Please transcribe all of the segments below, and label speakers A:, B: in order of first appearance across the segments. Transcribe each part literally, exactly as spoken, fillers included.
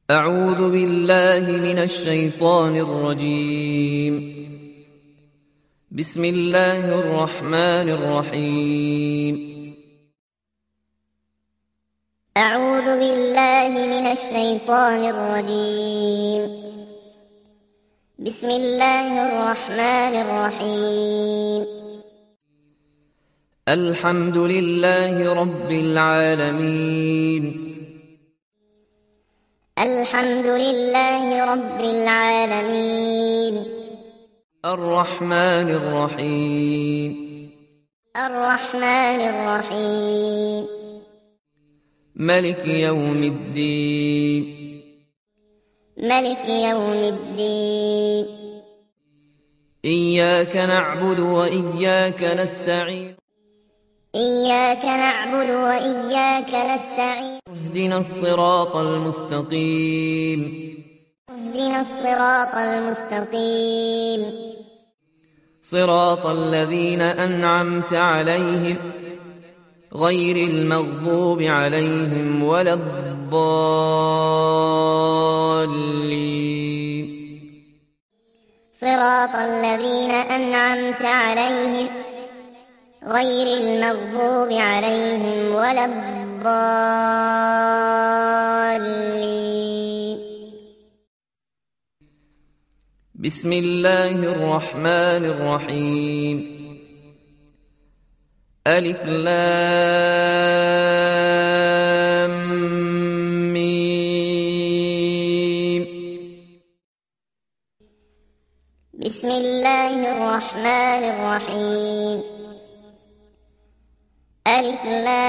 A: أعوذ بالله من الشيطان الرجيم. بسم الله الرحمن الرحيم.
B: أعوذ بالله من الشيطان الرجيم. بسم الله الرحمن الرحيم.
A: الحمد لله رب العالمين.
B: الحمد لله رب العالمين.
A: الرحمن الرحيم.
B: الرحمن الرحيم.
A: ملك يوم الدين.
B: ملك يوم الدين.
A: إياك نعبد وإياك نستعين.
B: إياك نعبد وإياك نستعين.
A: اهدنا الصراط المستقيم.
B: اهدنا الصراط المستقيم.
A: صراط الذين أنعمت عليهم غير المغضوب عليهم ولا الضالين.
B: صراط الذين أنعمت عليهم غير المغضوب عليهم ولا الضالين.
A: بسم الله الرحمن الرحيم. ألف لام ميم.
B: بسم الله الرحمن الرحيم. ألف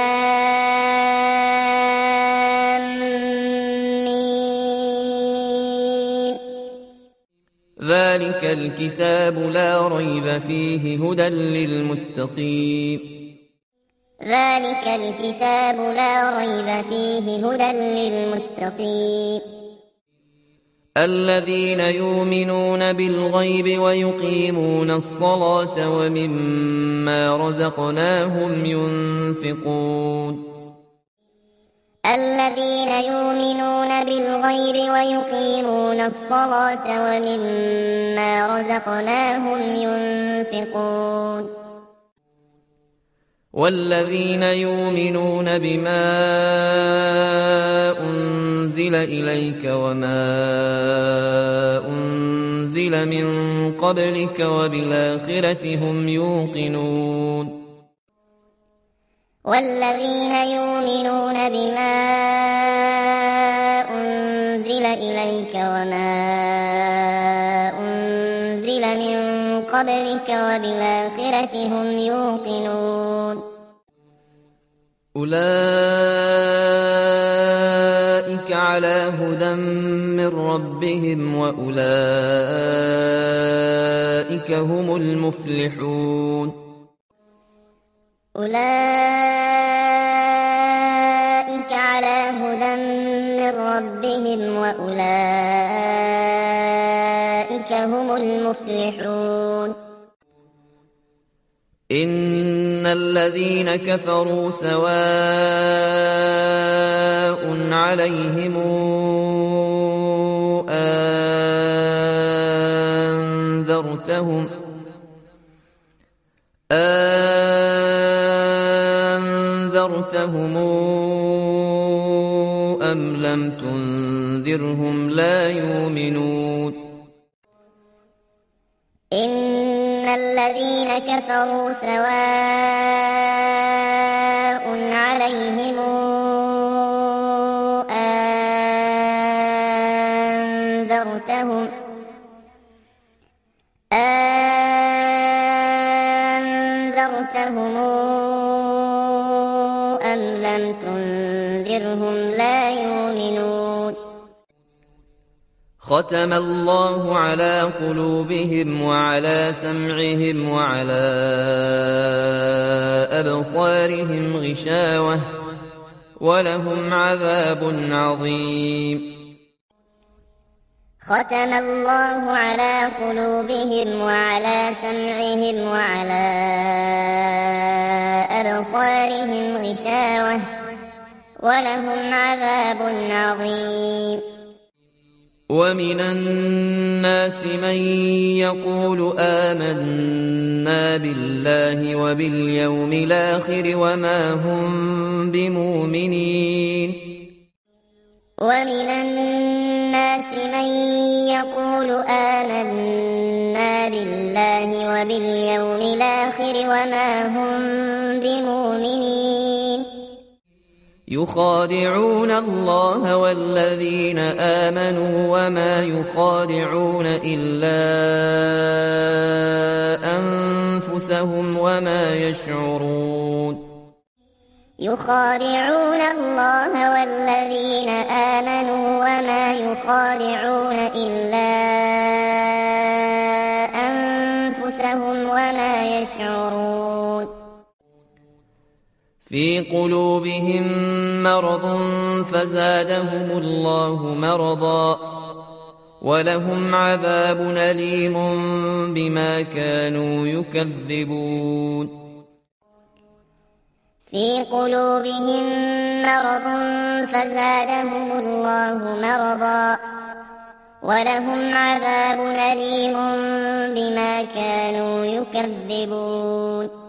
B: لام ميم.
A: ذلك الكتاب لا ريب فيه هدى للمتقين.
B: ذلك الكتاب لا ريب فيه هدى للمتقين.
A: الذين يؤمنون بالغيب ويقيمون الصلاة ومما رزقناهم ينفقون.
B: الذين يؤمنون بالغيب ويقيمون الصلاة ومما رزقناهم ينفقون.
A: والذين يؤمنون بما أنزل إليك وما أنزل من قبلك وبالآخرة هم يوقنون.
B: والذين يؤمنون بما أنزل إليك وما أنزل من قبلك وبالآخرة هم يوقنون.
A: أولئك على هدى من ربهم وأولئك هم المفلحون.
B: أولئك على هدى من ربهم وأولئك هم المفلحون.
A: إن الذين كفروا سواء عليهم أنذرتهم أنذرتهم أم لم تنذرهم لا يؤمنون.
B: إن الذين كفروا سواء عليهم أنذرتهم أنذرتهم أم لم تنذرهم لا يؤمنون.
A: ختم الله على قلوبهم وعلى سمعهم وعلى أبصارهم غشاوة ولهم عذاب عظيم.
B: ختم الله على قلوبهم وعلى سمعهم وعلى أبصارهم غشاوة ولهم عذاب عظيم.
A: ومن الناس من يقول آمنا بالله وباليوم الآخر وما هم بمؤمنين
B: ومن الناس من يقول آمنا بالله وباليوم الآخر وما هم بمؤمنين
A: يخادعون الله والذين آمنوا وما يخادعون إلا أنفسهم وما يشعرون
B: يخادعون الله والذين آمنوا وما يخادعون إلا أنفسهم وما يشعرون
A: في قلوبهم مرض فزادهم الله مرضا ولهم عذاب أليم بما كانوا يكذبون
B: في قلوبهم مرض فزادهم الله مرضا ولهم عذاب أليم بما كانوا يكذبون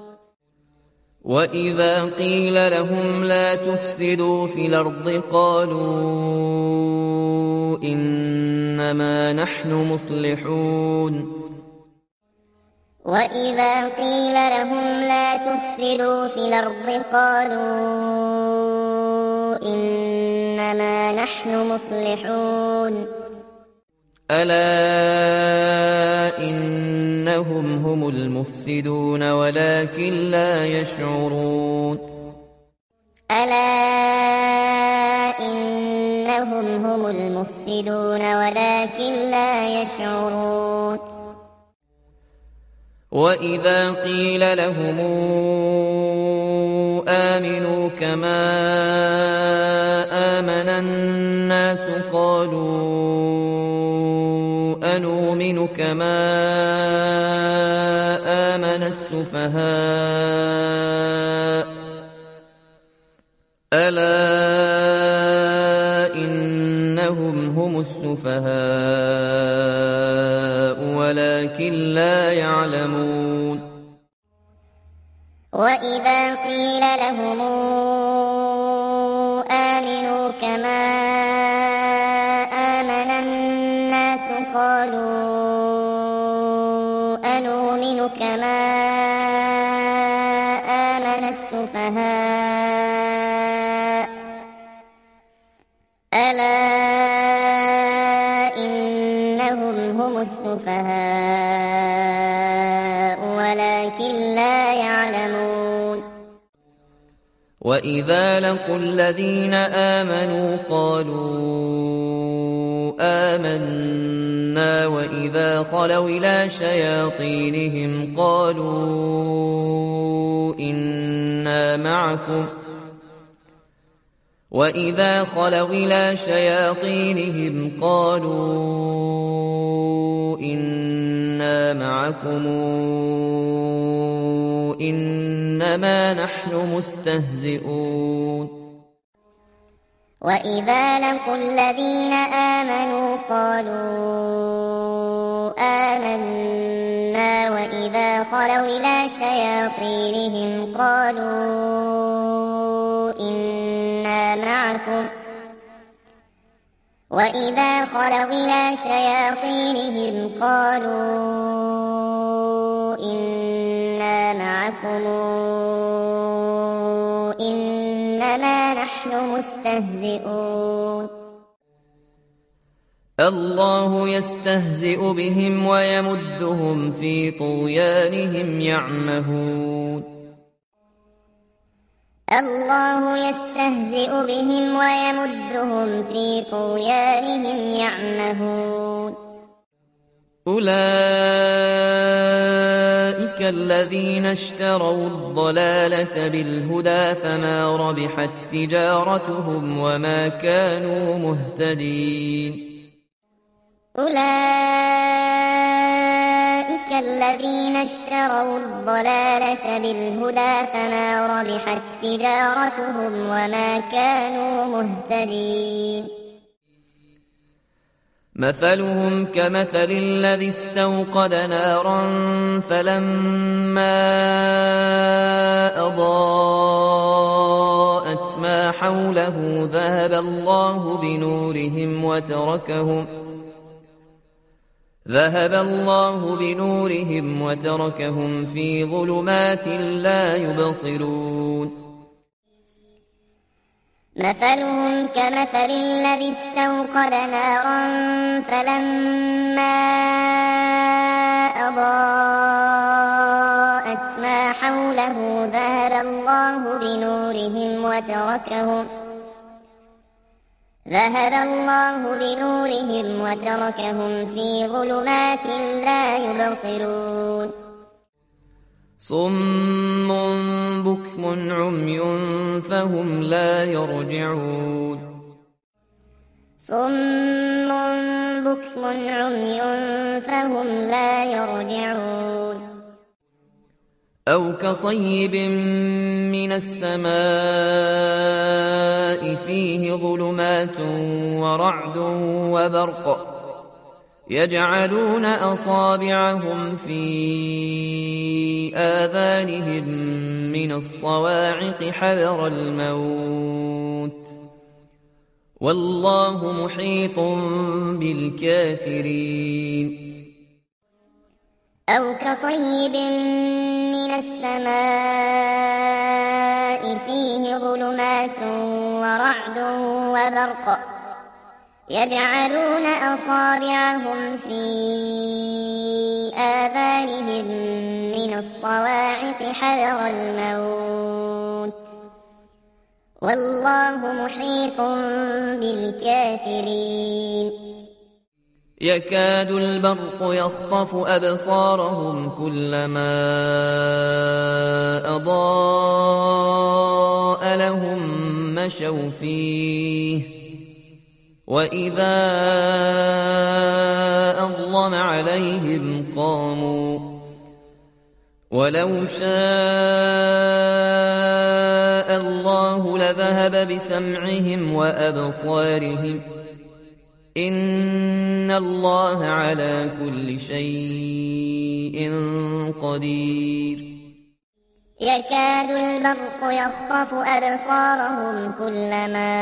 A: وإذا قيل لهم لا تفسدوا في الأرض قالوا إنما نحن مصلحون
B: وإذا قيل لهم لا تفسدوا في الأرض قالوا إنما نحن مصلحون
A: ألا إنهم هم المفسدون ولكن لا يشعرون
B: ألا إنهم هم المفسدون ولكن لا يشعرون
A: وإذا قيل لهم آمنوا كما آمن الناس قالوا أنؤمن كما آمن السفهاء ألا إنهم هم السفهاء ولكن لا يعلمون
B: وإذا قيل لهم آمنوا كما آمن الناس قالوا أنؤمن كما آمن السفهاء ألا إنهم هم السفهاء ولكن لا يعلمون
A: وإذا لقوا الذين آمنوا قالوا آمنا وإذا خلوا إلى شياطينهم قالوا إنا معكم وإذا خلوا إلى شياطينهم قالوا إنا معكم إنما نحن مستهزئون
B: وإذا لقوا الذين آمنوا قالوا آمنا وإذا خلوا إلى شياطينهم قالوا إنا معكم وإذا خلوا إلى شياطينهم قالوا إنا معكم إنما نحن مستهزئون
A: الله يستهزئ بهم ويمدهم في طغيانهم يعمهون
B: الله يستهزئ بهم ويمدهم في طغيانهم يعمهون
A: أولئك الذين اشتروا الضلالة بالهدى فما ربحت تجارتهم وما كانوا مهتدين
B: أولئك الذين اشتروا الضلالة بالهدى فما ربحت تجارتهم وما كانوا مهتدين
A: مثلهم كمثل الذي استوقد نارا فلما أضاءت ما حوله ذهب الله بنورهم وتركهم ذهب الله بنورهم وتركهم في ظلمات لا يبصرون
B: مثلهم كمثل الذي استوقد نارا فلما أضاءت ما حوله ذهب الله بنورهم وتركهم ذهب الله بنورهم وتركهم في ظلمات لا يبصرون
A: صم بكم عمي فهم لا يرجعون
B: صم بكم عمي فهم لا يرجعون
A: أو كصيب من السماء فيه ظلمات ورعد وبرق يجعلون أصابعهم في آذانهم من الصواعق حذر الموت والله محيط بالكافرين
B: أو كصيب من السماء فيه ظلمات ورعد وبرق يجعلون أصابعهم في آذانهم من الصواعق حذر الموت والله محيط بالكافرين
A: يكاد البرق يخطف أبصارهم كلما أضاء لهم مشوا فيه وإذا أظلم عليهم قاموا ولو شاء الله لذهب بسمعهم وأبصارهم إن الله على كل شيء قدير
B: يكاد البرق يخطف أبصارهم كلما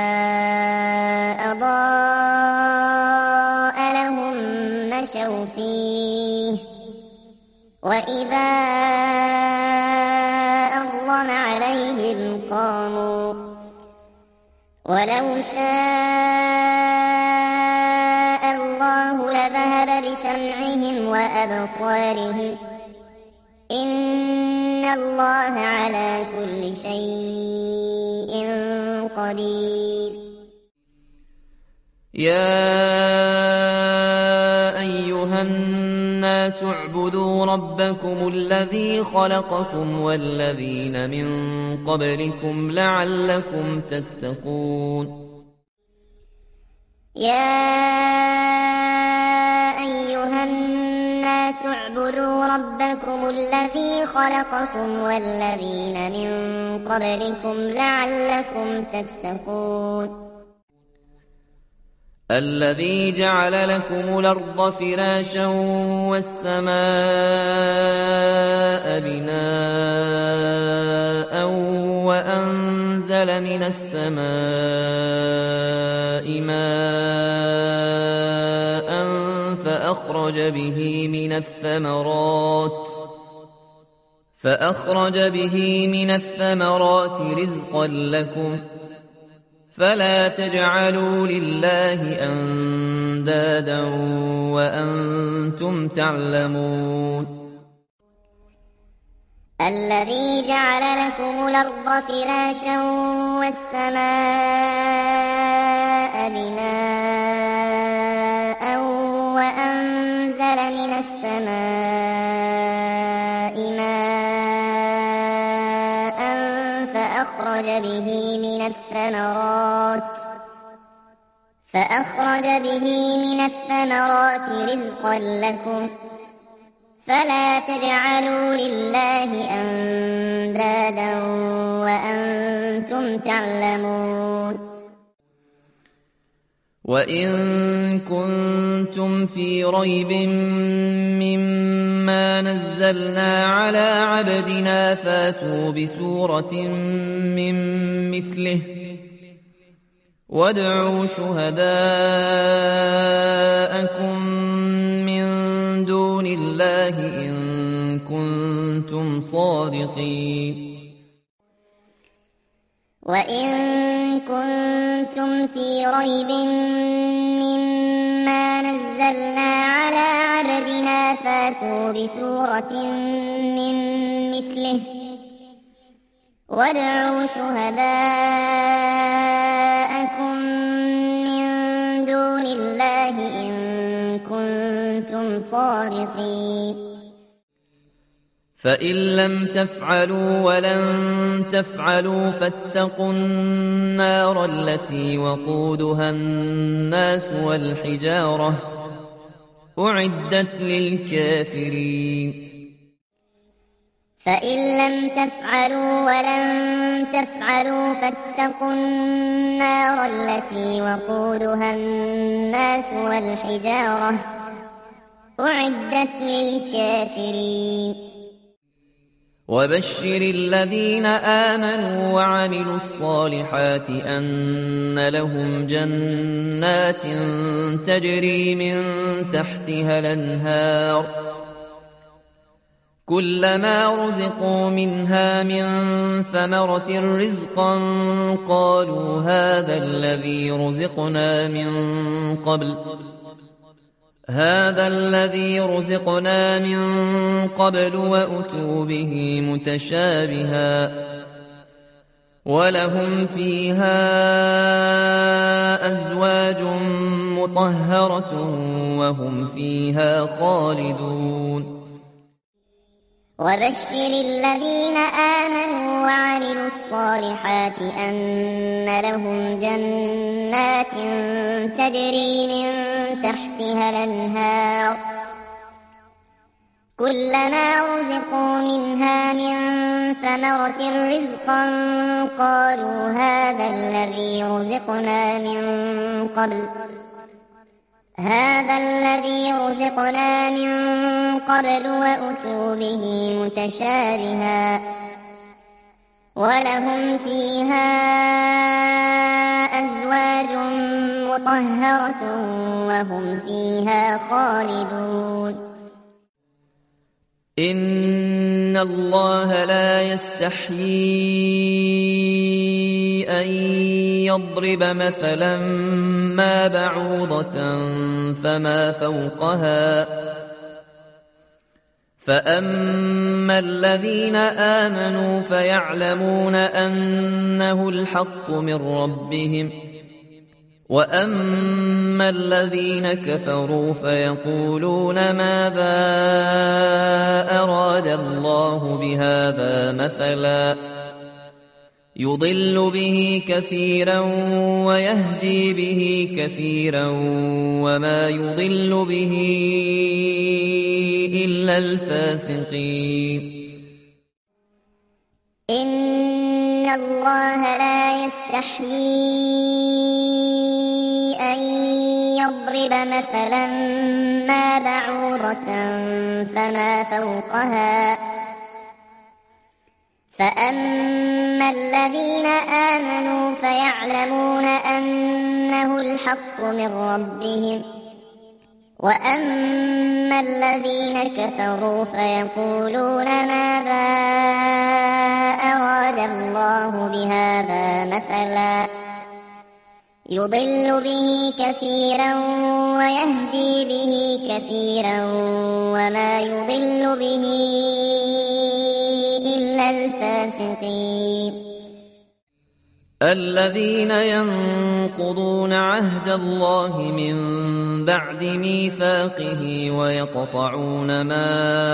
B: أضاء لهم مشوا فيه وإذا أظلم عليهم قاموا ولو شاء الله لذهب بسمعهم وأبصارهم إن الله على كل شيء قدير
A: يا أيها الناس اعبدوا ربكم الذي خلقكم والذين من قبلكم لعلكم تتقون
B: يا أيها الناس اعبدوا ربكم الذي خلقكم والذين من قبلكم لعلكم تتقون
A: الذي جعل لكم الأرض فراشا والسماء بناء وأنزل من السماء ماء فأخرج به من الثمرات فأخرج به من الثمرات رزقا لكم فلا تجعلوا لله أندادا وأنتم تعلمون
B: الذي جعل لكم الأرض فراشا والسماء بناء وأنزل من السماء ماء فأخرج به من الثمرات فأخرج به من الثمرات رزقا لكم فلا تجعلوا لله أندادا وأنتم تعلمون
A: وإن كنتم في ريب مما نزلنا على عبدنا فاتوا بسورة من مثله وادعوا شهداءكم من دون الله إن كنتم صادقين
B: وإن كنتم في ريب مما نزلنا على عبدنا فاتوا بسورة من مثله وادعوا شهداءكم من دون الله إن كنتم صادقين
A: فإن لم تفعلوا ولن تفعلوا فاتقوا النار التي وقودها الناس والحجارة أعدت للكافرين
B: فإن لم تفعلوا ولن تفعلوا فاتقوا النار التي وقودها الناس والحجارة أعدت للكافرين
A: وبشر الذين آمنوا وعملوا الصالحات أن لهم جنات تجري من تحتها الأنهار كلما رزقوا منها من ثمرة رزقا قالوا هذا الذي رزقنا من قبل هذا الذي رزقنا من قبل وأتوا به متشابها ولهم فيها أزواج مطهرة وهم فيها خالدون
B: وبشر الذين آمنوا وعملوا الصالحات أن لهم جنات تجري من تحتها الأنهار كلما رزقوا منها من ثمرة رزقا قالوا هذا الذي رزقنا من قبل هذا الذي رزقنا من قبل وأتوا به متشابها ولهم فيها أزواج مطهرة وهم فيها خالدون
A: إن الله لا يستحيي أن يضرب مثلا ما بعوضة فما فوقها فأما الذين آمنوا فيعلمون أنه الحق من ربهم وأما الذين كفروا فيقولون ماذا أراد الله بهذا مثلا يضل به كثيرا ويهدي به كثيرا وما يضل به إلا الفاسقين
B: إن الله لا يستحيي أن يضرب مثلا ما بعوضة فما فوقها فأما الذين آمنوا فيعلمون أنه الحق من ربهم وأما الذين كفروا فيقولون ماذا أراد الله بهذا مثلا يضل به كثيرا ويهدي به كثيرا وما يضل به إلا الفاسقين
A: الذين ينقضون عهد الله من بعد ميثاقه ويقطعون ما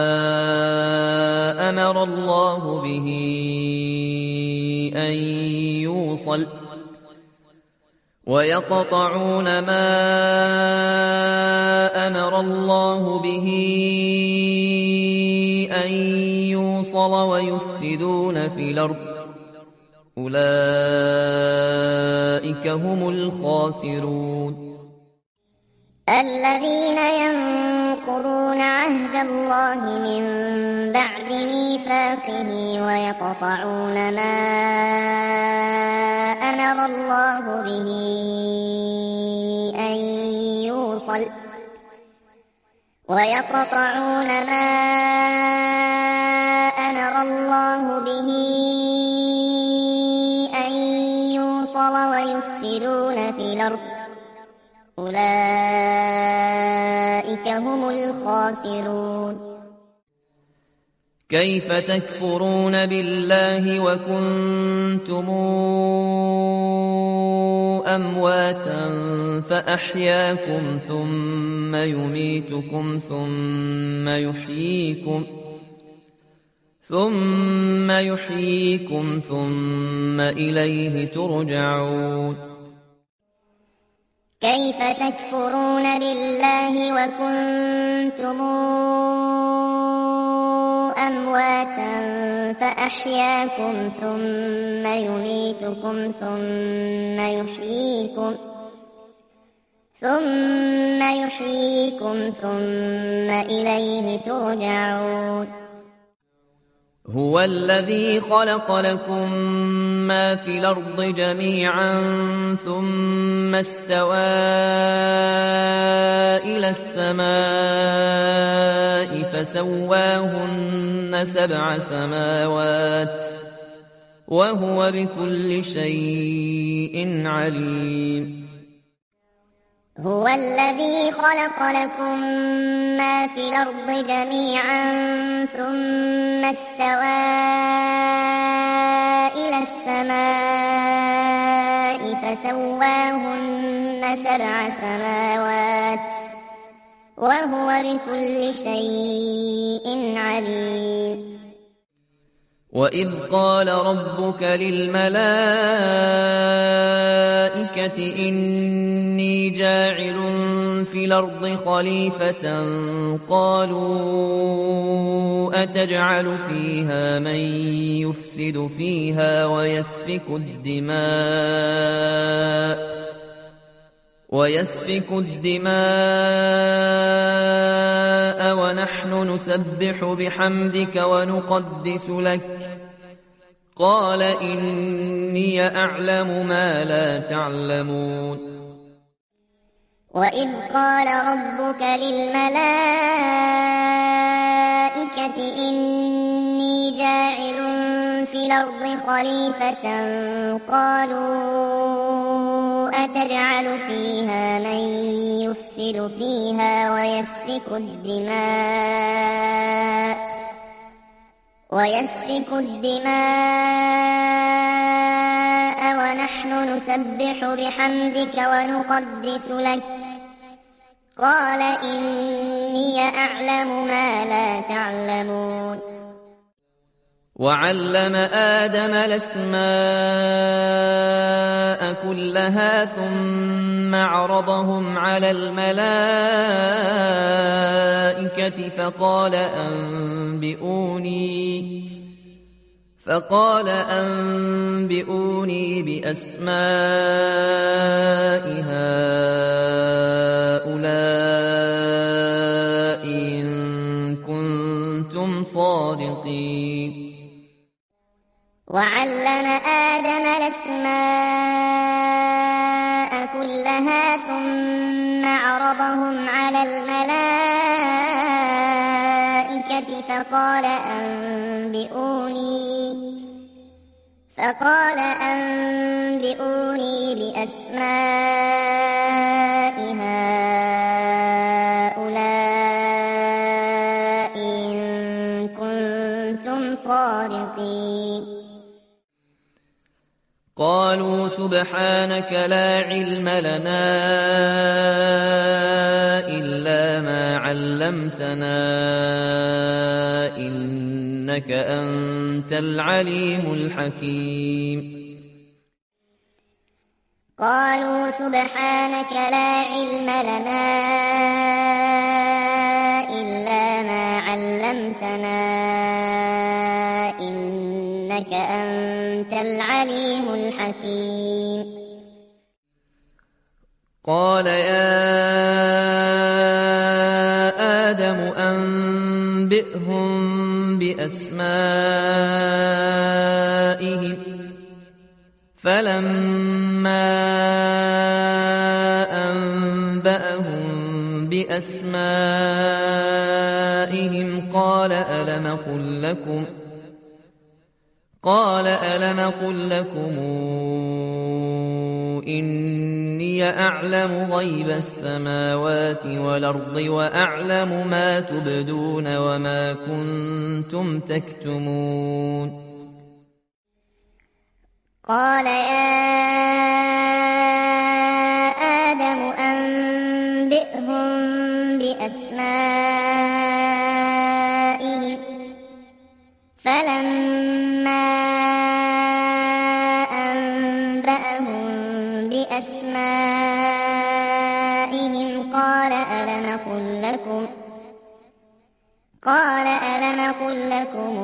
A: أمر الله به أن يوصل ويقطعون ما أمر الله به أن يوصل ويفسدون في الأرض أولئك هم الخاسرون
B: الذين ينقضون عهد الله من بعد ميثاقه ويقطعون ما أمر الله به أن يوصل ويقطعون ما أمر الله به أن يوصل ويفسدون في الأرض أولئك هم الخاسرون.
A: كيف تكفرون بالله وكنتم أمواتا فأحياكم ثم يميتكم ثم يحييكم ثم يحييكم ثم إليه ترجعون.
B: كيف تكفرون بالله وكنتم أمواتا فأحياكم ثم يميتكم ثم يحييكم ثم يحييكم ثم إليه ترجعون.
A: هو الذي خلق لكم ما في الأرض جميعا ثم استوى إلى السماء فسواهن سبع سماوات وهو بكل شيء عليم.
B: هو الذي خلق لكم ما في الأرض جميعا ثم استوى إلى السماء فسواهن سبع سماوات وهو بكل شيء عليم.
A: وإذ قال ربك للملائكة إني جاعل في الأرض خليفة قالوا أتجعل فيها من يفسد فيها ويسفك الدماء ويسفك الدماء ونحن نسبح بحمدك ونقدس لك قال إني أعلم ما لا تعلمون.
B: وإذ قال ربك للملائكة إني جاعل في الأرض خليفة قالوا أتجعل فيها من يفسد فيها ويسفك الدماء ويسفك الدماء ونحن نسبح بحمدك ونقدس لك قال إني أعلم ما لا تعلمون.
A: وعلم آدم الأسماء كلها ثم عرضهم على الملائكة فقال أنبئوني فقال أنبئوني بأسماء هؤلاء إن كنتم صادقين.
B: وعلم آدم الأسماء كلها ثم عرضهم على الملائكة فقال أنبئوني فقال أنبئوني بأسماء هؤلاء إن كنتم صادقين.
A: قالوا سبحانك لا علم لنا إلا ما علمتنا إنك أنت العليم الحكيم.
B: قالوا سبحانك لا علم لنا إلا ما علمتنا إنك أنت العليم الحكيم.
A: قال يا أنبئهم بأسمائهم فلما أنبأهم بأسمائهم قال ألم أقل لكم قال ألم أقل لكم إني أعلم غيب السماوات والأرض وأعلم ما تبدون وما كنتم تكتمون
B: قال يا آدم أنبئهم بأسمائهم فلما أنبأهم بأسمائهم قال ألم أقل لكم قال ألم أقل لكم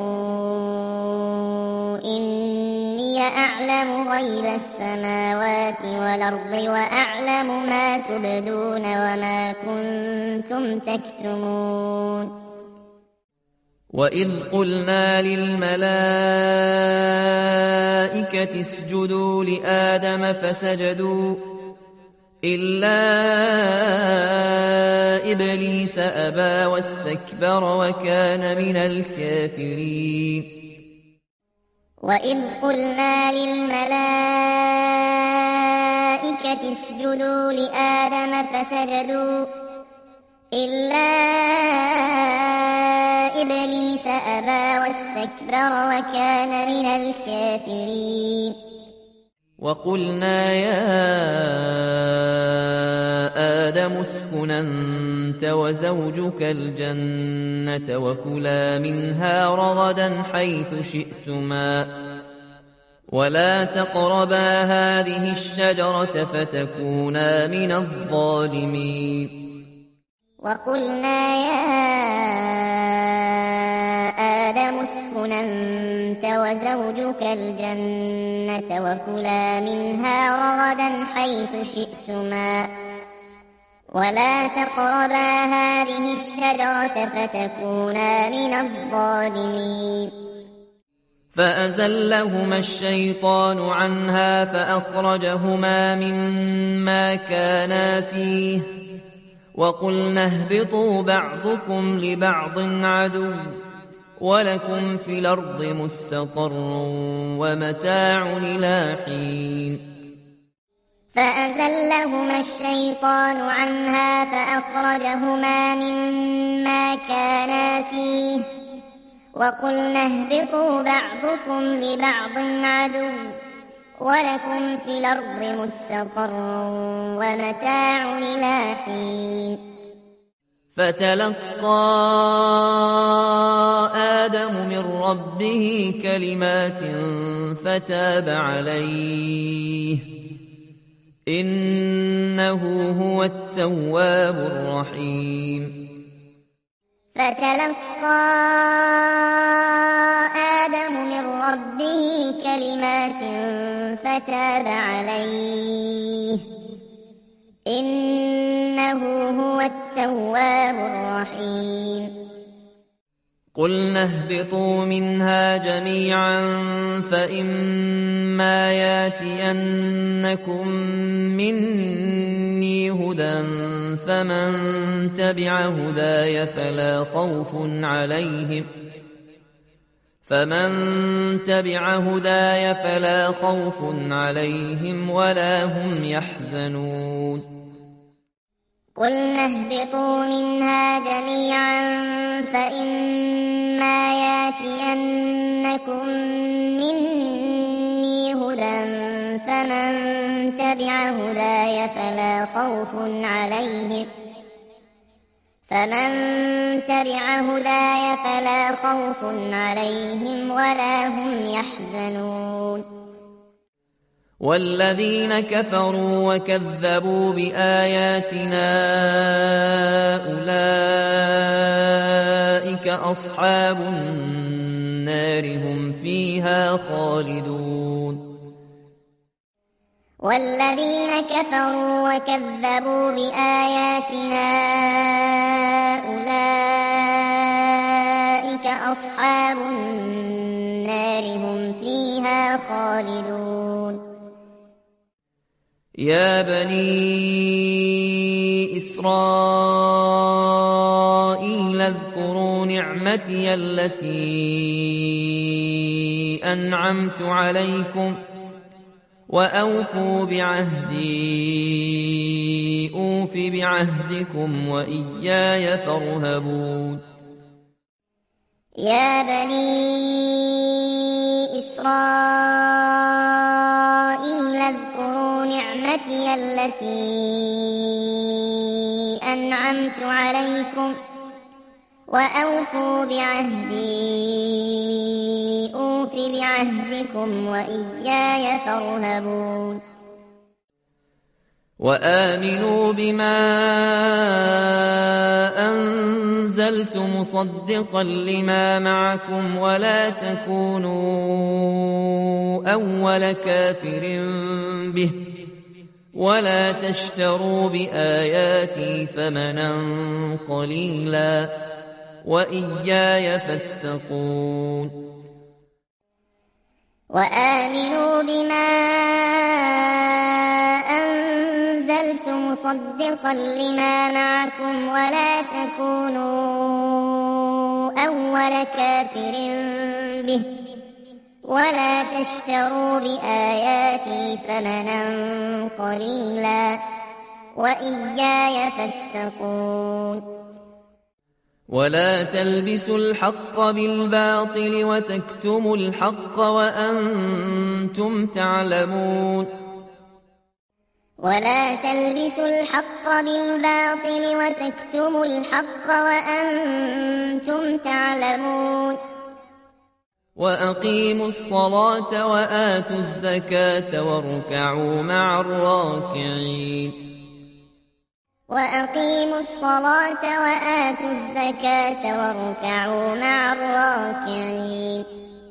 B: إني أعلم غيب السماوات والأرض وأعلم ما تبدون وما كنتم تكتمون
A: وإذ قلنا للملائكة اسجدوا لآدم فسجدوا إلا إبليس أبى واستكبر وكان من الكافرين
B: وإذ قلنا للملائكة اسجدوا لآدم فسجدوا إلا إبليس أبى واستكبر وكان من الكافرين
A: وقلنا يا آدم اسكن أنت وزوجك الجنة وكلا منها رغدا حيث شئتما ولا تقربا هذه الشجرة فتكونا من الظالمين
B: وقلنا يا آدم اسكن أنت وزوجك الجنة وكلا منها رغدا حيث شئتما ولا تقربا هذه الشجرة فتكونا من الظالمين
A: فأزلهما الشيطان عنها فأخرجهما مما كانا فيه وقلنا اهبطوا بعضكم لبعض عدو ولكم في الأرض مستقر ومتاع إلى حين
B: فأزلهما الشيطان عنها فأخرجهما مما كانا فيه وقلنا اهبطوا بعضكم لبعض عدو ولكم في الأرض مستقر ومتاع إلى حين
A: فتلقى آدم من ربه كلمات فتاب عليه إنه هو التواب الرحيم
B: فتلقى آدم من ربه كلمات فتاب عليه إنه هو التواب الرحيم
A: قلنا اهبطوا منها جميعا فإما ياتينكم مني هدى فمن تبع هداي فلا خوف عليهم فمن تبع هداي فلا خوف عليهم ولا هم يحزنون
B: قلنا اهبطوا منها جميعا فإما ياتينكم مني هدى فمن تبع هداي فلا خوف عليهم فمن تبع هداي فلا خوف عليهم ولا هم يحزنون
A: والذين كفروا وكذبوا بآياتنا أولئك أصحاب النار هم فيها خالدون
B: والذين كفروا وكذبوا بآياتنا أولئك أصحاب النار هم فيها خالدون
A: يا بني إسرائيل اذكروا نعمتي التي أنعمت عليكم وأوفوا بعهدي أوف بعهدكم وإياي فارهبون
B: يا بني إسرائيل اذكروا نعمتي التي أنعمت عليكم وأوفوا بعهدي أوف بعهدكم وإياي فارهبون
A: وآمنوا بما أنزلت مصدقا لما معكم ولا تكونوا أول كافر به ولا تشتروا بآياتي ثمنا قليلا وإياي فاتقون
B: وآمنوا بما أنزلت مصدقا لما معكم ولا تكونوا أول كافر به ولا تشتروا بآياتي ثمنا قليلا وإياي فاتقون
A: ولا تلبسوا الحق بالباطل وتكتموا الحق وأنتم تعلمون
B: ولا تلبسوا الحق بالباطل وتكتموا الحق وأنتم تعلمون
A: وأقيموا الصلاة وآتوا الزكاة واركعوا مع الراكعين
B: وأقيموا الصلاة وآتوا الزكاة واركعوا مع الراكعين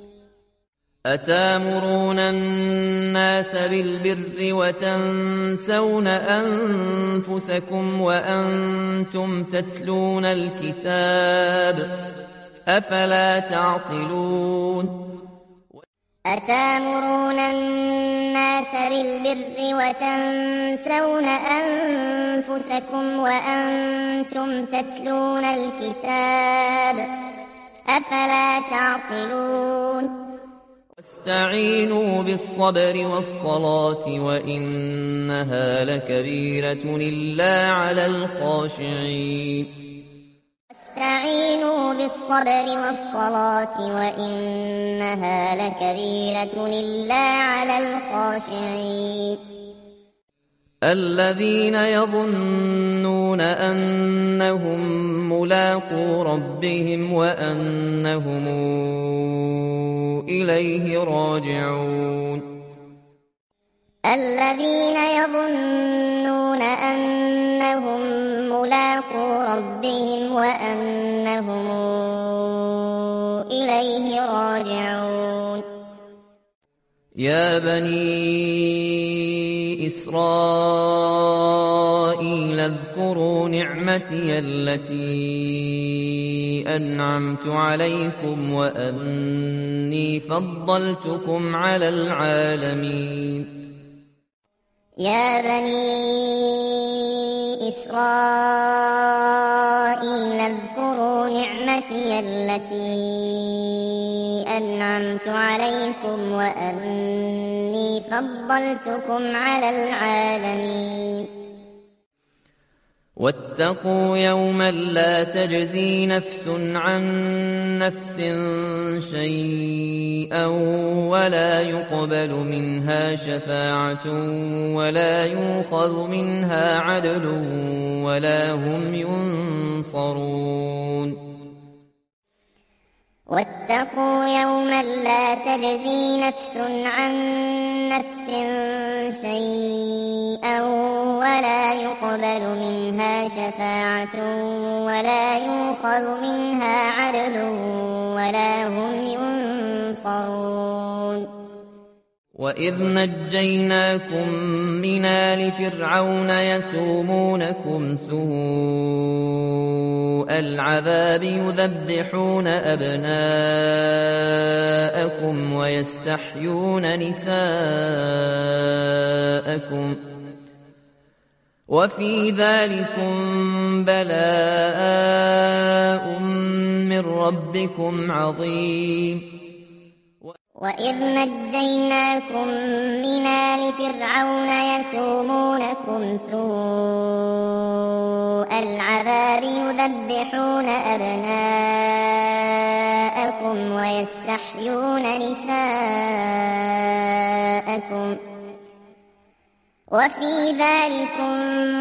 A: أتامرون الناس بالبر وتنسون أنفسكم وأنتم تتلون الكتاب أفلا تعقلون
B: أتامرون الناس بالبر وتنسون أنفسكم وأنتم تتلون الكتاب أفلا تعقلون
A: واستعينوا بالصبر والصلاة وإنها لكبيرة إلا على الخاشعين
B: استعينوا بالصبر والصلاة وإنها لكبيرة إلا على الخاشعين
A: الذين يظنون أنهم ملاقو ربهم وأنهم إليه راجعون
B: الذين يظنون أنهم ملاقو ربهم وأنهم إليه راجعون
A: يا بني إسرائيل اذكروا نعمتي التي أنعمت عليكم وأني فضلتكم على العالمين
B: يا بني إسرائيل اذكروا نعمتي التي أنعمت عليكم وأني فضلتكم على العالمين
A: واتقوا يوما لا تجزي نفس عن نفس شيئا ولا يقبل منها شفاعة ولا يؤخذ منها عدل ولا هم ينصرون
B: واتقوا يوما لا تجزي نفس عن نفس شيئا ولا يقبل منها شفاعة ولا يؤخذ منها عدل ولا هم ينصرون
A: وإذ نجيناكم من آل فرعون يسومونكم سوء العذاب يذبحون أبناءكم ويستحيون نساءكم وفي ذلكم بلاء من ربكم عظيم
B: وإذ نجيناكم من آل فرعون يسومونكم سوء العذاب يذبحون أبناءكم ويستحيون نساءكم وفي ذلكم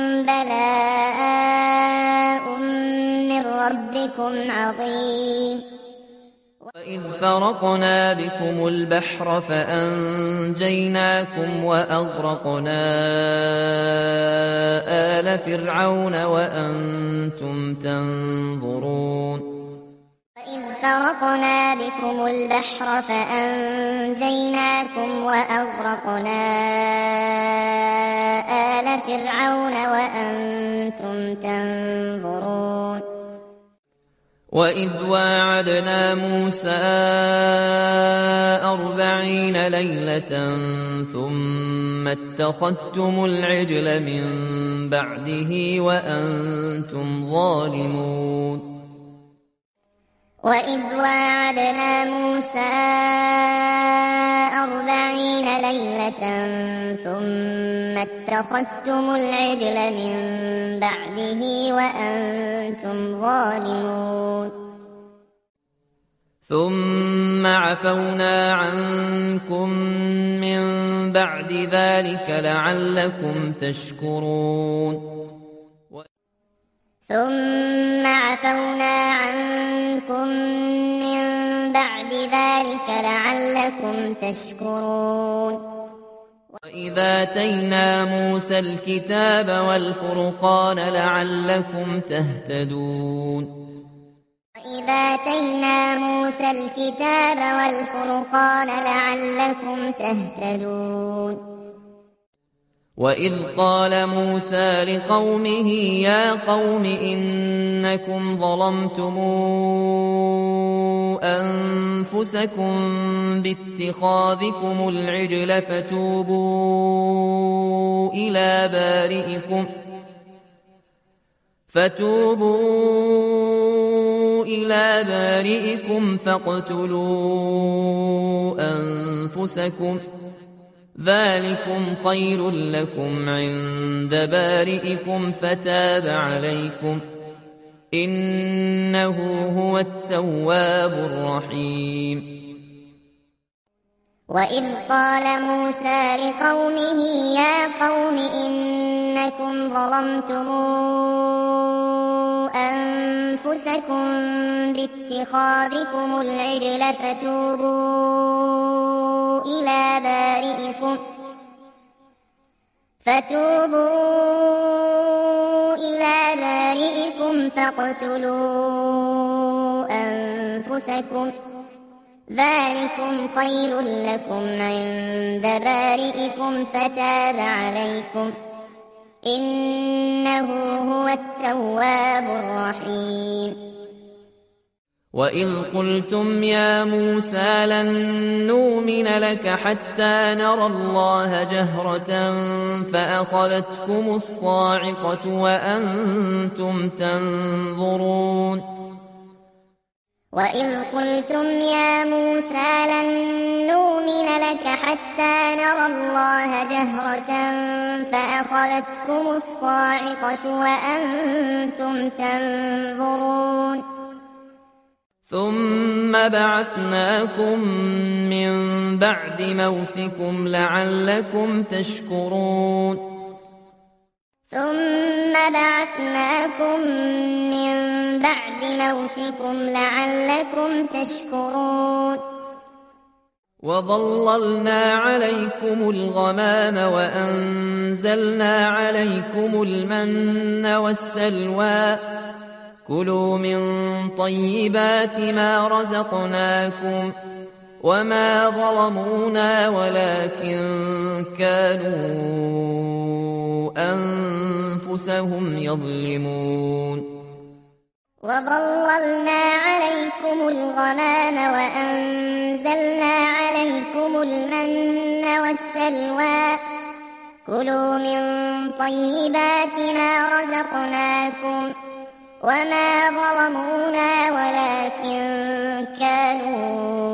B: بلاء من ربكم عظيم
A: وإذ فرقنا بكم البحر فأنجيناكم وأغرقنا آل فرعون وأنتم تنظرون
B: وإذ فرقنا بكم البحر فأنجيناكم وأغرقنا آل فرعون وأنتم تنظرون
A: وإذ واعدنا موسى أربعين ليلة ثم اتخذتم العجل من بعده وأنتم ظالمون
B: وإذ واعدنا موسى أربعين ليلة ثم اتخذتم العجل من بعده وأنتم ظالمون
A: ثم عفونا عنكم من بعد ذلك لعلكم تشكرون
B: ثم عفونا عنكم من بعد ذلك لعلكم تشكرون
A: وإذا آتينا موسى الكتاب والفرقان لعلكم تهتدون
B: وإذا آتينا موسى الكتاب والفرقان لعلكم تهتدون
A: وإذ قال موسى لقومه يا قوم إنكم ظلمتم أنفسكم باتخاذكم العجل فتوبوا إلى بارئكم فتوبوا إلى بارئكم فاقتلوا أنفسكم ذلكم خير لكم عند بارئكم فتاب عليكم إنه هو التواب الرحيم
B: وإذ قال موسى لقومه يا قوم إنكم ظلمتم أنفسكم باتخاذكم العجل فتوبوا إلى بارئكم فتوبوا إلى بارئكم فاقتلوا أنفسكم ذلكم خير لكم عند بارئكم فتاب عليكم إنه هو التواب الرحيم
A: وإذ قلتم يا موسى لن نؤمن لك حتى نرى الله جهرة فأخذتكم الصاعقة وأنتم تنظرون
B: وإذ قلتم يا موسى لن نؤمن لك حتى نرى الله جهرة فأخذتكم الصاعقة وأنتم تنظرون
A: ثم بعثناكم من بعد موتكم لعلكم تشكرون
B: ثم بعثناكم من بعد موتكم لعلكم تشكرون
A: وظللنا عليكم الغمام وأنزلنا عليكم المن والسلوى كلوا من طيبات ما رزقناكم وما ظلمونا ولكن كانوا أنفسهم يظلمون
B: وظللنا عليكم الغمام وأنزلنا عليكم المن والسلوى كلوا من طيبات ما رزقناكم وما ظلمونا ولكن كانوا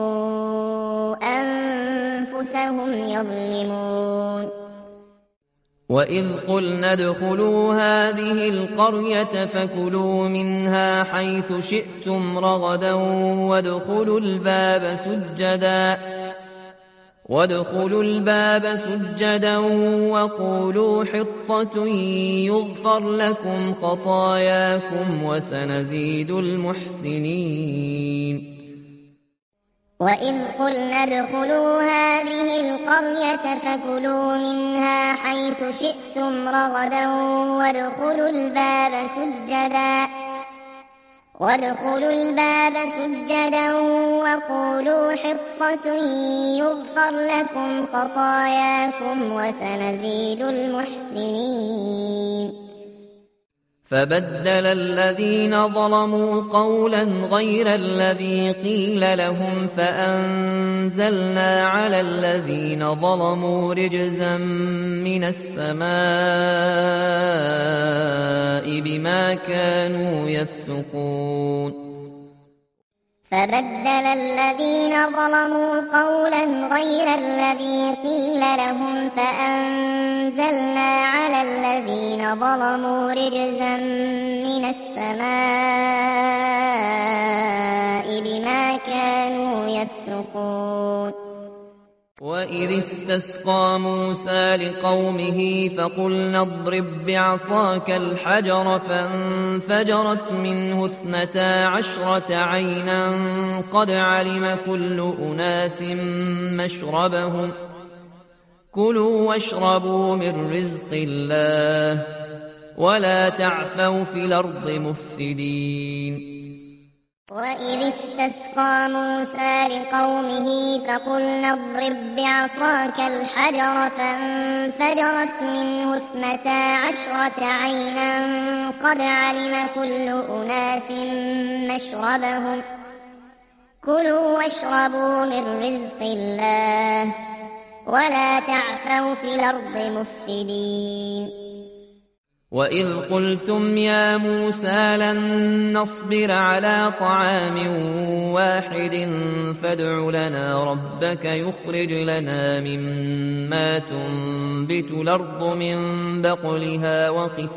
B: أنفسهم يظلمون
A: وإذ قلنا ادخلوا هذه القرية فكلوا منها حيث شئتم رغدا وادخلوا الباب سجدا وادخلوا الباب سجدا وقولوا حطة يغفر لكم خطاياكم وسنزيد المحسنين
B: وإذ قلنا ادخلوا هذه القرية فكلوا منها حيث شئتم رغدا وادخلوا الباب سجدا وادخلوا الباب سجدا وقولوا حطة يغفر لكم خطاياكم وسنزيد المحسنين
A: فبدل الذين ظلموا قولا غير الذي قيل لهم فأنزلنا على الذين ظلموا رجزا من السماء بما كانوا يفسقون
B: فبدل الذين ظلموا قولا غير الذي قيل لهم فأنزلنا على الذين ظلموا رجزا من السماء بما كانوا يفسقون
A: وإذ استسقى موسى لقومه فقلنا اضرب بعصاك الحجر فانفجرت منه اثنتا عشرة عينا قد علم كل أناس مشربهم كلوا واشربوا من رزق الله ولا تعثوا في الأرض مفسدين
B: وإذ استسقى موسى لقومه فقلنا اضرب بعصاك الحجر فانفجرت منه اثنتا عشرة عينا قد علم كل أناس مشربهم كلوا واشربوا من رزق الله ولا تعثوا في الأرض مفسدين
A: وإذ قلتم يا موسى لن نصبر على طعام واحد فادع لنا ربك يخرج لنا مما تنبت الأرض من بقلها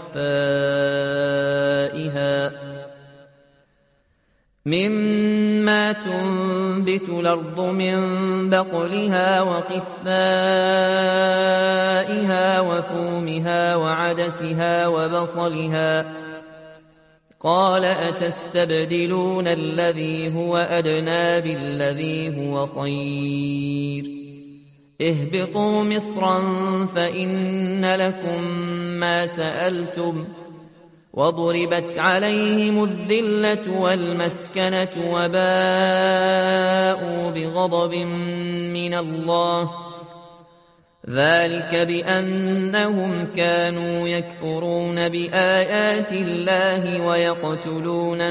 A: وقثائها مما تنبت الأرض من بقلها وقثائها وفومها وعدسها وبصلها قال أتستبدلون الذي هو أدنى بالذي هو خير اهبطوا مصرا فإن لكم ما سألتم وضربت عليهم الذلة والمسكنة وباءوا بغضب من الله ذلك بأنهم كانوا يكفرون بآيات الله ويقتلون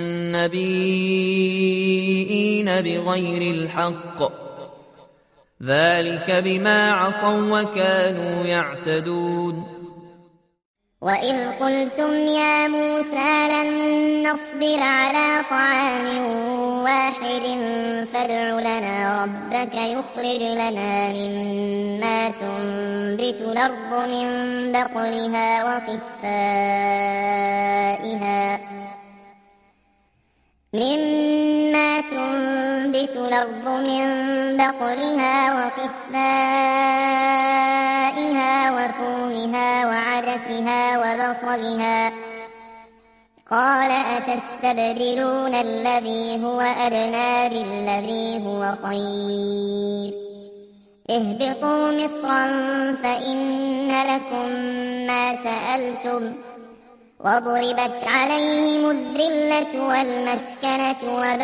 A: النبيين بغير الحق ذلك بما عصوا وكانوا يعتدون
B: وإذ قلتم يا موسى لن نصبر على طعام واحد فادع لنا ربك يخرج لنا مما تنبت الأرض من بقلها وقثائها مما تنبت الأرض من بقلها وقثائها وفومها وعدسها وبصلها قال أتستبدلون الذي هو أدنى بالذي هو خير اهبطوا مصرا فإن لكم ما سألتم وضربت عليهم الذلة والمسكنة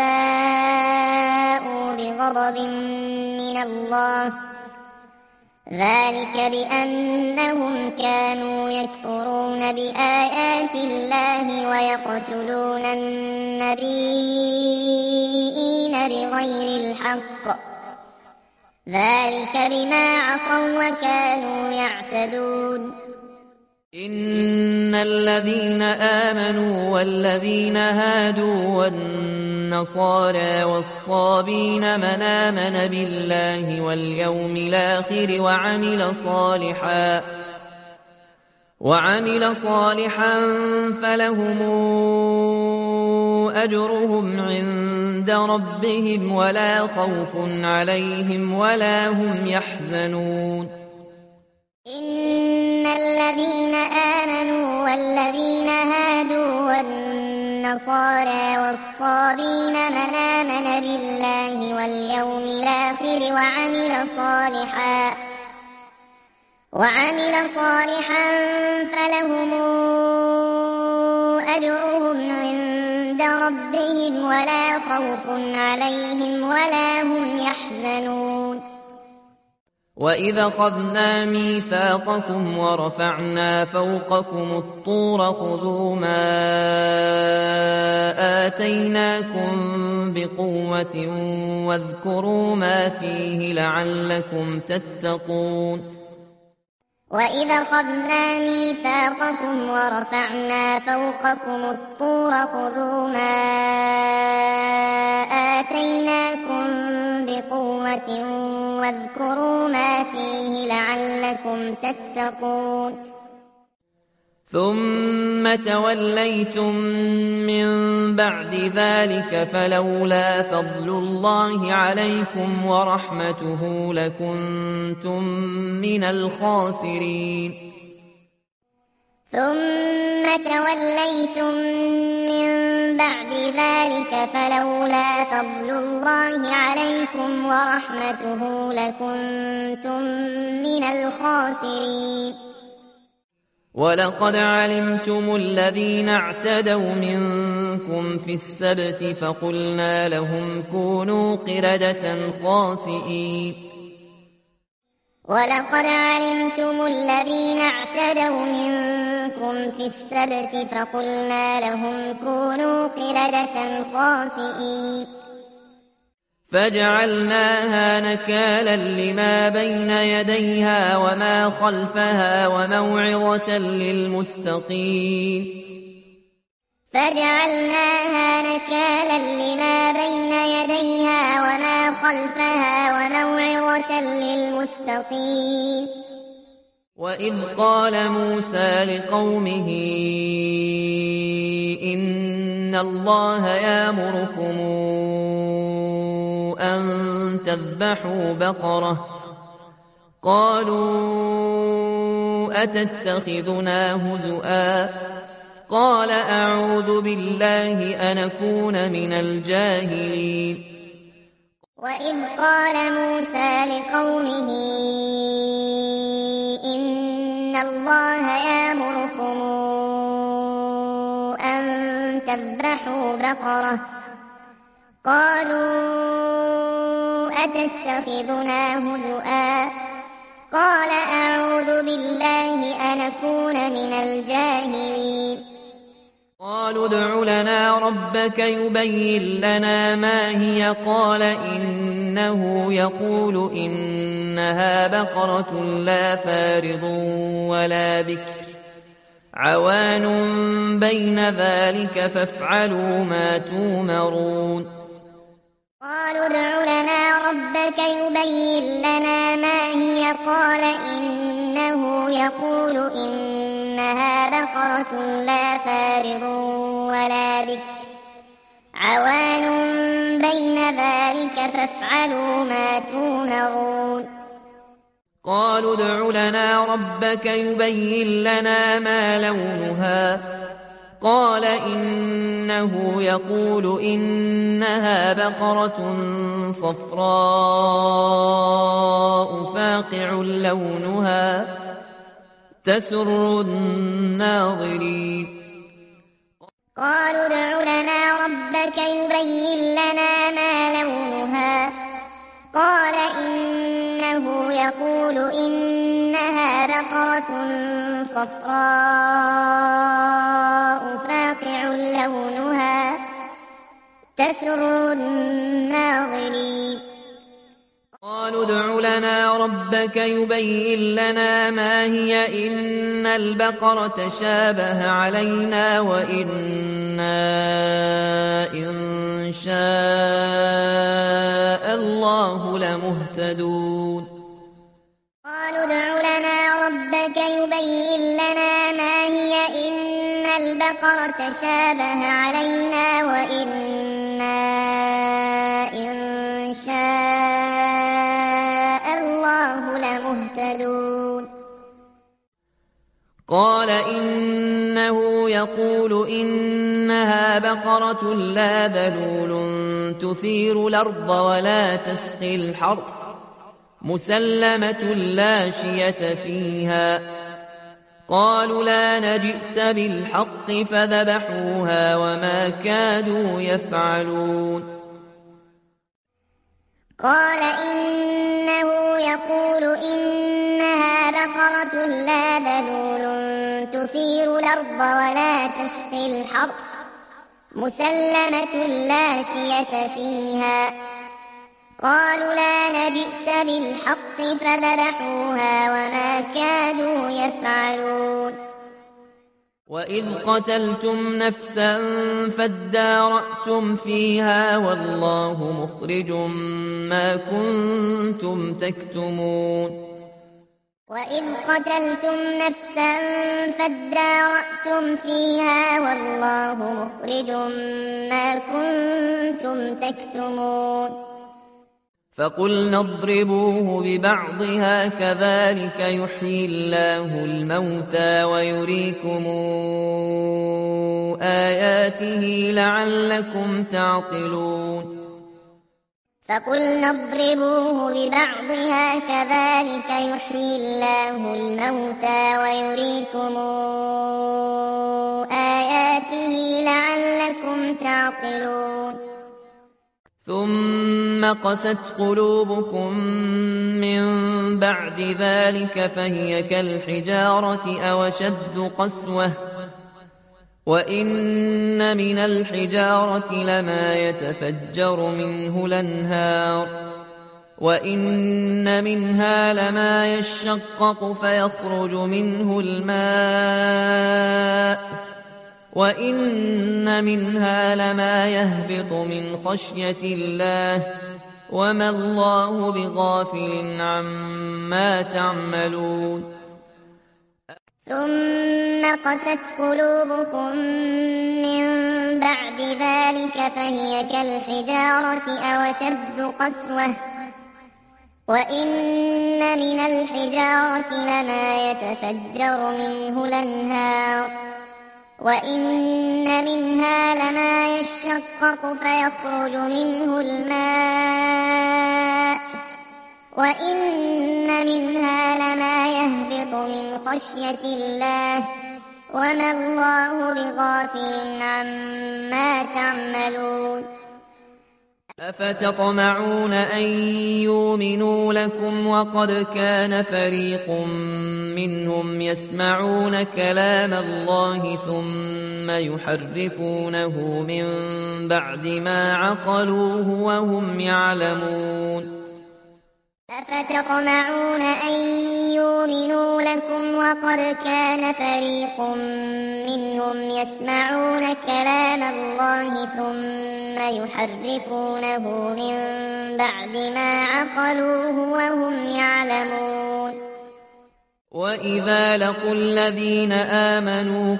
B: وباءوا بغضب من الله ذلك بأنهم كانوا يكفرون بآيات الله ويقتلون النبيين بغير الحق ذلك بما عصوا وكانوا يعتدون
A: إن الذين آمنوا والذين هادوا والنصارى والصابين من آمن بالله واليوم الآخر وعمل صالحا وعمل صالحا فلهم أجرهم عند ربهم ولا خوف عليهم ولا هم يحزنون
B: إن الذين آمنوا والذين هادوا والنصارى والصابين من آمن بالله واليوم الآخر وعمل صالحا وعمل صالحا فلهم أجرهم عند ربهم ولا خوف عليهم ولا هم يحزنون
A: وإذا أخذنا ميثاقكم ورفعنا فوقكم الطور خذوا ما آتيناكم بقوة واذكروا ما فيه لعلكم تتقون
B: وإذا أخذنا ميثاقكم ورفعنا فوقكم الطور خذوا ما آتيناكم بقوة واذكروا ما فيه لعلكم تتقون
A: ثم توليتم من بعد ذلك فلولا فضل الله عليكم ورحمته لكنتم من الخاسرين
B: ثم توليتم من بعد ذلك فلولا فضل الله عليكم ورحمته لكنتم من الخاسرين
A: ولقد علمتم الذين اعتدوا منكم في السبت فقلنا لهم كونوا قردة خاسئين
B: ولقد علمتم الذين اعتدوا منكم في السبت فقلنا لهم كونوا قردة خاسئين
A: فجعلناها نكالا لما بين يديها وما خلفها وموعظة للمتقين
B: فجعلناها نكالا لما بين يديها وما خلفها وموعظة للمتقين
A: وإذ قال موسى لقومه إن الله يأمركم أن تذبحوا بقرة قالوا أتتخذنا هزؤا قال أعوذ بالله أن أكون من الجاهلين
B: وإذ قال موسى لقومه إن الله يأمركم أن تذبحوا بقرة قالوا أتتخذنا هزؤا قال أعوذ بالله أن أكون من الجاهلين
A: قالوا ادع لنا ربك يبين لنا ما هي قال إنه يقول إنها بقرة لا فارض ولا بكر عوان بين ذلك فافعلوا ما تومرون
B: قالوا ادع لنا ربك يبين لنا ما هي قال إنه يقول إنها بقرة لا فارض ولا بكر عوان بين ذلك فافعلوا ما تومرون
A: قالوا ادع لنا ربك يبين لنا ما لونها قال إنه يقول إنها بقرة صفراء فاقع لونها تسر الناظرين
B: قالوا ادع لنا ربك يبين لنا ما لونها قال إنه يقول إنها بقرة صفراء فاقع لونها تسر الناظرين
A: قالوا ادع لنا ربك يبين لنا ما هي إن البقرة شابه علينا وإنا إن شاء الله لمهتدون
B: قالوا ادع لنا ربك يبين لنا ما هي إن البقرة شابه علينا وإنا إن شاء الله لمهتدون
A: قال إنه يقول إنها بقرة لا ذلول تثير الأرض ولا تسقي الحرث مسلمة لا شية فيها قالوا لا نجئت بالحق فذبحوها وما كادوا يفعلون
B: قال إنه يقول إنها بقرة لا ذلول تثير الأرض ولا تسقي الحرث مسلمة لا شية فيها قالوا لا نجئت بالحق فذبحوها وما كادوا يفعلون
A: وإذ قتلتم نفسا فادارأتم فيها والله مخرج ما كنتم تكتمون
B: وإذ قتلتم نفسا فادارأتم فيها والله مخرج ما كنتم تكتمون
A: فقلنا اضربوه ببعضها كذلك يحيي الله الموتى ويريكم آياته لعلكم تعقلون
B: فقلنا اضربوه ببعضها كذلك يحيي الله الموتى ويريكم آياته لعلكم تعقلون
A: ثم قست قلوبكم من بعد ذلك فهي كالحجارة أو أشد قسوة وإن من الحجارة لما يتفجر منه الأنهار وإن منها لما يشقق فيخرج منه الماء وإن منها لما يهبط من خشية الله وما الله بغافل عما تعملون
B: ثم قست قلوبكم من بعد ذلك فهي كالحجارة أو أشد قسوة وإن من الحجارة لما يتفجر منه الأنهار وإن منها لما يشقق فيخرج منه الماء وإن منها لما يهبط من خشية الله وما الله بغافل عما تعملون
A: أفتطمعون أن يؤمنوا لكم وقد كان فريق منهم يسمعون كلام الله ثم يحرفونه من بعد ما عقلوه وهم يعلمون
B: أفتطمعون أن يؤمنوا لكم وقد كان فريق منهم يسمعون كلام الله ثم يحرفونه من بعد ما عقلوه وهم يعلمون
A: وإذا لقوا الذين آمنوا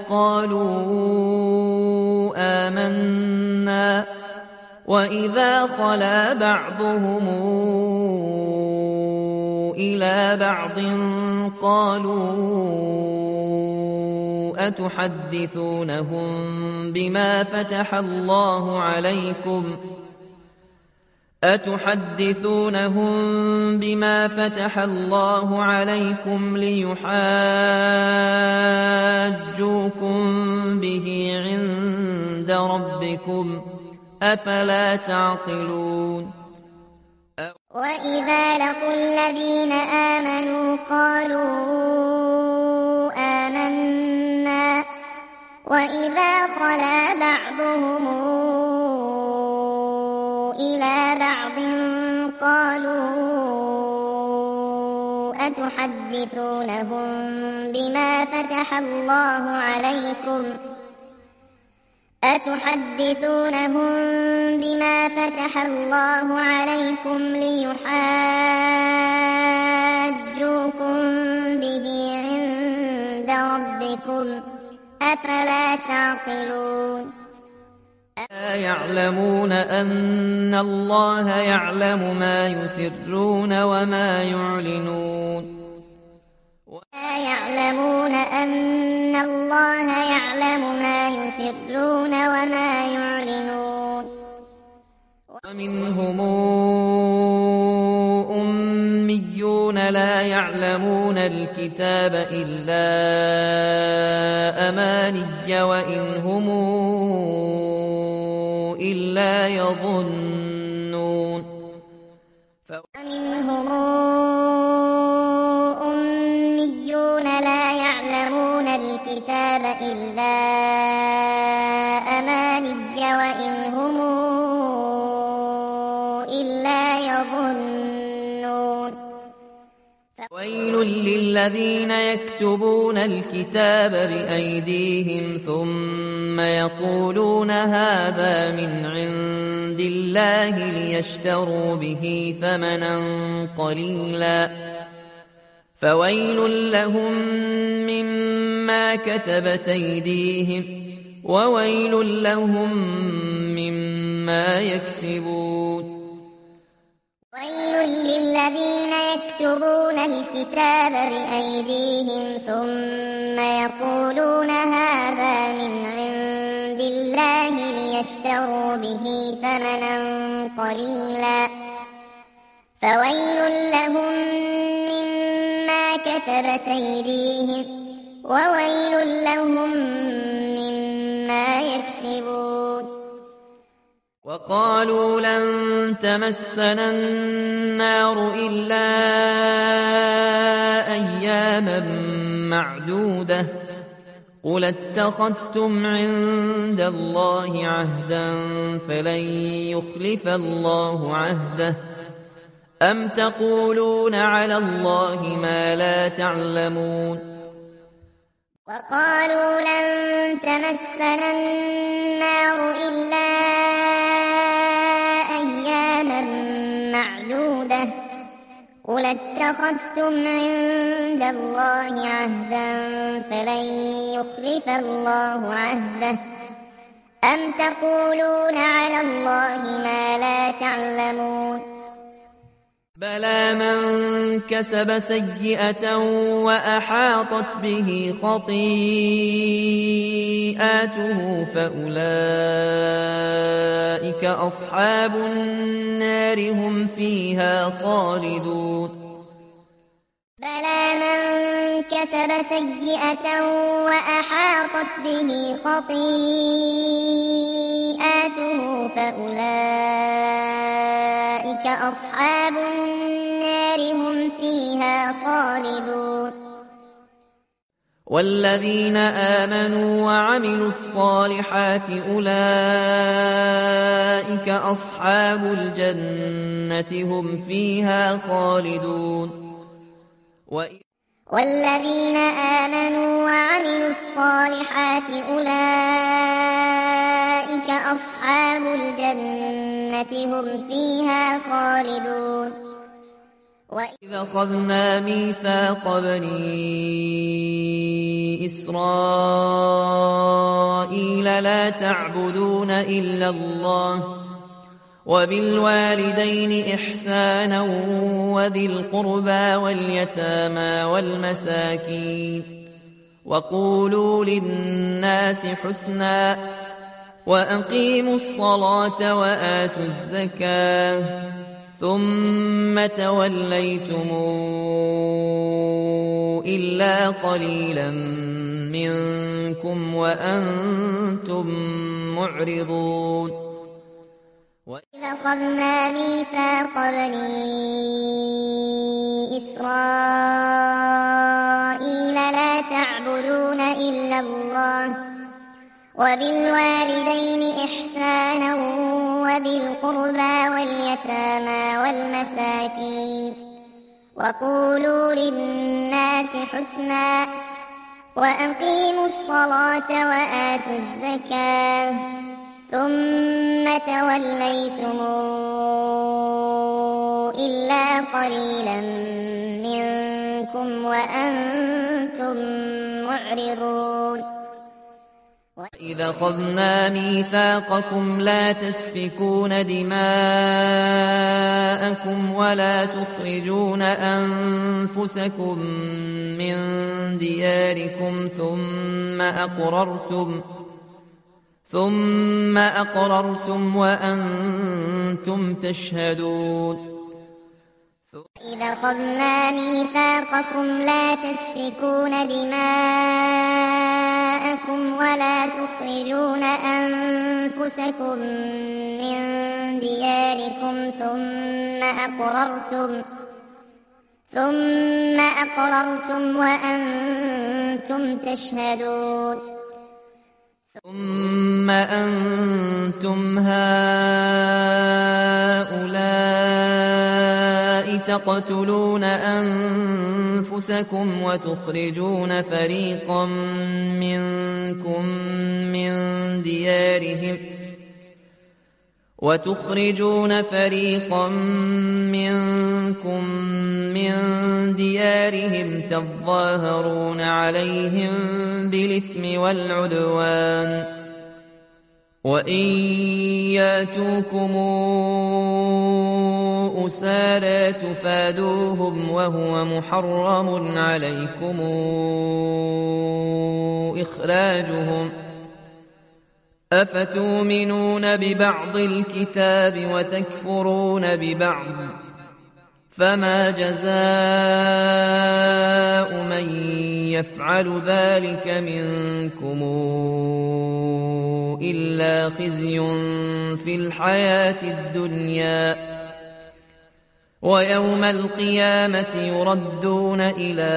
A: قالوا آمنا وإذا خلا بعضهم إلى بعض قالوا أتحدثونهم بما فتح الله عليكم أتحدثونهم بما فتح الله عليكم ليحاجوكم به عند ربكم أفلا تعقلون
B: وإذا لقوا الذين آمنوا قالوا آمنا وإذا خلا بعضهم إلى بعض قالوا أتحدثونهم بما فتح الله عليكم أتحدثونهم بما فتح الله عليكم ليحاجوكم به عند ربكم أفلا تعقلون
A: لا يعلمون أن الله يعلم ما يسرون وما يعلنون
B: لا يعلمون أن الله يعلم ما يسرون وما يعلنون
A: ومنهم أميون لا يعلمون الكتاب إلا أماني وإن هم إلا يظنون
B: ومنهم أميون لا يعلمون الكتاب إلا أماني وإن هم إلا يظنون
A: ويل للذين يكتبون الكتاب بأيديهم ثم يقولون هذا من عند الله ليشتروا به ثمنا قليلا فويل لهم مما كتبت أيديهم وويل لهم مما يكسبون
B: ويل للذين يكتبون الكتاب بأيديهم ثم يقولون هذا من عند الله ليشتروا به ثمنا قليلا فويل لهم مما كتبت أيديهم وويل لهم مما يكسبون
A: وقالوا لن تمسنا النار إلا أياما معدودة قل اتخذتم عند الله عهدا فلن يخلف الله عهده أم تقولون على الله ما لا تعلمون
B: وقالوا لن تمسنا النار إلا أياما معدودة قل اتخذتم عند الله عهدا فلن يخلف الله عهده أم تقولون على الله ما لا تعلمون
A: بلى من كسب سيئة وأحاطت به خطيئاته فأولئك أصحاب النار هم فيها خالدون
B: بلى من كسب سيئة وأحاطت به خطيئاته فأولئك أصحاب النار هم فيها خالدون
A: والذين آمنوا وعملوا الصالحات أولئك أصحاب الجنة هم فيها خالدون
B: والذين آمنوا وعملوا الصالحات أولئك أصحاب الجنة هم فيها خالدون
A: وإذا أخذنا ميثاق بني إسرائيل لا تعبدون إلا الله وبالوالدين إحسانا وذي القربى واليتامى والمساكين وقولوا للناس حسنا وأقيموا الصلاة وآتوا الزكاة ثم توليتم إلا قليلا منكم وأنتم معرضون
B: وإذ أخذنا ميثاق بني إسرائيل لا تعبدون إلا الله وبالوالدين إحسانا وذي القربى واليتامى والمساكين وقولوا للناس حسنا وأقيموا الصلاة وآتوا الزكاة ثم توليتم إلا قليلا منكم وأنتم معرضون
A: وإذا أخذنا ميثاقكم لا تسفكون دماءكم ولا تخرجون أنفسكم من دياركم ثم أقررتم ثم أقررتم وأنتم تشهدون
B: إذا أخذنا ميثاقكم لا تسفكون دماءكم ولا تخرجون أنفسكم من دياركم ثم أقررتم ثم أقررتم وأنتم تشهدون
A: ثم أنتم هؤلاء تقتلون أنفسكم وتخرجون فريقا منكم من ديارهم وتخرجون فريقا منكم من ديارهم تظاهرون عليهم بالإثم والعدوان وإن ياتوكم أسارى تفادوهم وهو محرم عليكم إخراجهم أفتؤمنون ببعض الكتاب وتكفرون ببعض فما جزاء من يفعل ذلك منكم إلا خزي في الحياة الدنيا ويوم القيامة يردون إلى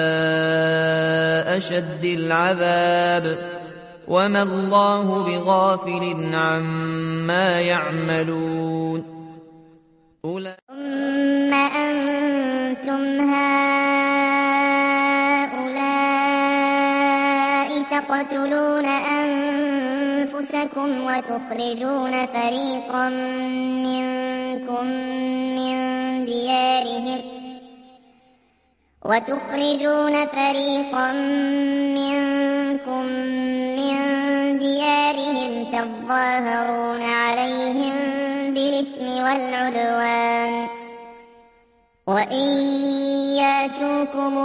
A: أشد العذاب وما الله بغافل عما يعملون
B: ثم أنتم هؤلاء تقتلون أنفسكم وتخرجون فريقا منكم من ديارهم وتخرجون فريقا منكم من ديارهم تظاهرون عليهم بالإثم والعدوان وإن ياتوكم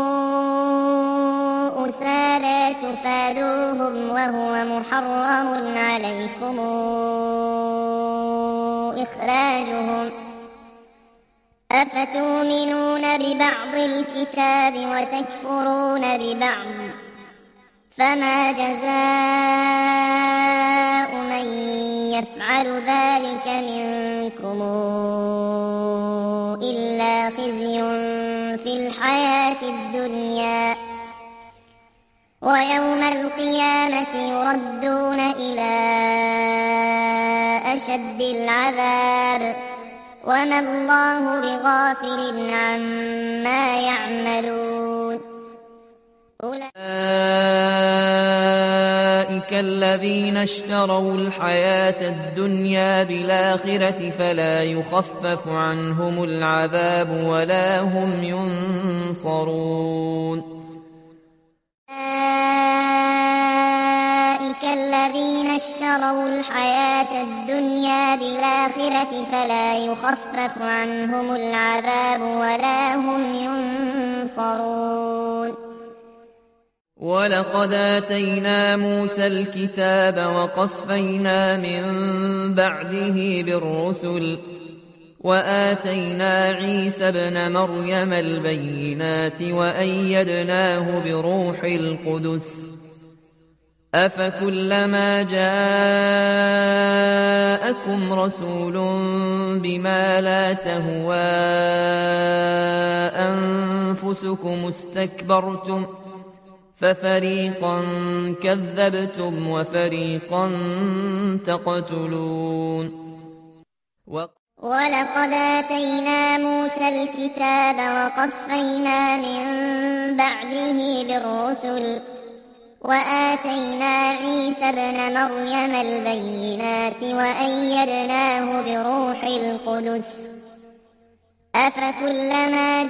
B: أسارى تفادوهم وهو محرم عليكم إخراجهم أفتؤمنون ببعض الكتاب وتكفرون ببعض فما جزاء من يفعل ذلك منكم إلا خزي في الحياة الدنيا ويوم القيامة يردون إلى أشد العذاب وما الله بغافل عما يعملون
A: أولئك الذين اشتروا الحياة الدنيا بالآخرة فلا يخفف عنهم العذاب ولا هم ينصرون
B: الذين اشتروا الحياة الدنيا بالآخرة فلا يخفف عنهم العذاب ولا هم ينصرون
A: ولقد آتينا موسى الكتاب وقفينا من بعده بالرسل وآتينا عيسى ابن مريم البينات وأيدناه بروح القدس أفكلما جاءكم رسول بما لا تهوى أنفسكم استكبرتم ففريقا كذبتم وفريقا تقتلون.
B: ولقد آتينا موسى الكتاب وقفينا من بعده بالرسل وآتينا عيسى ابن مريم البينات وأيدناه بروح القدس أفكلما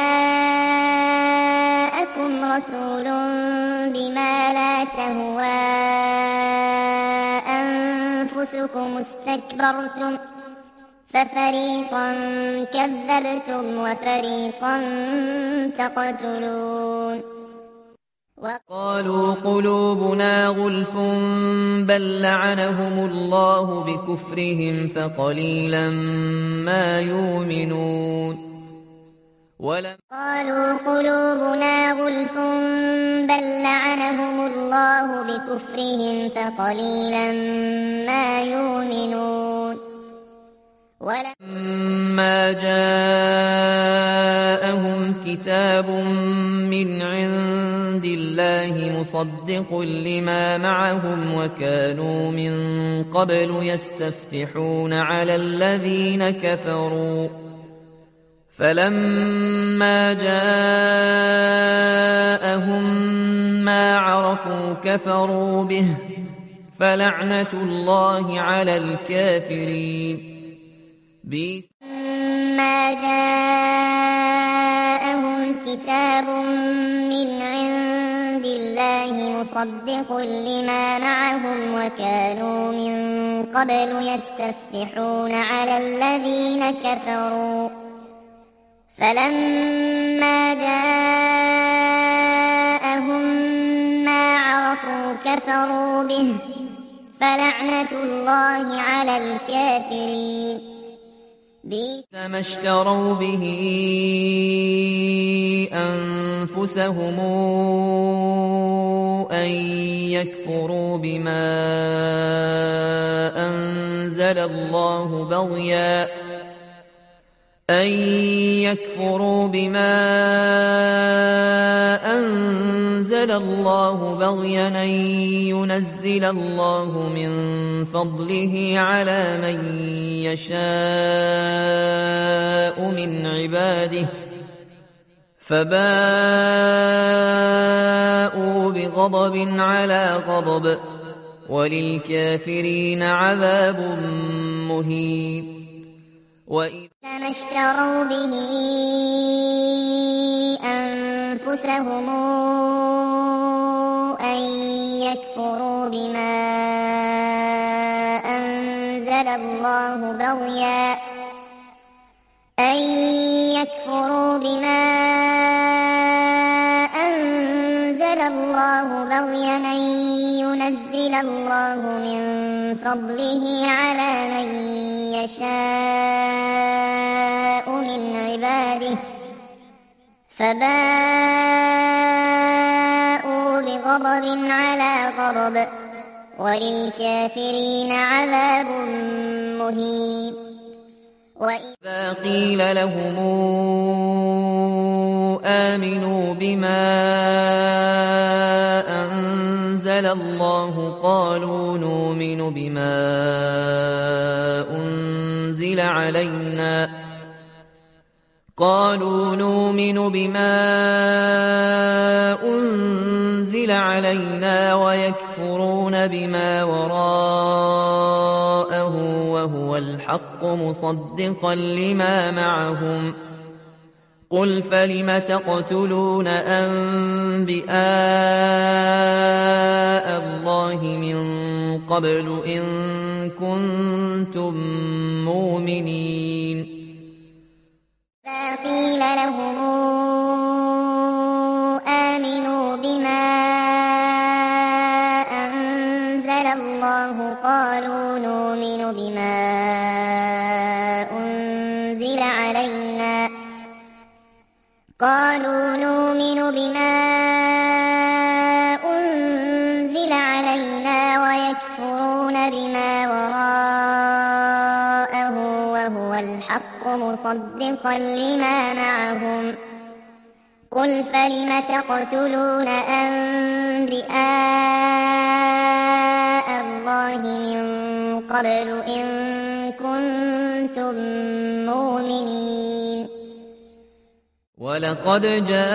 B: جاءكم رسول بما لا تهوى أنفسكم استكبرتم ففريقا كذبتم وفريقا تقتلون.
A: قالوا قلوبنا غلف بل لعنهم الله بكفرهم فقليلا ما يؤمنون. ولم
B: قالوا قلوبنا غلف بل لعنهم الله بكفرهم فقليلا ما يؤمنون.
A: ولما جاءهم كتاب من عند الله مصدق لما معهم وكانوا من قبل يستفتحون على الذين كفروا فلما جاءهم ما عرفوا كفروا به فلعنة الله على الكافرين.
B: ما جاءهم كتاب من عند الله مصدق لما معهم وكانوا من قبل يستفتحون على الذين كفروا فلما جاءهم ما عرفوا كفروا به فلعنة الله على الكافرين.
A: بئس ما اشتروا به أنفسهم أن يكفروا بما أنزل الله بغيا أن يكفروا بما أنزل الله بغيا أن ينزل الله من فضله على من يشاء من عباده فباءوا بغضب على غضب وللكافرين عذاب مهين.
B: وإذا اشتروا به أنفسهم أن يكفروا بما أنزل الله بغيا أن يكفروا بما أنزل الله بغيا أن ينزل الله من فضله على من يشاء من عباده فباءوا بغضب على غضب وللكافرين عذاب مهين.
A: وإذا قيل لهم آمنوا بما أنزل الله قالوا نؤمن بما أنزل علينا قالوا نؤمن بما أنزل علينا ويكفرون بما وراءه وهو الحق مصدقا لما معهم قل فلم تقتلون أنبياء الله من قبل إن كنتم مؤمنين.
B: فقيل لهم آمنوا بما أنزل الله قالوا نؤمن بما أنزل قالوا نؤمن بما أنزل علينا ويكفرون بما وراءه وهو الحق مصدقا لما معهم قل فلم تقتلون أنبياء الله من قبل إن كنتم مؤمنين
A: ولقد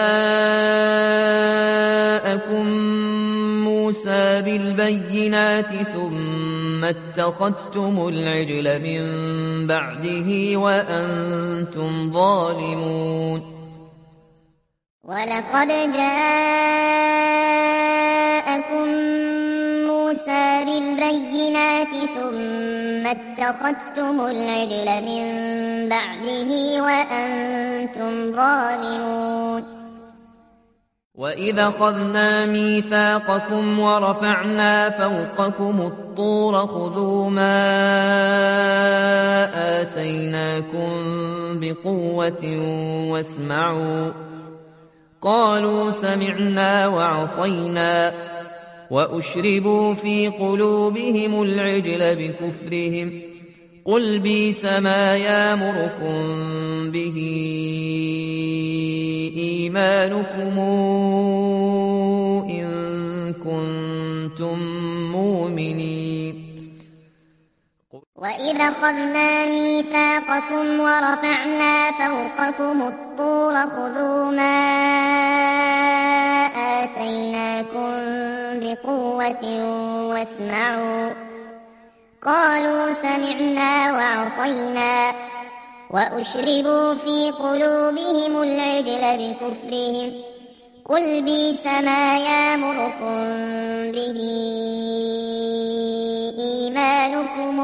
A: جاءكم موسى بالبينات ثم اتخذتم العجل من بعده وأنتم ظالمون
B: ولقد جاءكم موسى بالبينات ثم اتخذتم العجل من بعده وأنتم ظالمون
A: وإذا أخذنا ميثاقكم ورفعنا فوقكم الطور خذوا ما آتيناكم بقوة واسمعوا قالوا سمعنا وعصينا وأشربوا في قلوبهم العجل بكفرهم قل بئس ما يأمركم به إيمانكم إن كنتم مؤمنين
B: وإذا أخذنا ميثاقكم ورفعنا فوقكم الطور خذوا ما آتيناكم بقوة واسمعوا قالوا سمعنا وعصينا وأشربوا في قلوبهم العجل بكفرهم قل بئس ما يأمركم به إيمانكم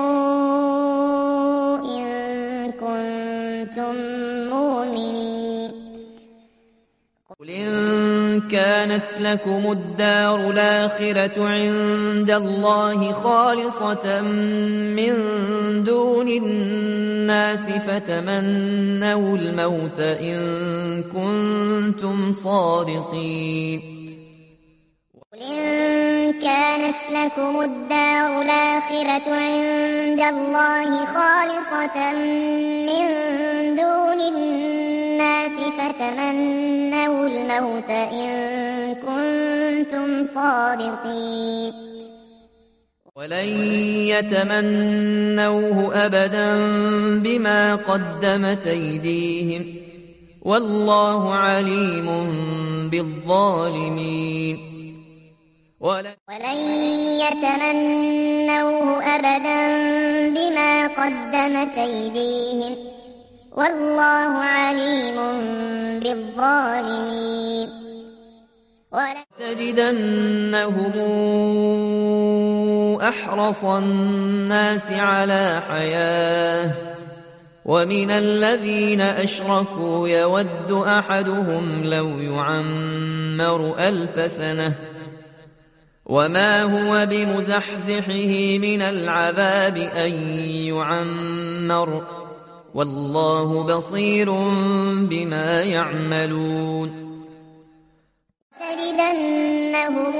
B: إن كنتم مؤمنين
A: قل إن كانت لكم الدار الآخرة عند الله خالصة من دون الناس فتمنوا الموت إن كنتم صادقين
B: قل إن كانت لكم الدار الآخرة عند الله خالصة من دون الناس فتمنوا الموت إن كنتم صادقين
A: ولن يتمنوه أبدا بما قدمت أيديهم والله عليم بالظالمين ولن
B: يتمنوه أبدا بما قدمت أيديهم والله عليم بالظالمين
A: ولتجدنهم أحرص الناس على حياة ومن الذين أشركوا يود أحدهم لو يعمر ألف سنة وما هو بمزحزحه من العذاب أن يعمر والله بصير بما يعملون
B: تجدنهم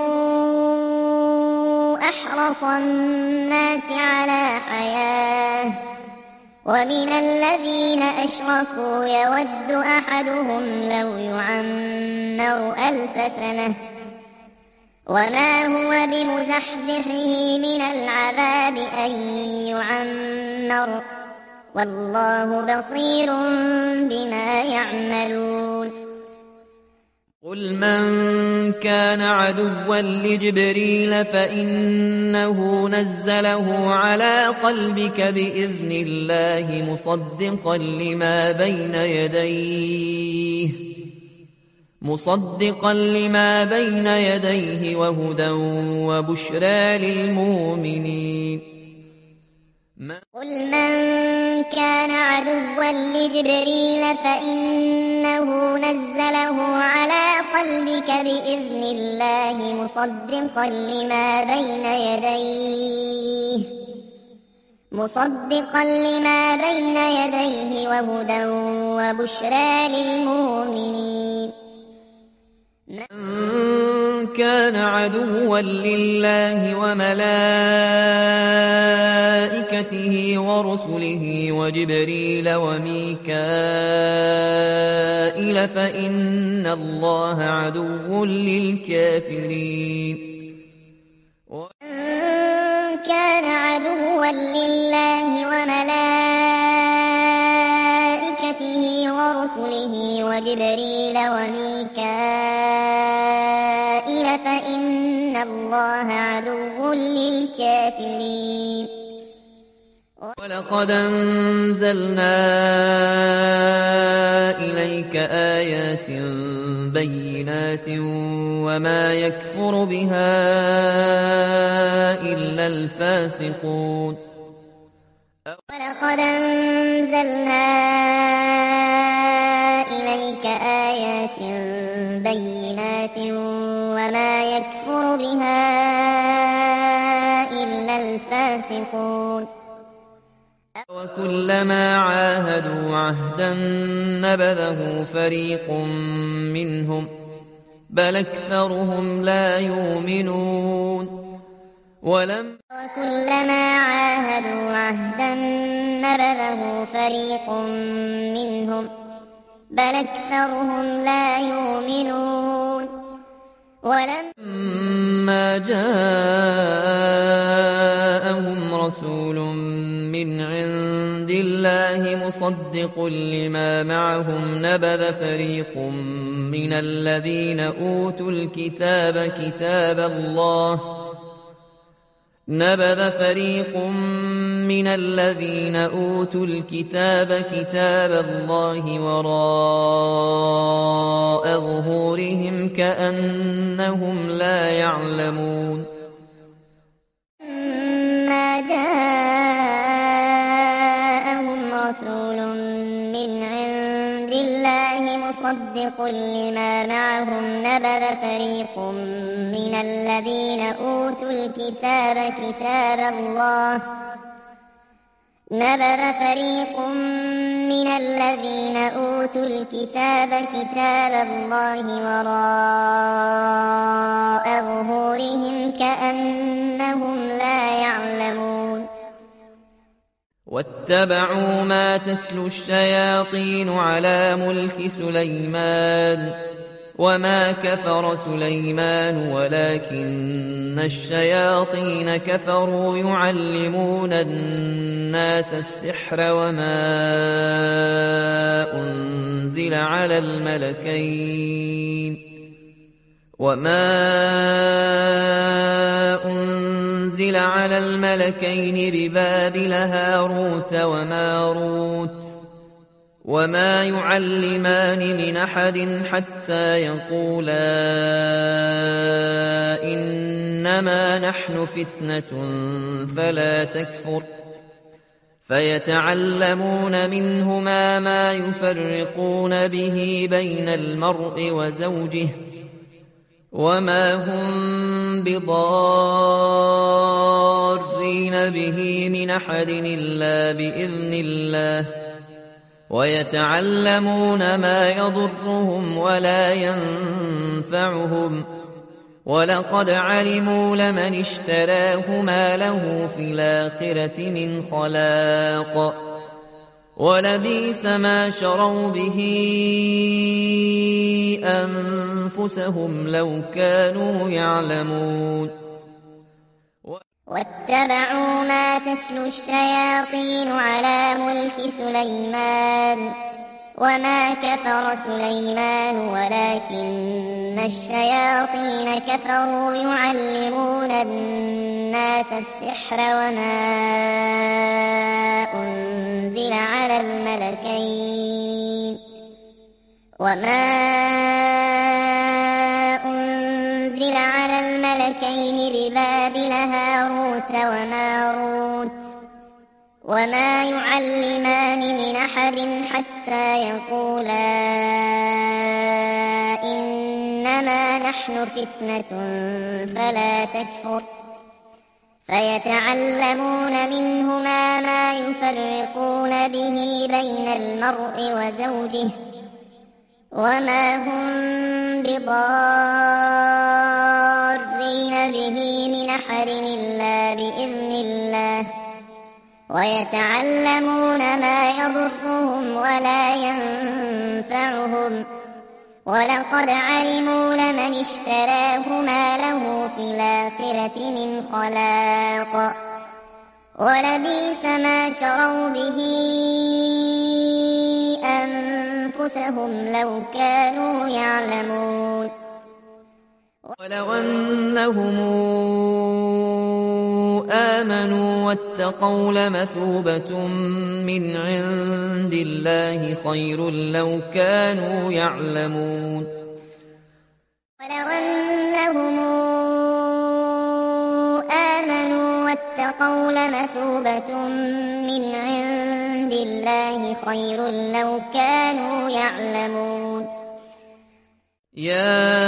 B: أحرص الناس على حياة ومن الذين أشركوا يود أحدهم لو يعمر ألف سنة وما هو بمزحزحه من العذاب أن يعمر والله بصير بما يعملون
A: قل من كان عدوا لجبريل فإنه نزله على قلبك بإذن الله مصدقا لما بين يديه مصدقا لما بين يديه وهدى وبشرى للمؤمنين
B: قل من كان عدوا لجبريل فإنه نزله على قلبك بإذن الله مصدقا لما بين يديه مصدقا لما بين يديه وهدى وبشرى للمؤمنين
A: من كان عدوا لله وملائكته ورسله وجبريل وميكائيل فإن الله عدو للكافرين
B: كان عدوا لله وملائكته ورسله وجبريل وميكائيل فإن الله عدو للكافرين
A: ولقد أنزلنا إليك آيات بينات وما يكفر بها إلا الفاسقون
B: ولقد أنزلنا إليك آيات بينات وما يكفر بها إلا الفاسقون
A: وكلما عاهدوا عهدا نبذه فريق منهم بل أكثرهم لا يؤمنون ولم
B: وكلما عاهدوا عهدا نبذه فريق منهم بل أكثرهم لا يؤمنون
A: ولما جاءهم رسول من عند الله مصدق لما معهم نبذ فريق من الذين أوتوا الكتاب كتاب الله نبذ فريق من الذين أوتوا الكتاب كتاب الله وراء ظهورهم كأنهم لا يعلمون
B: ما جاءهم رسول من عند الله مصدق لما معهم نبذ فريق من الذين أوتوا الكتاب كتاب الله نبذ فريق من الذين أوتوا الكتاب كتاب الله وراء ظهورهم كأنهم لا يعلمون
A: واتبعوا ما تتلو الشياطين على ملك سليمان وما كفر سليمان ولكن الشياطين كفروا يعلمون الناس السحر وما أنزل على الملكين وما أنزل على الملكين ببابل هاروت وماروت وما يعلمان من أحد حتى يقولا إنما نحن فتنة فلا تكفر فيتعلمون منهما ما يفرقون به بين المرء وزوجه وما هم بضارين به من أحد إلا بإذن الله ويتعلمون ما يضرهم ولا ينفعهم ولقد علموا لمن اشتراه ما له في الآخرة من خلاق ولبئس ما شروا به أنفسهم لو كانوا يعلمون
B: واتبعوا ما تتلو الشياطين على ملك سليمان وما كفر سليمان ولكن الشياطين كفروا يعلمون الناس السحر وما أنزل على الملكين وما أنزل على الملكين ببابل هاروت وماروت وما يعلمان من أحد حتى يقولا إنما نحن فتنة فلا تكفر فيتعلمون منهما ما يفرقون به بين المرء وزوجه وما هم بضارين به من أحد إلا بإذن الله ويتعلمون ما يضرهم ولا ينفعهم ولقد علموا لمن اشتراه ما له في الآخرة من خلاق ولبئس ما شروا به أنفسهم لو كانوا يعلمون.
A: ولو أنهم آمنوا واتقوا لمثوبة من عند الله خير لو كانوا يعلمون.
B: ولو أنهم آمنوا واتقوا لمثوبة من عند الله خير لو كانوا يعلمون.
A: يا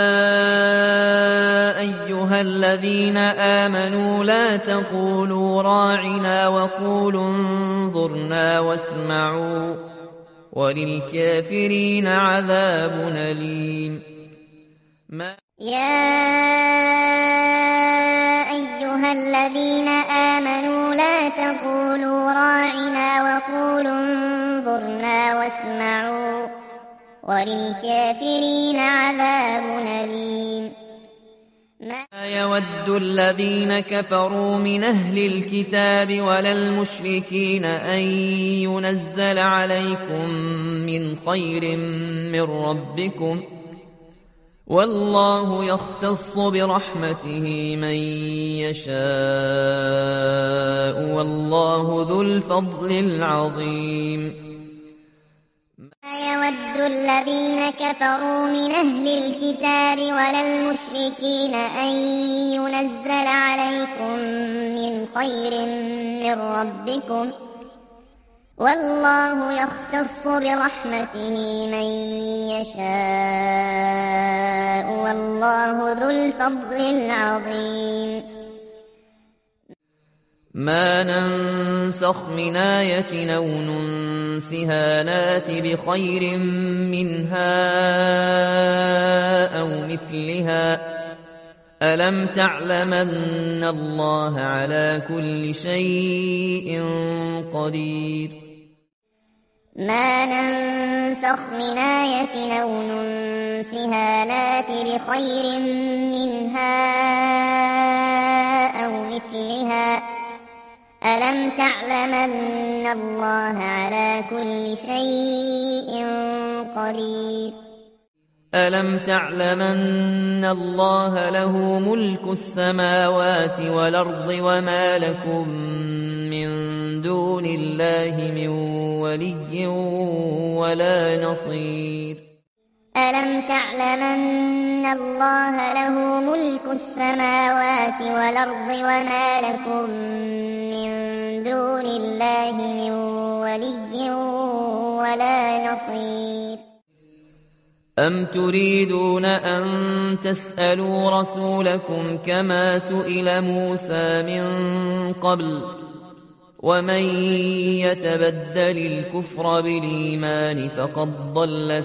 A: أيها الذين آمنوا لا تقولوا راعنا وقولوا انظرنا واسمعوا وللكافرين عذاب أليم.
B: يا أيها الذين آمنوا لا تقولوا راعنا وقولوا انظرنا واسمعوا وللكافرين عذاب أليم.
A: ما يود الذين كفروا من أهل الكتاب ولا المشركين أن ينزل عليكم من خير من ربكم والله يختص برحمته من يشاء والله ذو الفضل العظيم.
B: يود الذين كفروا من أهل الكتاب ولا المشركين أن ينزل عليكم من خير من ربكم والله يختص برحمته من يشاء والله ذو الفضل العظيم.
A: ما ننسخ من آية أو ننسها نات بخير منها أو مثلها ألم تعلم أن الله على كل شيء قدير.
B: ما ننسخ من آية أو ننسها نات بخير منها أو مثلها ألم تعلم أن الله على كل شيء قدير.
A: ألم تعلم أن الله له ملك السماوات والأرض وما لكم من دون الله من ولي ولا نصير.
B: ألم تعلم أن الله له ملك السماوات والأرض وما لكم من دون الله من ولي ولا نصير.
A: أم تريدون أن تسألوا رسولكم كما سئل موسى من قبل ومن يتبدل الكفر بالإيمان فقد ضل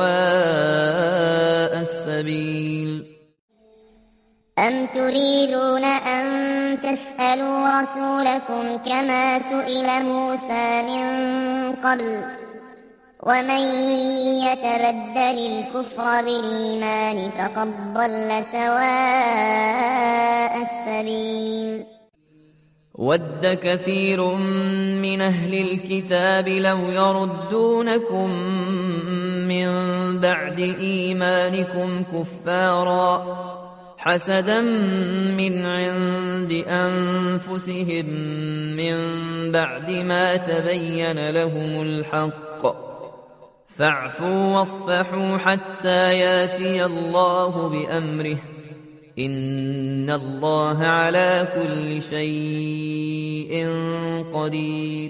A: سواء السبيل.
B: أم تريدون أن تسألوا رسولكم كما سئل موسى من قبل ومن يتبدل الكفر بالإيمان فقد ضل سواء السبيل.
A: ود كثير من أهل الكتاب لو يردونكم من بعد إيمانكم كفارا حسدا من عند أنفسهم من بعد ما تبين لهم الحق فاعفوا واصفحوا حتى ياتي الله بأمره إن الله على كل شيء قدير.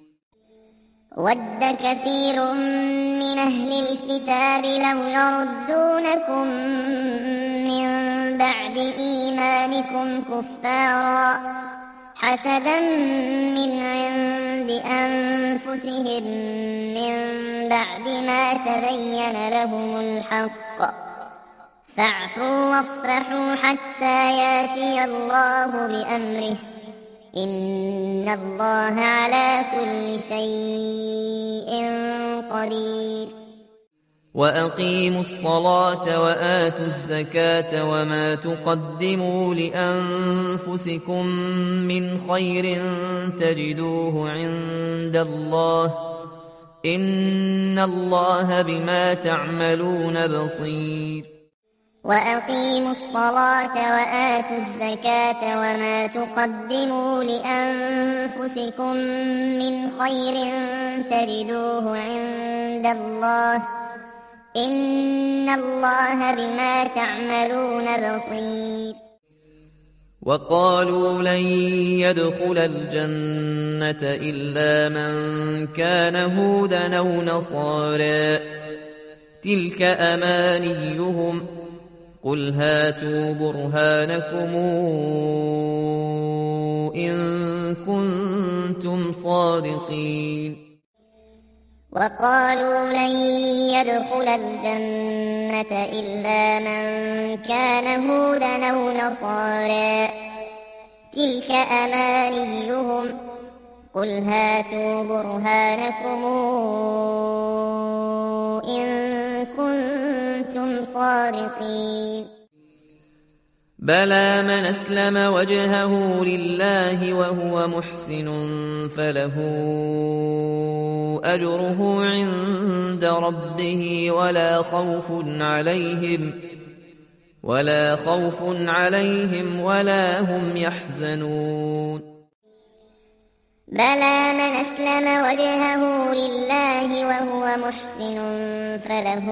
B: ود كثير من أهل الكتاب لو يردونكم من بعد إيمانكم كفارا حسدا من عند أنفسهم من بعد ما تبين لهم الحق فاعفوا واصفحوا حتى يأتي الله بأمره إن الله على كل شيء قدير.
A: وأقيموا الصلاة وآتوا الزكاة وما تقدموا لأنفسكم من خير تجدوه عند الله إن الله بما تعملون بصير.
B: وأقيموا الصلاة وآتوا الزكاة وما تقدموا لأنفسكم من خير تجدوه عند الله إن الله بما تعملون بصير.
A: وقالوا لن يدخل الجنة إلا من كان هودا أو نصارى تلك أمانيهم قل هاتوا برهانكم إن كنتم صادقين.
B: وقالوا لن يدخل الجنة إلا من كان هودا أو نصارى تلك أمانيهم قل هاتوا برهانكم إن كنتم صادقين.
A: بلى من أسلم وجهه لله وهو محسن فله أجره عند ربه ولا خوف عليهم ولا خوف عليهم ولا هم يحزنون.
B: بلى من أسلم وجهه لله وهو محسن فله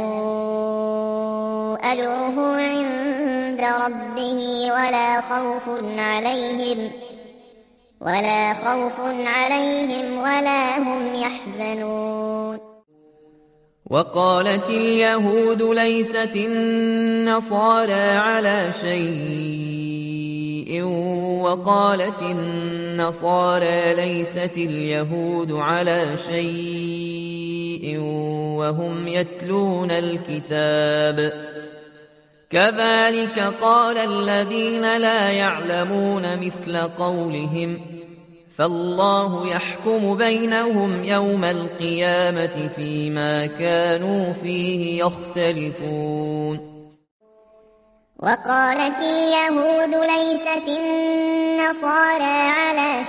B: أجره عند ربه ولا خوف عليهم ولا خوف عليهم ولا هم يحزنون.
A: وقالت اليهود ليست النصارى على شيء وقالت النصارى ليست اليهود على شيء وهم يتلون الكتاب كذلك قال الذين لا يعلمون مثل قولهم فالله يحكم بينهم يوم القيامة فيما كانوا فيه يختلفون.
B: وقالت اليهود ليست النصارى على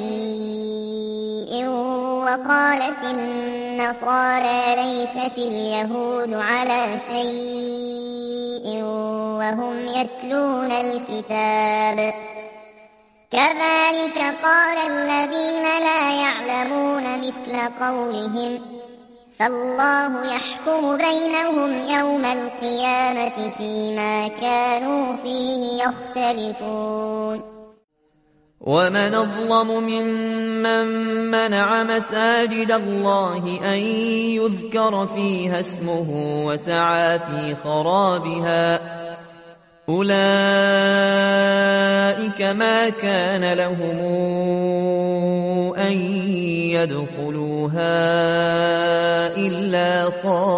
B: شيء وقالت النصارى ليست اليهود على شيء وهم يتلون الكتاب كذلك قال الذين لا يعلمون مثل قولهم فالله يحكم بينهم يوم القيامة فيما كانوا فيه يختلفون.
A: ومن أظلم ممن منع مساجد الله أن يذكر فيها اسمه وسعى في خرابها أولئك ما كان لهم أن يدخلوها إلا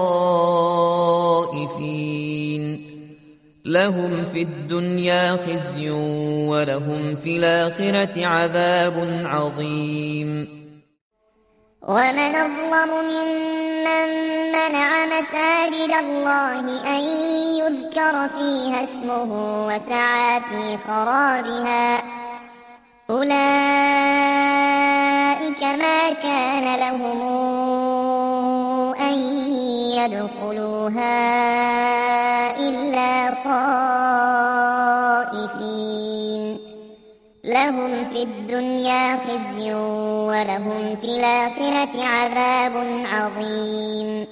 A: خائفين لهم في الدنيا خزي ولهم في الآخرة عذاب عظيم.
B: ومن أظلم ممن منع مساجد الله أن يذكر فيها اسمه وسعى في خرابها أولئك ما كان لهم أن يدخلوها إلا خائفين لهم في الدنيا خزي ولهم في الآخرة عذاب عظيم.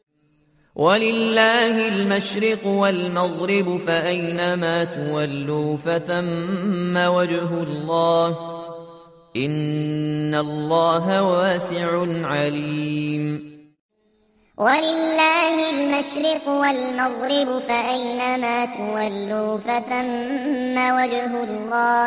A: ولله المشرق والمغرب فأينما تولوا فثم وجه الله إن الله واسع عليم.
B: ولله المشرق والمغرب فأينما تولوا فثم وجه الله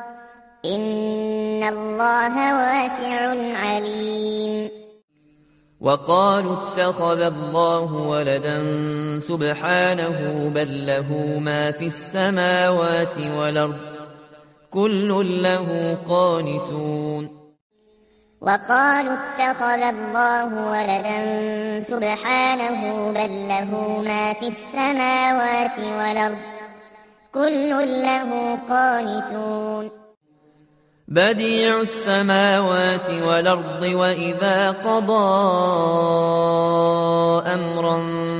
B: إن الله واسع عليم.
A: وقالوا اتخذ الله ولدا سبحانه بل له ما في السماوات والأرض كل له قانتون.
B: وقالوا اتخذ الله ولدا سبحانه بل له ما في السماوات والأرض كل له قانتون.
A: بديع السماوات والأرض وإذا قضى أمرا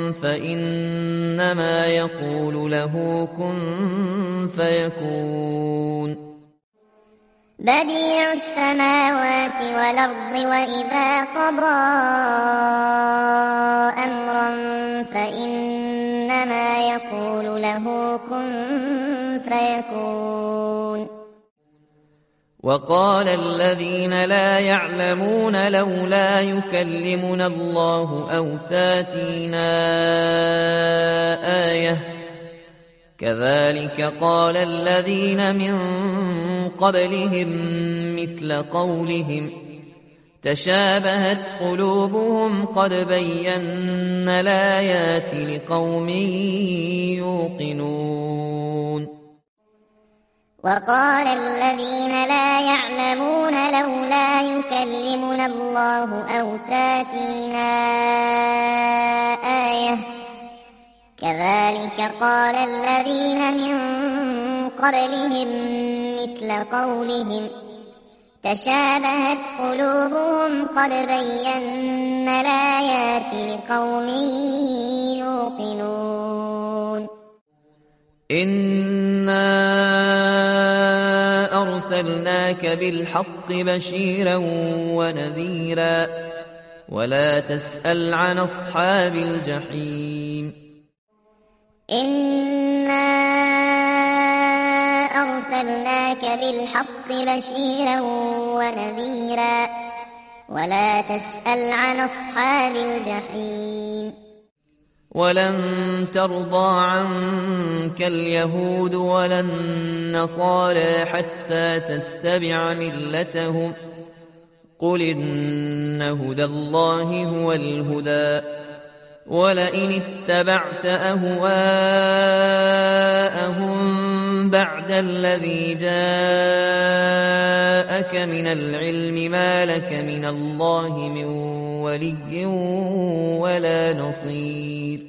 A: فإنما يقول له كن فيكون.
B: بديع السماوات والأرض وإذا قضى أمرا فإنما يقول له كن فيكون.
A: وقال الذين لا يعلمون لولا يكلمنا الله أو تاتينا آية كذلك قال الذين من قبلهم مثل قولهم تشابهت قلوبهم قد بينا الآيات لقوم يوقنون.
B: وقال الذين لا يعلمون لولا يكلمنا الله أو تاتينا آية كذلك قال الذين من قبلهم مثل قولهم تشابهت قلوبهم قد بينا الآيات لقوم يوقنون.
A: إنا أرسلناك بالحق بشيرا ونذيرا ولا تسأل عن أصحاب الجحيم.
B: إنا أرسلناك بالحق بشيرا ونذيرا ولا تسأل عن أصحاب الجحيم.
A: ولن ترضى عنك اليهود ولا النصارى حتى تتبع ملتهم قل إن هدى الله هو الهدى ولئن اتبعت أهواءهم بعد الذي جاءك من العلم ما لك من الله من ولي ولا نصير.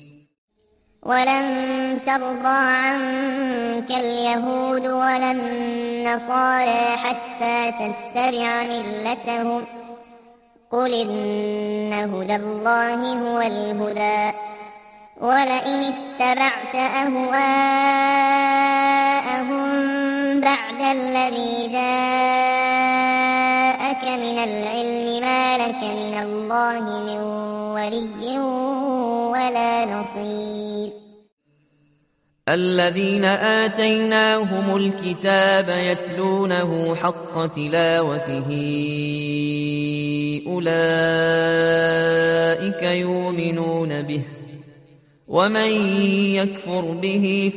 B: ولن ترضى عنك اليهود ولا النصارى حتى تتبع ملتهم قل إن هدى الله هو الهدى ولئن اتبعت أهواءهم بعد الذي جاءك من العلم ما لك من الله من ولي ولا نصير.
A: الذين آتيناهم الكتاب يتلونه حق تلاوته أولئك يؤمنون به ومن يكفر به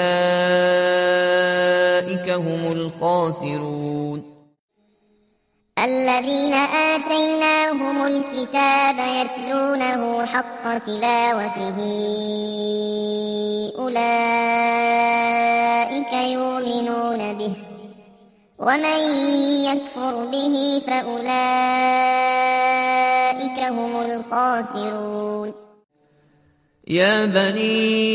A: فأولئك هم الخاسرون.
B: الذين آتيناهم الكتاب يتلونه حق تلاوته أولئك يؤمنون به ومن يكفر به فأولئك هم الخاسرون.
A: يا بني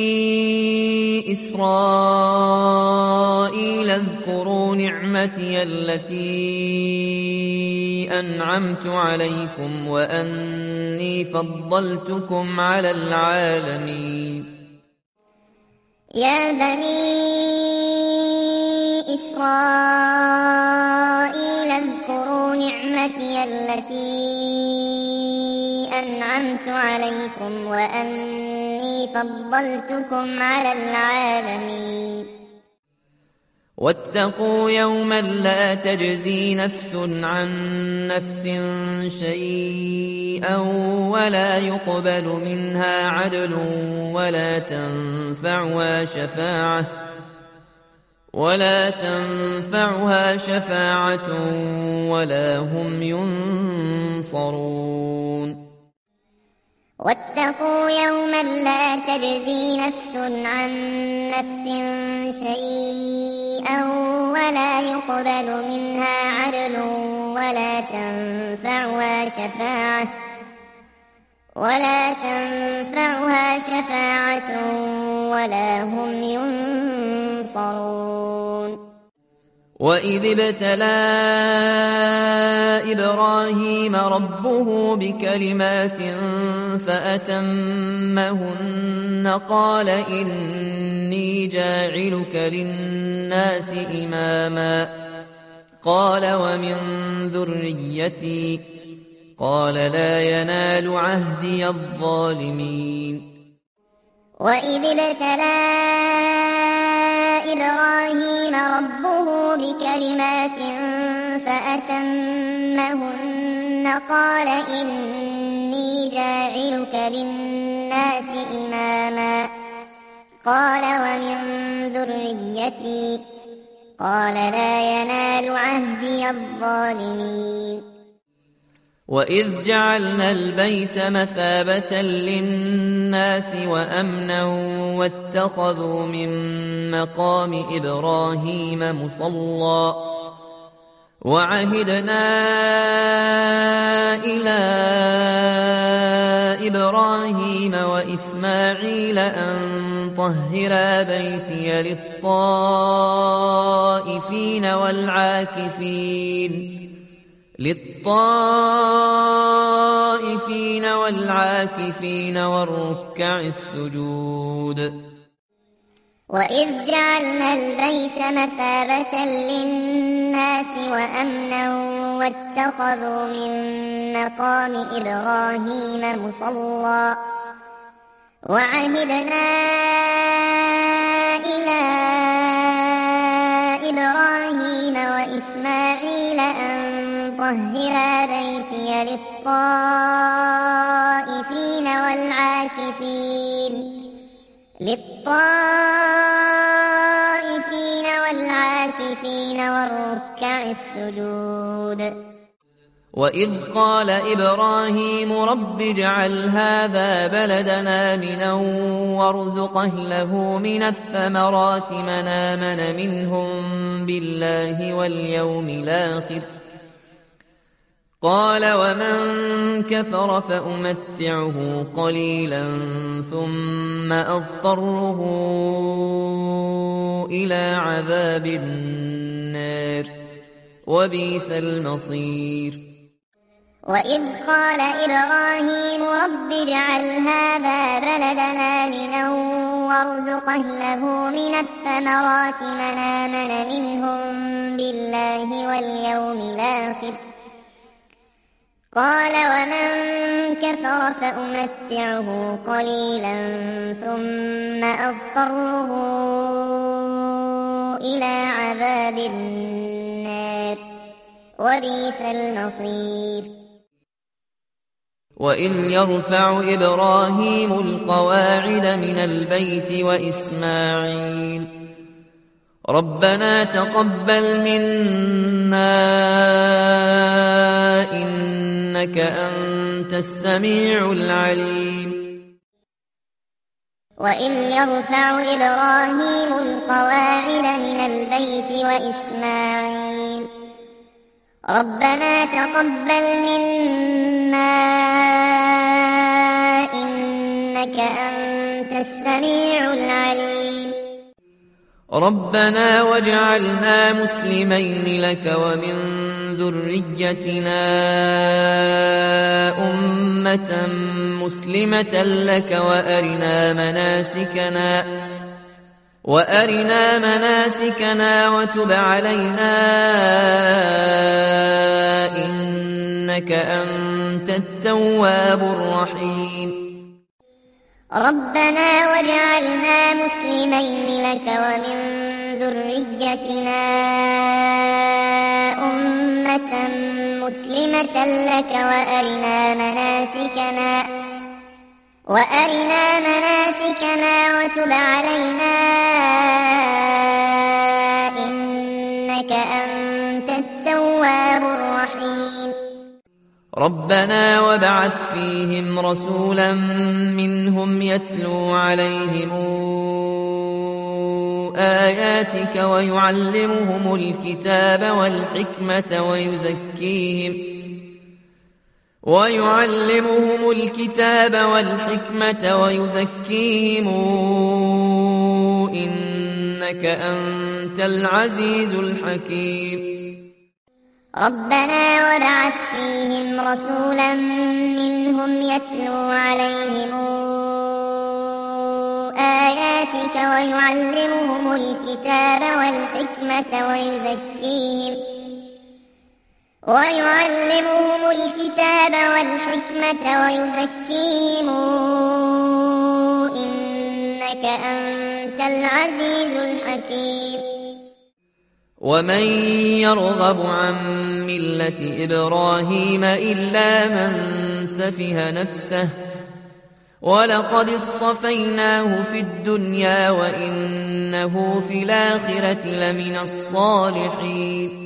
A: إسرائيل اذكروا نعمتي التي أنعمت عليكم وأني فضلتكم على العالمين.
B: يا بني إسرائيل اذكروا نعمتي التي أنعمت عليكم وأني فضلتكم على العالمين.
A: واتقوا يوما لا تجزي نفس عن نفس شيئا ولا يقبل منها عدل ولا تنفعها شفاعة ولا تنفعها شفاعة ولا هم ينصرون.
B: واتقوا يوما لا تجزي نفس عن نفس شيئا ولا يقبل منها عدل ولا تنفعها شفاعة ولا تنفعها شفاعة ولا هم ينصرون.
A: وإذ ابتلى إبراهيم ربه بكلمات فأتمهن قال إني جاعلك للناس إماما قال ومن ذريتي قال لا ينال عهدي الظالمين.
B: وإذ ابتلى إبراهيم ربه بكلمات فأتمهن قال إني جاعلك للناس إماما قال ومن ذريتي قال لا ينال عهدي الظالمين.
A: وإذ جعلنا البيت مثابة للناس وأمنا واتخذوا من مقام إبراهيم مصلى وعهدنا إلى إبراهيم وإسماعيل أن طهرا بيتي للطائفين والعاكفين للطائفين والعاكفين والركع السجود.
B: وإذ جعلنا البيت مثابة للناس وأمنا واتخذوا من مقام إبراهيم مصلى وعهدنا إلى إبراهيم وإسماعيل أن طهرا بيتي للطائفين والعاكفين للطائفين والعاكفين والركع السجود.
A: وإذ قال إبراهيم رب اجعل هذا بلدنا آمنا وارزق أهله من الثمرات من آمن منهم بالله واليوم الآخر قال ومن كفر فأمتعه قليلا ثم أضطره إلى عذاب النار وبئس المصير.
B: وإذ قال إبراهيم رب اجعل هذا بلدنا آمنا وارزق أهله من الثمرات من آمن منهم بالله واليوم الآخر قال ومن كفر فأمتعه قليلا ثم أضطره إلى عذاب النار وبئس المصير.
A: وإذ يرفع إبراهيم القواعد من البيت وإسماعيل ربنا تقبل منا إنك أنت السميع العليم.
B: وإذ يرفع إبراهيم القواعد من البيت وإسماعيل ربنا تقبل منا إنك أنت السميع العليم.
A: ربنا واجعلنا مسلمين لك ومن ذريتنا أمة مسلمة لك وأرنا مناسكنا وأرنا مناسكنا وتب علينا إنك أنت التواب الرحيم.
B: ربنا واجعلنا مسلمين لك ومن ذريتنا أمة مسلمة لك وأرنا مناسكنا وأرنا مناسكنا وتب علينا إنك أنت التواب الرحيم
A: ربنا وابعث فيهم رسولا منهم يتلو عليهم آياتك ويعلمهم الكتاب والحكمة ويزكيهم ويعلمهم الكتاب والحكمة ويزكيهم إنك أنت العزيز الحكيم
B: ربنا وابعث فيهم رسولا منهم يتلو عليهم آياتك ويعلمهم الكتاب والحكمة ويزكيهم ويعلمهم الكتاب والحكمة ويزكيهم إنك أنت العزيز الحكيم
A: ومن يرغب عن ملة إبراهيم إلا من سفه نفسه ولقد اصطفيناه في الدنيا وإنه في الآخرة لمن الصالحين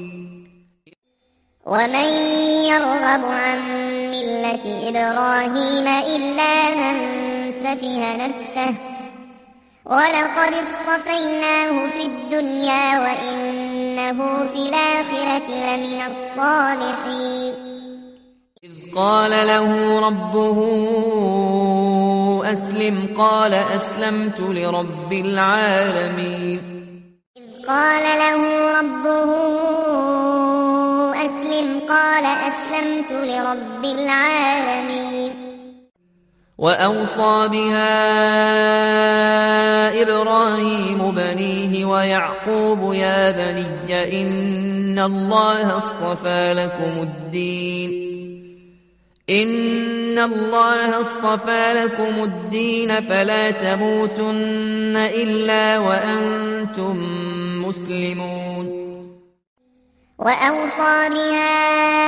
B: ومن يرغب عن ملة إبراهيم إلا من سفه نفسه ولقد اصطفيناه في الدنيا وإنه في الآخرة لمن الصالحين
A: إذ قال له ربه أسلم قال أسلمت لرب العالمين
B: إذ قال له ربه أسلم قال أسلمت لرب العالمين
A: وأوصى بها إبراهيم بنيه ويعقوب يا بني إن الله اصطفى لكم الدين إن الله اصطفى لكم الدين فلا تموتن إلا وأنتم مسلمون
B: وأوصى بها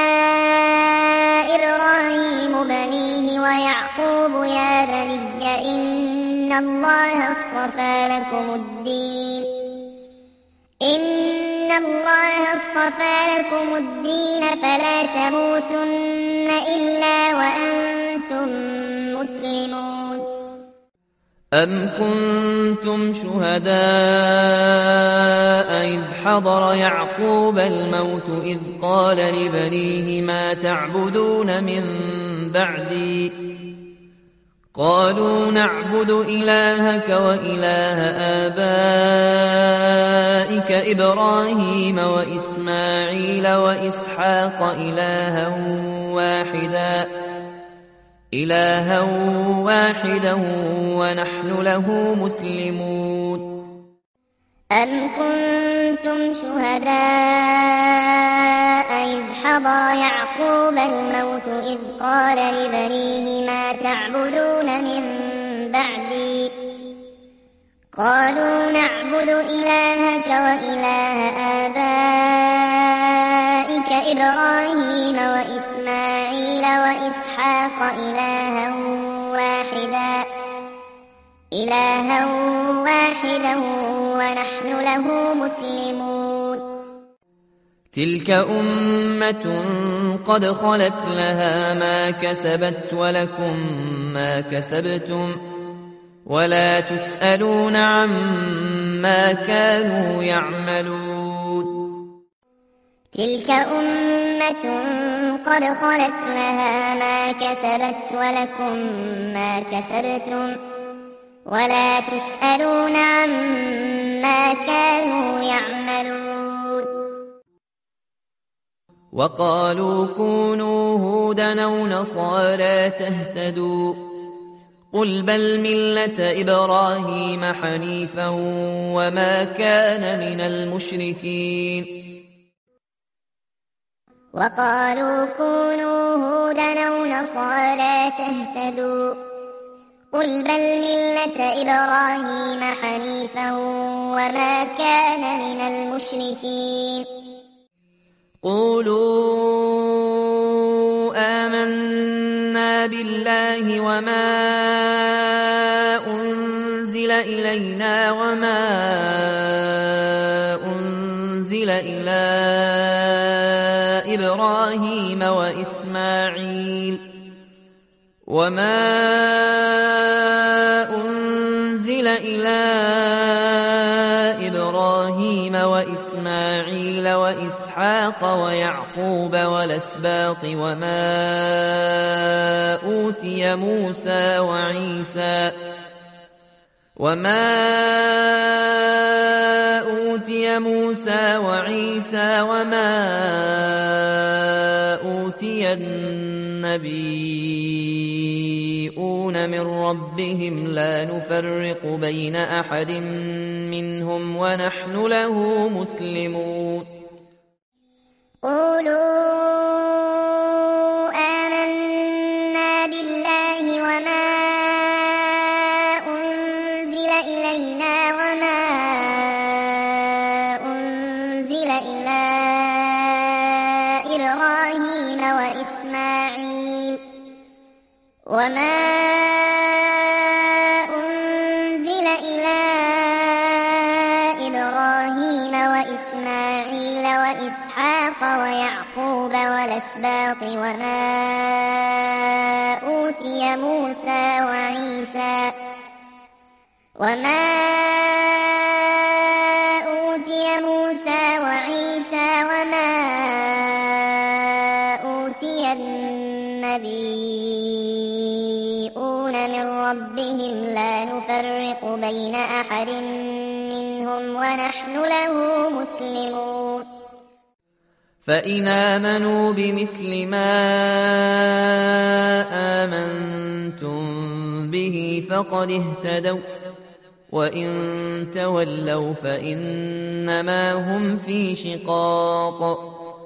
B: إبراهيم بنيه ويعقوب يا بني إن الله اصطفى لكم الدين إن الله اصطفى لكم الدين فلا تموتن إلا وأنتم مسلمون
A: أم كنتم شهداء إذ حضر يعقوب الموت إذ قال لبنيه ما تعبدون من بعدي قالوا نعبد إلهك وإله آبائك إبراهيم وإسماعيل وإسحاق إلها واحدا إلها واحدا ونحن له مسلمون
B: أم كنتم شهداء إذ حضر يعقوب الموت إذ قال لبنيه ما تعبدون من بعدي قالوا نعبد إلهك وإله آبائك إبراهيم وإسماعيل وإسحاق إلها واحدا إلها واحدا ونحن له مسلمون
A: تلك أمة قد خلت لها ما كسبت ولكم ما كسبتم ولا تسألون عما كانوا يعملون
B: تلك أمة قد خلت لها ما كسبت ولكم ما كسبتم ولا تسألون عما كانوا يعملون
A: وقالوا كونوا هودا أو نصارى تهتدوا قل بل ملة إبراهيم حنيفا وما كان من المشركين
B: وقالوا كونوا هودا أو نصارى تهتدوا قل بل ملة إبراهيم حنيفا وما كان من المشركين
A: قولوا آمنا بالله وما أنزل إلينا وما أنزل إلى إبراهيم وإسماعيل وما أنزل إلى إبراهيم وإسماعيل وإسحاق ويعقوب والأسباط وما أوتي موسى وعيسى وما أوتي موسى وعيسى وما أوتي النبيون من ربهم لا نفرق بين أحد منهم ونحن له مسلمون
B: قولوا آمنا بالله وما أنزل إلينا وما أنزل إلى إبراهيم وإسماعيل وما أنزل إلى إبراهيم وإسماعيل وإسحاق ويعقوب والأسباط وما أوتي موسى وعيسى وما أوتي موسى وعيسى وما أوتي النبيون من ربهم لا نفرق بين أحد منهم ونحن له مسلمون
A: فإن آمنوا بمثل ما آمنتم به فقد اهتدوا وإن تولوا فإنما هم في شقاق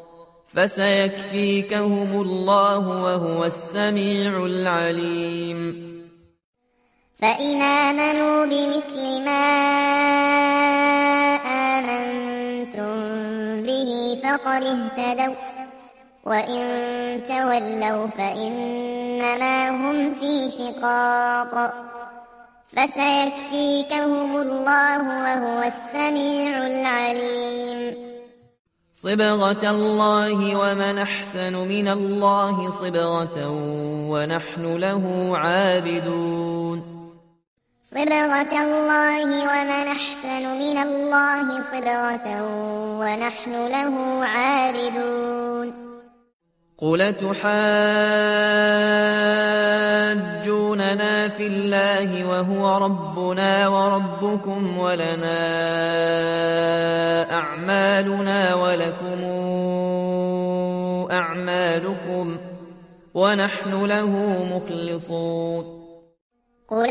A: فسيكفيكهم الله وهو السميع العليم
B: فإن آمنوا بمثل ما آمنتم به فقد اهتدوا وإن تولوا فإنما هم في شقاق فسيكفيكهم الله وهو السميع العليم
A: صبغة الله ومن أحسن من الله صبغة ونحن له عابدون
B: صبغة الله ومن أحسن من الله صبغة ونحن له عابدون
A: قل تحاجوننا في الله وهو ربنا وربكم ولنا أعمالنا ولكم أعمالكم ونحن له مخلصون
B: قل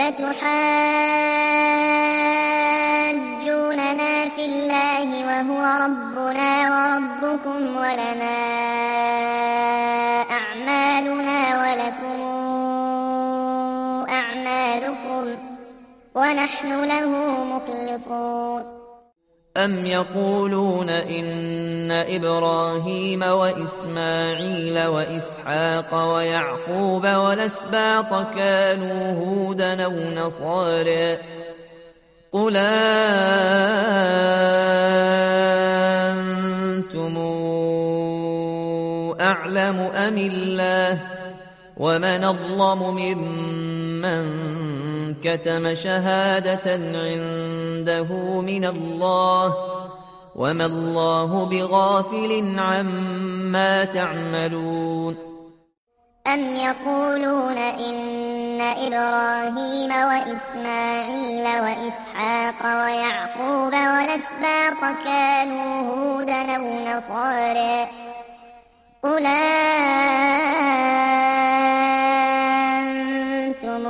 B: تحاجوننا في الله وهو ربنا وربكم ولنا أعمالنا ولكم أعمالكم ونحن له مخلصون
A: أم يقولون إن إبراهيم وإسماعيل وإسحاق ويعقوب والأسباط كانوا هودا أو نصارى قل أنتم أعلم أم الله ومن أظلم ممن كتم شهادة عنده من الله وما الله بغافل عما تعملون
B: أم يقولون إن إبراهيم وإسماعيل وإسحاق ويعقوب والأسباط كانوا هودا أو نصارى قل أنتم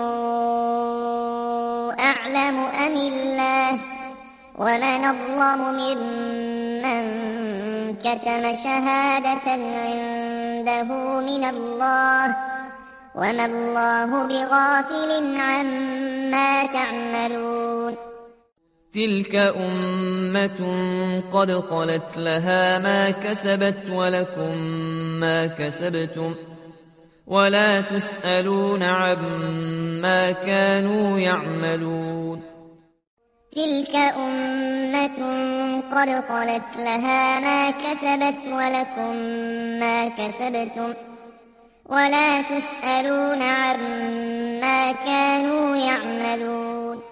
B: أعلم أم الله ومن أظلم ممن كتم شهادة عنده من الله وما الله بغافل عما تعملون
A: تلك أمة قد خلت لها ما كسبت ولكم ما كسبتم ولا تسألون عما كانوا يعملون
B: تلك أمة قد خلت لها ما كسبت ولكم ما كسبتم ولا تسألون عما كانوا يعملون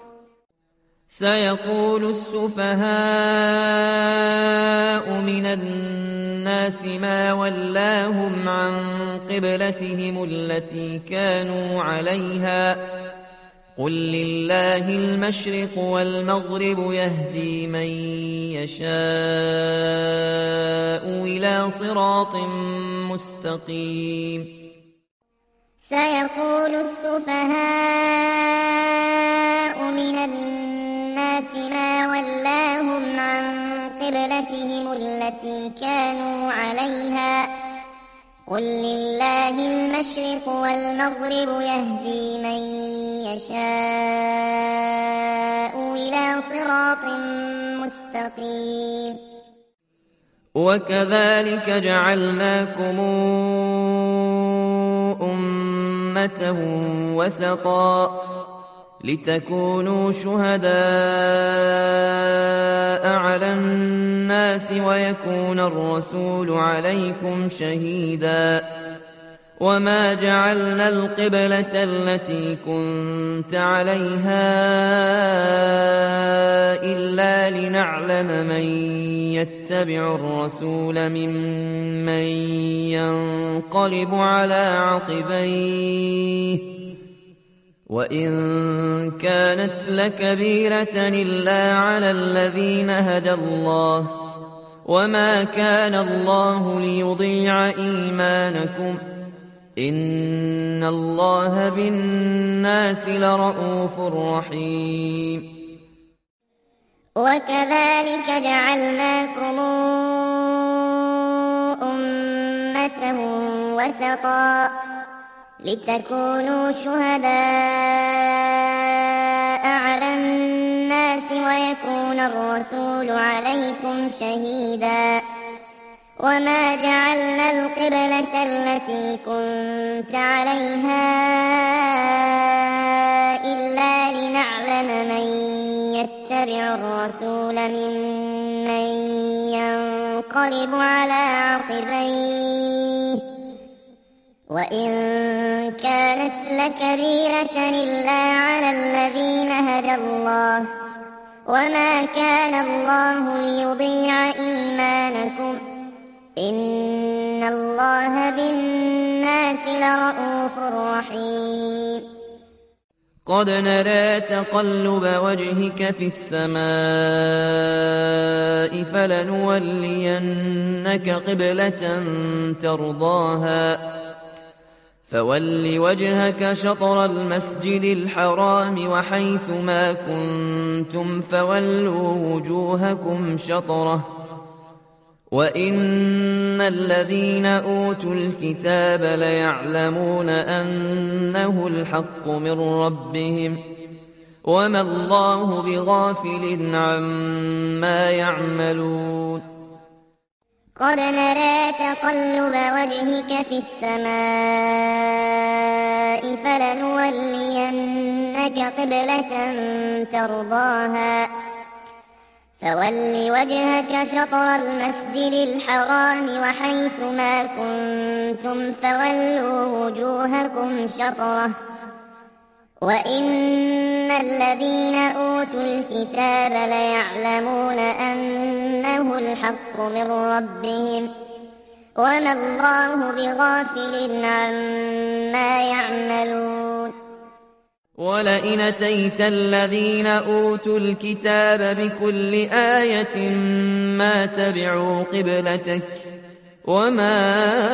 A: سيقول السفهاء من الناس ما ولاهم عن قبلتهم التي كانوا عليها قل لله المشرق والمغرب يهدي من يشاء إلى صراط مستقيم
B: سيقول السفهاء من الناس ما ولاهم عن قبلتهم التي كانوا عليها قل لله المشرق والمغرب يهدي من يشاء إلى صراط مستقيم
A: وكذلك جعلناكم أمة وسطا لتكونوا شهداء على الناس ويكون الرسول عليكم شهيدا وما جعلنا القبلة التي كنت عليها إلا لنعلم من يتبع الرسول ممن ينقلب على عقبيه وإن كانت لكبيرة إلا على الذين هدى الله وما كان الله ليضيع إيمانكم إن الله بالناس لرءوف رحيم
B: وكذلك جعلناكم أمة وسطا لتكونوا شهداء على الناس ويكون الرسول عليكم شهيدا وما جعلنا القبلة التي كنت عليها إلا لنعلم من يتبع الرسول ممن ينقلب على عقبيه وإن كانت لكبيرة إلا على الذين هدى الله وما كان الله ليضيع إيمانكم إن الله بالناس لرءوف رحيم
A: قد نرى تقلب وجهك في السماء فلنولينك قبلة ترضاها فول وجهك شطر المسجد الحرام وحيث ما كنتم فولوا وجوهكم شطره وإن الذين أوتوا الكتاب ليعلمون أنه الحق من ربهم وما الله بغافل عما يعملون
B: قد نرى تقلب وجهك في السماء فلنولينك قبلة ترضاها فول وجهك شطر المسجد الحرام وحيث ما كنتم فولوا وجوهكم شطره وإن الذين أوتوا الكتاب ليعلمون أنه الحق من ربهم وما الله بغافل عما يعملون
A: ولئن أتيت الذين أوتوا الكتاب بكل آية ما تبعوا قبلتك وما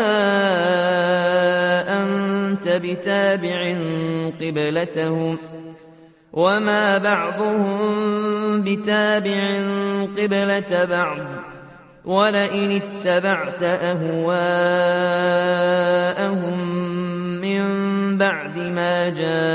A: أنت بتابع قبلتهم وما بعضهم بتابع قبلة بعض ولئن اتبعت أهواءهم من بعد ما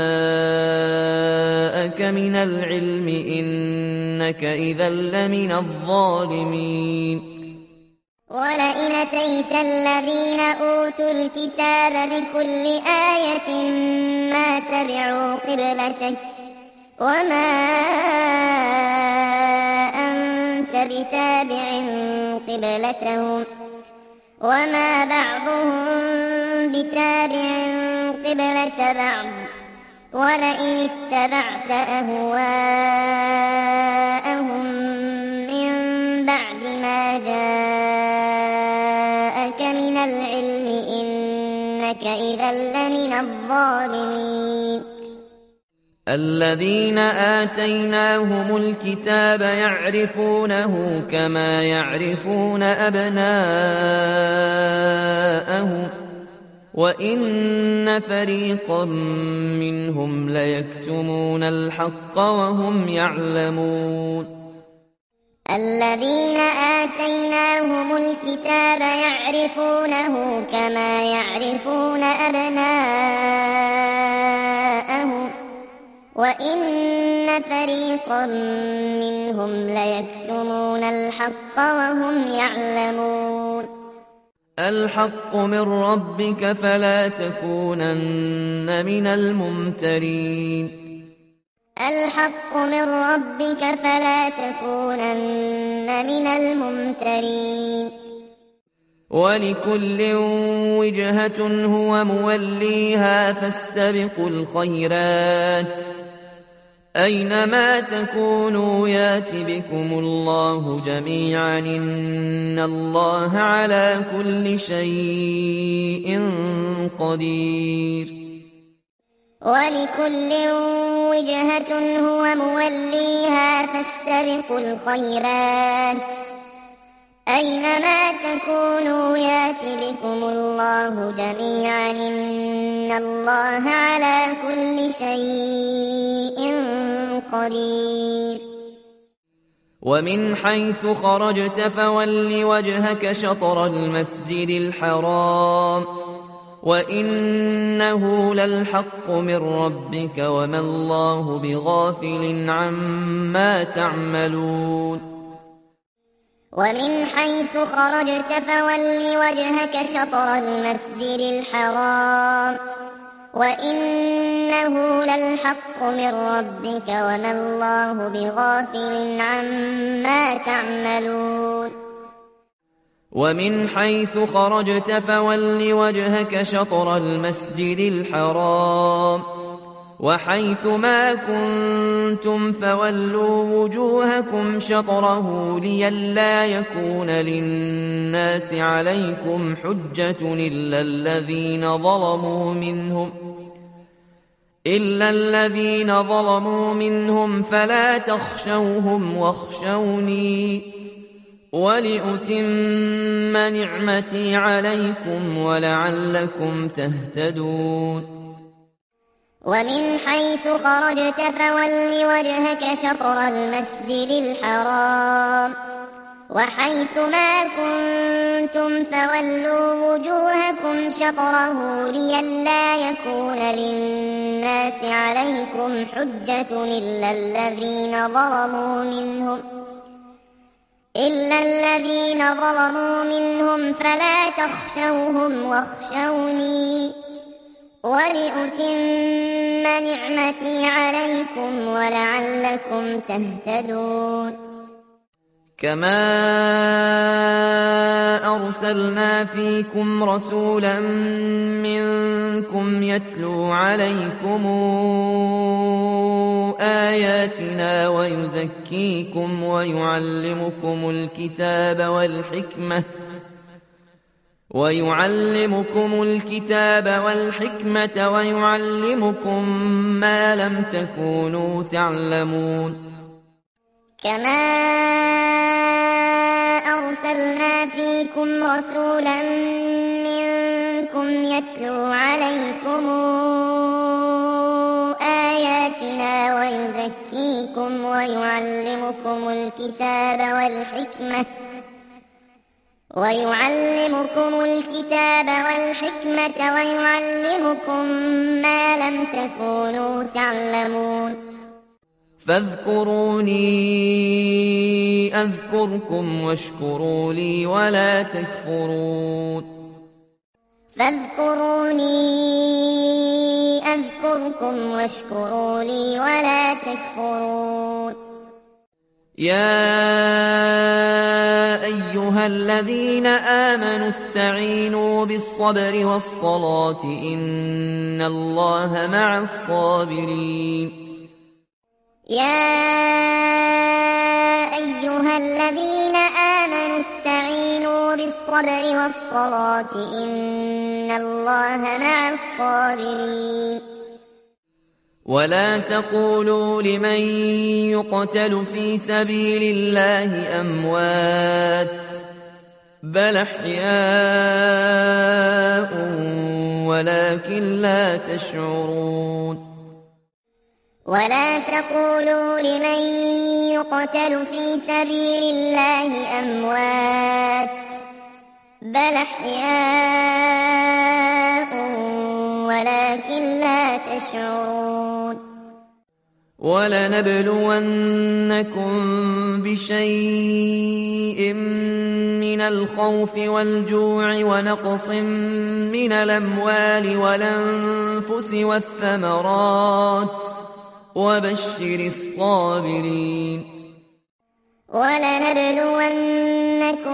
A: جاءك من العلم إنك إذا لمن الظالمين.
B: ولئن أتيت الذين أوتوا الكتاب بكل آية ما تبعوا قبلتك وما أنت بتابع قبلتهم وما بعضهم بتابع قبلة بعض ولئن اتبعت أهواءهم من بعد ما جاءك من العلم إنك إذا لمن الظالمين.
A: الذين آتيناهم الكتاب يعرفونه كما يعرفون أبناءهم وإن فريقا منهم ليكتمون الحق وهم يعلمون.
B: الذين آتيناهم الكتاب يعرفونه كما يعرفون أبناءهم وإن فريقا منهم ليكتمون الحق وهم يعلمون.
A: الحق من ربك فلا تكونن من الممترين.
B: الحق من ربك فلا تكونن من الممترين.
A: ولكل وجهة هو موليها فاستبقوا الخيرات أينما تكونوا يات بكم الله جميعا إن الله على كل شيء قدير.
B: ولكل وجهة هو موليها فاستبقوا الخيرات أينما تكونوا يات بكم الله جميعا إن الله على كل شيء قدير.
A: ومن حيث خرجت فول وجهك شطر المسجد الحرام وإنه للحق من ربك وما الله بغافل عما تعملون.
B: ومن حيث خرجت فول وجهك شطر المسجد الحرام وإنه للحق من ربك وما الله بغافل عما تعملون.
A: ومن حيث خرجت فول وجهك شطر المسجد الحرام وحيث ما كنتم فولوا وجوهكم شطره لئلا يكون للناس عليكم حجة إلا الذين ظلموا منهم إلا الذين ظلموا منهم فلا تخشوهم واخشوني ولأتم نعمتي عليكم ولعلكم تهتدون.
B: ومن حيث خرجت فول وجهك شطر المسجد الحرام وحيث ما كنتم فولوا وجوهكم شطره لئلا يكون للناس عليكم حجة إلا الذين ظلموا منهم إلا الذين ظلموا منهم فلا تخشوهم واخشوني ولأتم نعمتي عليكم ولعلكم تهتدون.
A: كما أرسلنا فيكم رسولا منكم يتلو عليكم آياتنا ويزكيكم ويعلمكم الكتاب والحكمة ويعلمكم الكتاب والحكمة ويعلمكم ما لم تكونوا تعلمون.
B: كما أرسلنا فيكم رسولا منكم يتلو عليكم آياتنا ويزكيكم ويعلمكم الكتاب والحكمة ويعلمكم الكتاب والحكمة ويعلمكم ما لم تكونوا تعلمون
A: فاذكروني أذكركم واشكروا لي ولا تكفرون
B: فاذكروني أذكركم واشكروا لي ولا تكفرون
A: يا أيها الذين آمنوا استعينوا بالصبر والصلاة إن الله مع الصابرين
B: يا أيها الذين آمنوا استعينوا بالصبر والصلاة إن الله مع الصابرين
A: ولا تقولوا لمن يقتل في سبيل الله أموات بل أحياء ولكن لا تشعرون
B: ولا تقولوا لمن يقتل في سبيل الله أموات بل أحياء ولكن لا تشعرون
A: ولنبلونكم بشيء من الخوف والجوع ونقص من الأموال والأنفس والثمرات وبشر الصابرين
B: ولنبلونكم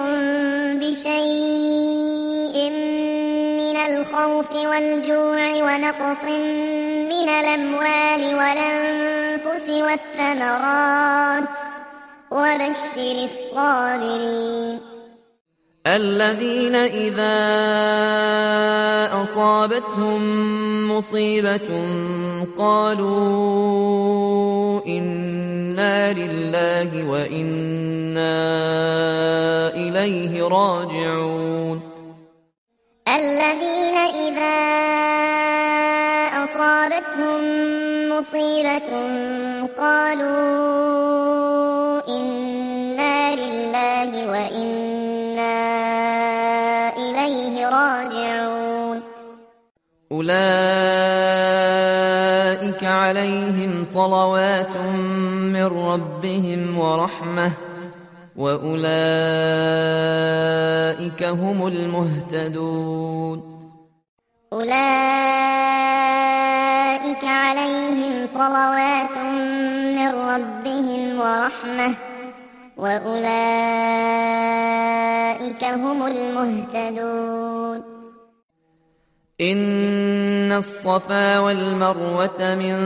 B: بشيء من الخوف والجوع ونقص من الأموال والأنفس والثمرات وبشر الصابرين
A: الذين إذا أصابتهم مصيبة قالوا إنا لله وإنا إليه راجعون
B: الذين إذا أصابتهم مصيبة قالوا إنا لله وإنا إليه راجعون
A: أولئك عليهم صلوات من ربهم ورحمة وأولئك هم المهتدون
B: أولئك عليهم صلوات من ربهم ورحمة وأولئك هم المهتدون
A: إن الصفا والمروة من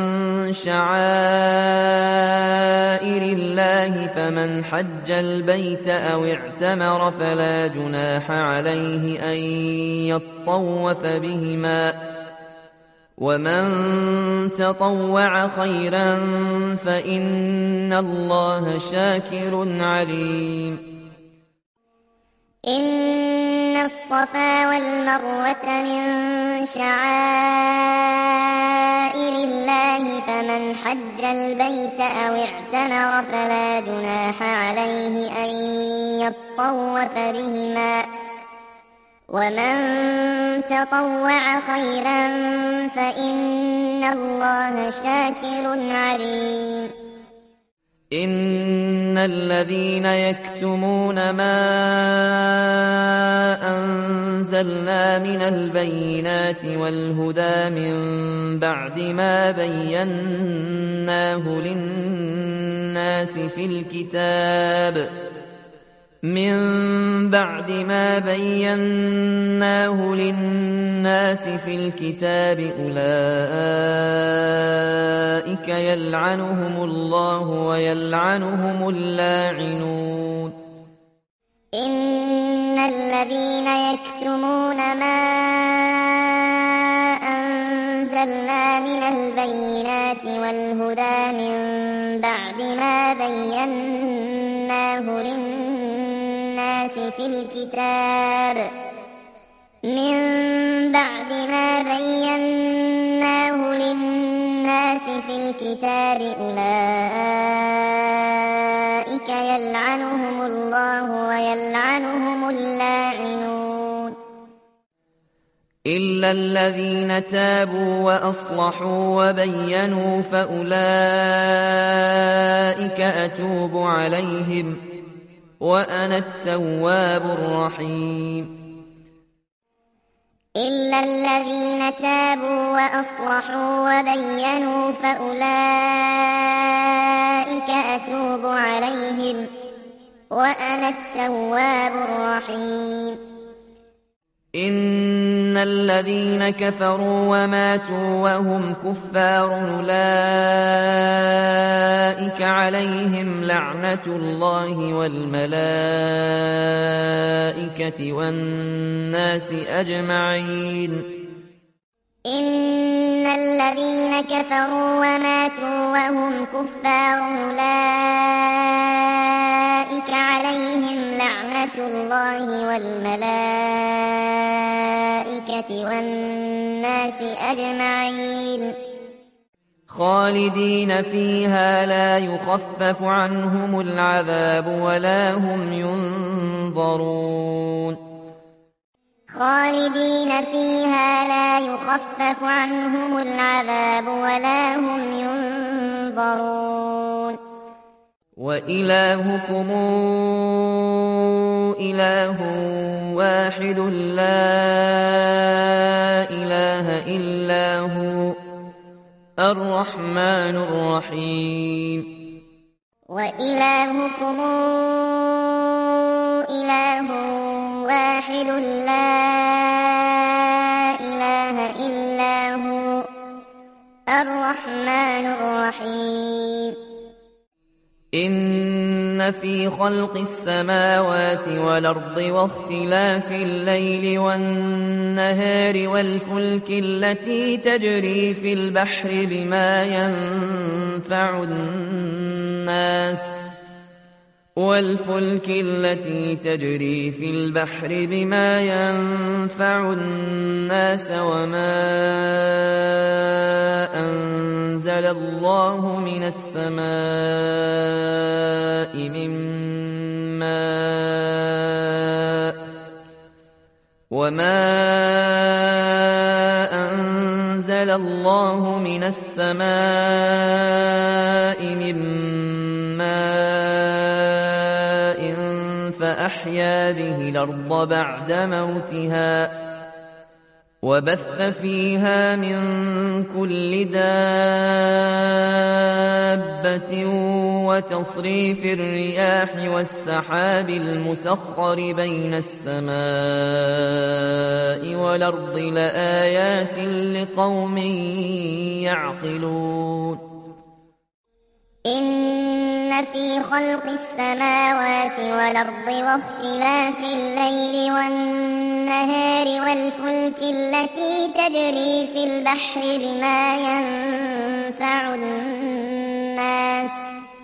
A: شعائر الله فمن حج البيت أو اعتمر فلا جناح عليه أن يطوف بهما ومن تطوع خيرا فإن الله شاكر عليم
B: إن الصفا والمروة من شعائر الله فمن حج البيت أو اعتمر فلا جناح عليه أن يطوف بهما ومن تطوع خيرا فإن الله شاكر عليم
A: إن الذين يكتمون ما أنزلنا من البينات والهدى من بعد ما بيناه للناس في الكتاب من بعد ما بيناه للناس في الكتاب أولئك يلعنهم الله ويلعنهم اللاعنون
B: إن الذين يكتمون ما أنزلنا من البينات والهدى من بعد ما بيناه للناس في الكتاب من بعد ما بيناه للناس في الكتاب أولئك يلعنهم الله ويلعنهم اللاعنون
A: إلا الذين تابوا وأصلحوا وبينوا فأولئك أتوب عليهم وأنا التواب الرحيم
B: إلا الذين تابوا وأصلحوا وبينوا فأولئك أتوب عليهم وأنا التواب الرحيم
A: إن الذين كفروا وماتوا وهم كفار أولئك عليهم لعنة الله والملائكة والناس أجمعين
B: إن الذين كفروا وماتوا وهم كفار أولئك عليهم لعنة الله والملائكة والناس أجمعين
A: خالدين فيها لا يخفف عنهم العذاب ولا هم ينظرون
B: خالدين فيها لا يخفف عنهم العذاب ولا هم ينظرون
A: وإلهكم إله واحد لا إله إلا هو الرحمن الرحيم
B: وإلهكم إله واحد لا إله إلا هو الرحمن الرحيم
A: إن في خلق السماوات والأرض واختلاف الليل والنهار والفلك التي تجري في البحر بما ينفع الناس والفلك التي تجري في البحر بما ينفع الناس وما أنزل الله من السماء من ماء وما أنزل الله من السماء من ماء فأحيا به الأرض بعد موتها وبث فيها من كل دابة وتصريف الرياح والسحاب المسخر بين السماء والأرض لآيات لقوم يعقلون
B: إن في خلق السماوات والأرض واختلاف الليل والنهار والفلك التي تجري في البحر بما ينفع الناس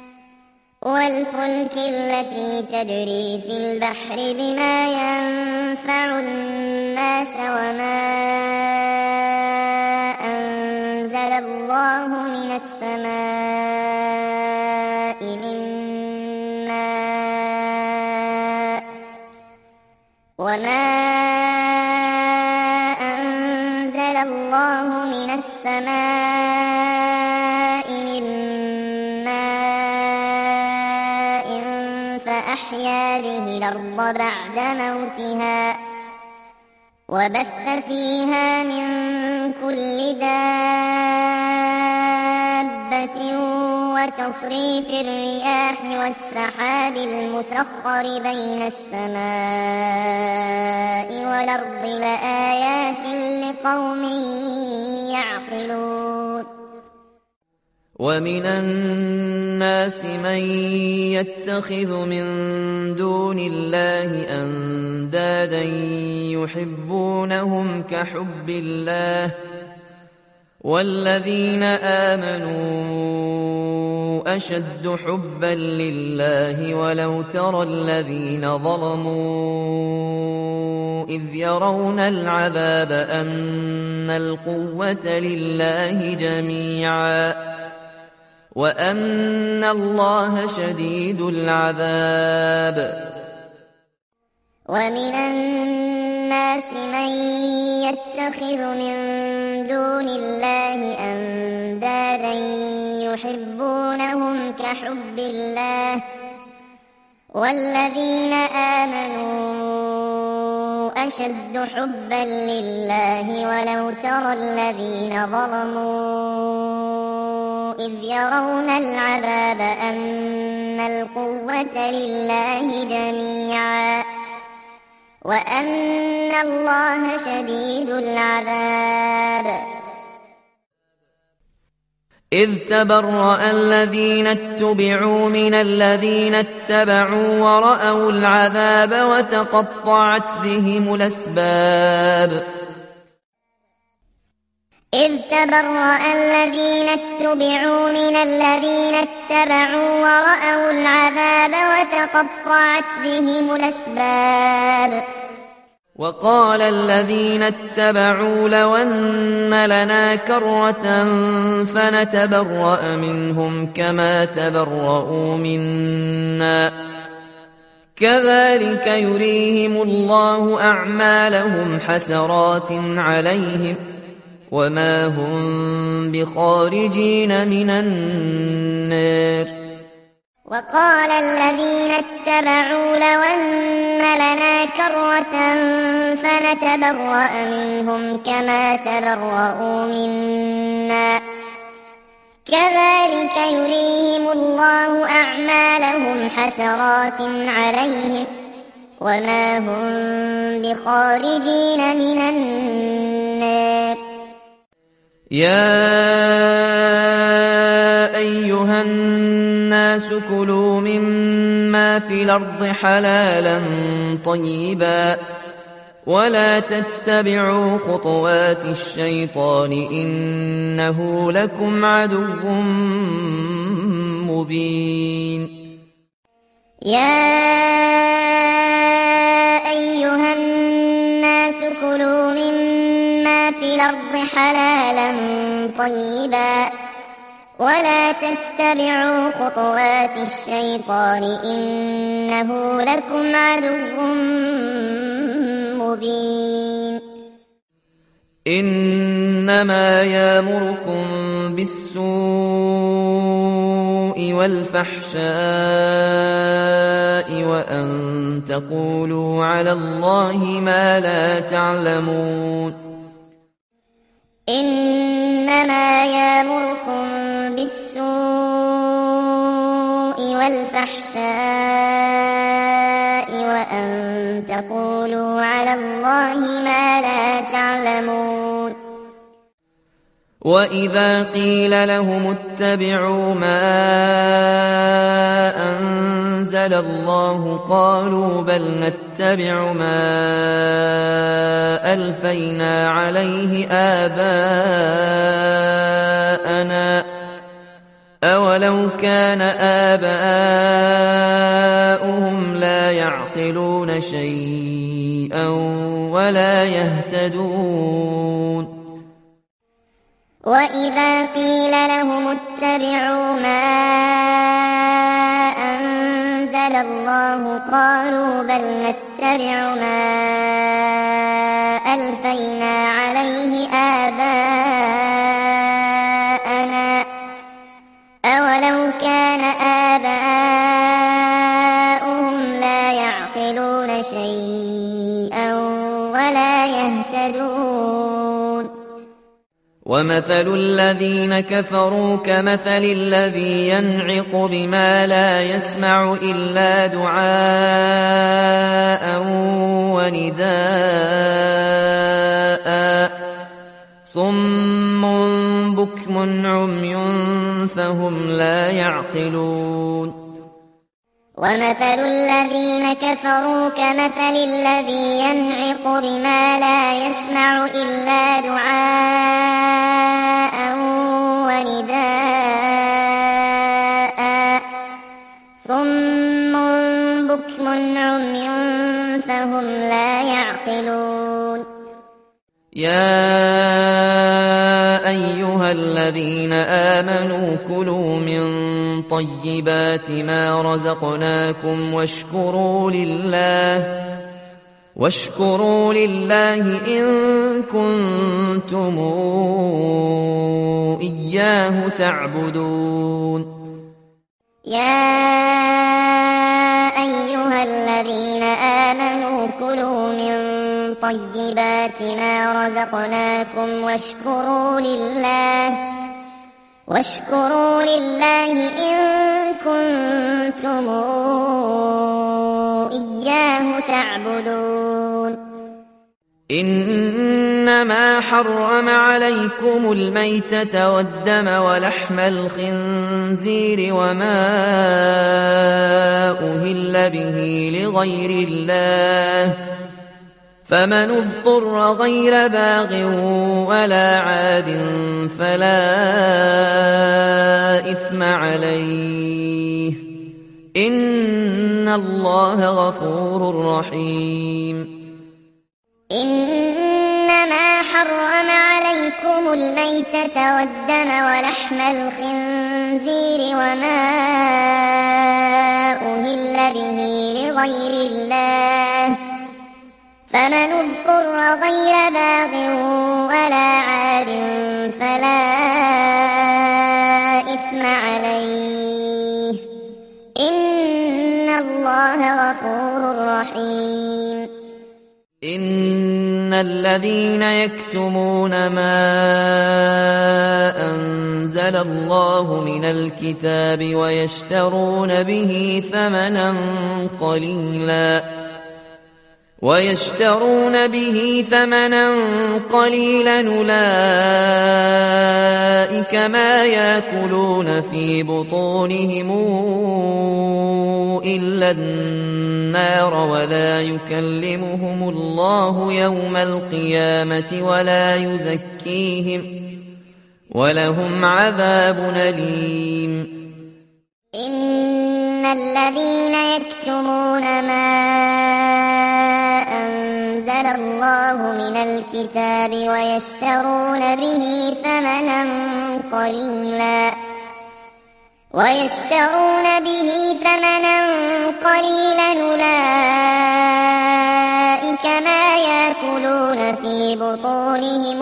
B: والفلك التي تجري في البحر بما ينفع الناس وما أنزل الله من السماء من ماء وما أنزل الله من السماء من ماء فأحيا به الأرض بعد موتها وبث فيها من كل دابة وتصريف الرياح والسحاب المسخر بين السماء والأرض لآيات لقوم يعقلون
A: ومن الناس من يتخذ من دون الله أندادا يحبونهم كحب الله والذين آمنوا أشد حبا لله ولو ترى الذين ظلموا إذ يرون العذاب أن القوة لله جميعا وأن الله شديد العذاب
B: ومن الناس من يتخذ من دون الله أندادا يحبونهم كحب الله والذين آمنوا أشد حبا لله ولو ترى الذين ظلموا إذ يرون العذاب أن القوة لله جميعا وأن الله شديد العذاب.
A: إذ تبرأ الذين اتبعوا من الذين اتبعوا ورأوا العذاب وتقطعت بهم الأسباب.
B: إذ تبرأ الذين اتبعوا من الذين اتبعوا ورأوا العذاب وتقطعت بهم الأسباب.
A: وقال الذين اتبعوا لو أن لنا كرة فنتبرأ منهم كما تبرؤوا منا كذلك يريهم الله أعمالهم حسرات عليهم وما هم بخارجين من النار.
B: وقال الذين اتبعوا لو أن لنا كرة فنتبرأ منهم كما تبرؤوا منا كذلك يريهم الله أعمالهم حسرات عليهم وما هم بخارجين من النار.
A: يا أيها الناس كلوا مما في الأرض حلالا طيبا ولا تتبعوا خطوات الشيطان إنه لكم عدو مبين.
B: يا أيها الناس كلوا مما في الأرض حلالا طيبا ولا تتبعوا خطوات الشيطان إنه لكم عدو مبين.
A: إنما يأمركم بالسوء والفحشاء وأن تقولوا على الله ما لا تعلمون.
B: إنما يأمركم بالسوء والفحشاء وأن تقولوا على الله ما لا تعلمون.
A: وإذا قيل لهم اتبعوا ما أنزل الله قالوا بل نتبع ما ألفينا عليه آباءنا أولو كان آباؤهم لا يعقلون شيئا ولا يهتدون.
B: وإذا قيل لهم اتبعوا ما أنزل الله قالوا بل نتبع ما ألفينا عليه آباءنا أولو كان آباؤهم لا يعقلون شيئا ولا يهتدون.
A: ومثل الذين كفروا كمثل الذي ينعق بما لا يسمع إلا دعاء ونداء صم بكم عمي فهم لا يعقلون.
B: ومثل الذين كفروا كمثل الذي ينعق بما لا يسمع إلا دعاء ونداء صم بكم عمي فهم لا يعقلون.
A: يا أيها الذين آمنوا كلوا من طيبات ما رزقناكم واشكروا لله واشكروا لله إن كنتم إياه تعبدون.
B: يا أيها الذين آمنوا كلوا من طيبات ما رزقناكم واشكروا لله واشكروا لله إن كنتم إياه تعبدون.
A: إنما حرم عليكم الميتة والدم ولحم الخنزير وما أهل به لغير الله، فمن اضطر غير باغ ولا عاد فلا إثم عليه، إن الله غفور رحيم.
B: إنما حرم عليكم الميتة والدم ولحم الخنزير وما أهل به لغير الله، فمن اضطر غير باغ ولا عاد فلا إثم عليه، إن الله غفور رحيم.
A: إن الذين يكتمون ما أنزل الله من الكتاب ويشترون به ثمنا قليلا ويشترون به ثمنا قليلا أولئك ما يأكلون في بطونهم إلا النار ولا يكلمهم الله يوم القيامة ولا يزكيهم ولهم عذاب أليم.
B: إن الذين يكتمون ما أنزل الله من الكتاب ويشترون به ثمنا قليلا ويشترون به ثمنا قليلا أولئك ما يأكلون في بطونهم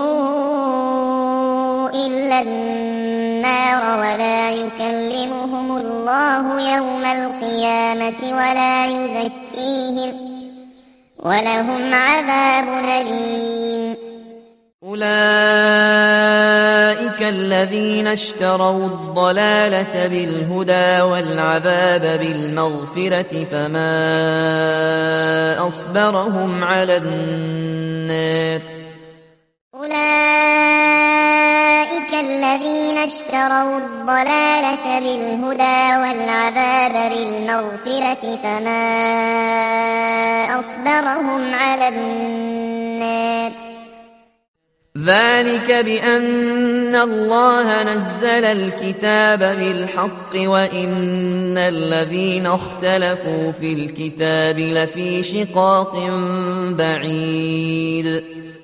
B: إلا النار ولا يكلمهم الله يوم القيامة ولا يزكيهم ولهم عذاب أليم.
A: أولئك الذين اشتروا الضلالة بالهدى والعذاب بالمغفرة فما أصبرهم على النار.
B: أولئك الذين اشتروا الضلالة بالهدى والعذاب بالمغفرة فما أصبرهم على النار.
A: ذلك بأن الله نزل الكتاب بالحق وإن الذين اختلفوا في الكتاب لفي شقاق بعيد.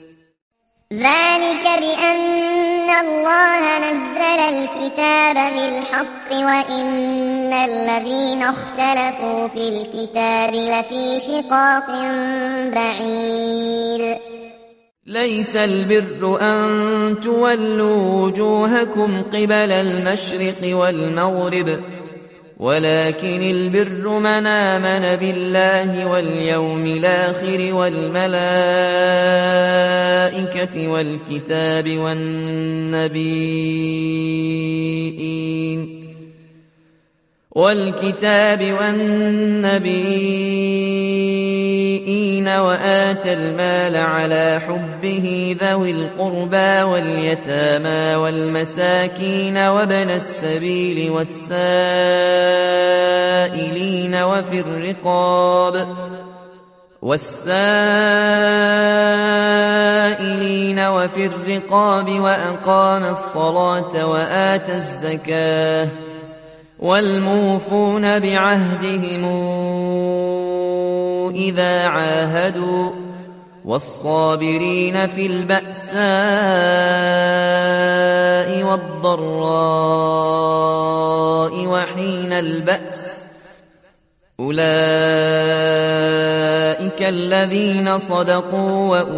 B: ذلك بأن الله نزل الكتاب بالحق وإن الذين اختلفوا في الكتاب لفي شقاق بعيد.
A: ليس البر أن تولوا وجوهكم قبل المشرق والمغرب ولكن البر من آمن بالله واليوم الآخر والملائكة والكتاب والنبيين والكتاب والنبيين وآتى المال على حبه ذوي القربى واليتامى والمساكين وابن السبيل والسائلين وفي الرقاب والسائلين وفي الرقاب وأقام الصلاة وآتى الزكاة والموفون بعهدهم إذا عاهدوا والصابرين في البأساء والضراء وحين البأس أولئك الذين صدقوا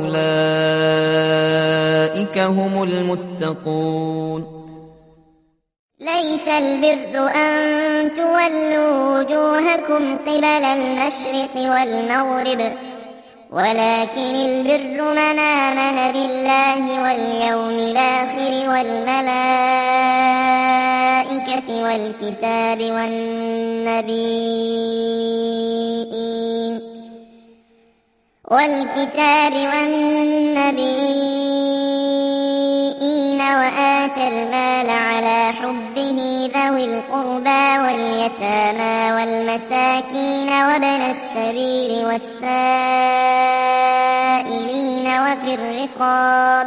A: وأولئك هم المتقون.
B: ليس البر أن تولوا وجوهكم قبل المشرق والمغرب ولكن البر من آمن بالله واليوم الآخر والملائكة والكتاب والنبيين والكتاب والنبيين وآتى المال على حبه ذوي القربى واليتامى والمساكين وابن السبيل والسائلين وفي الرقاب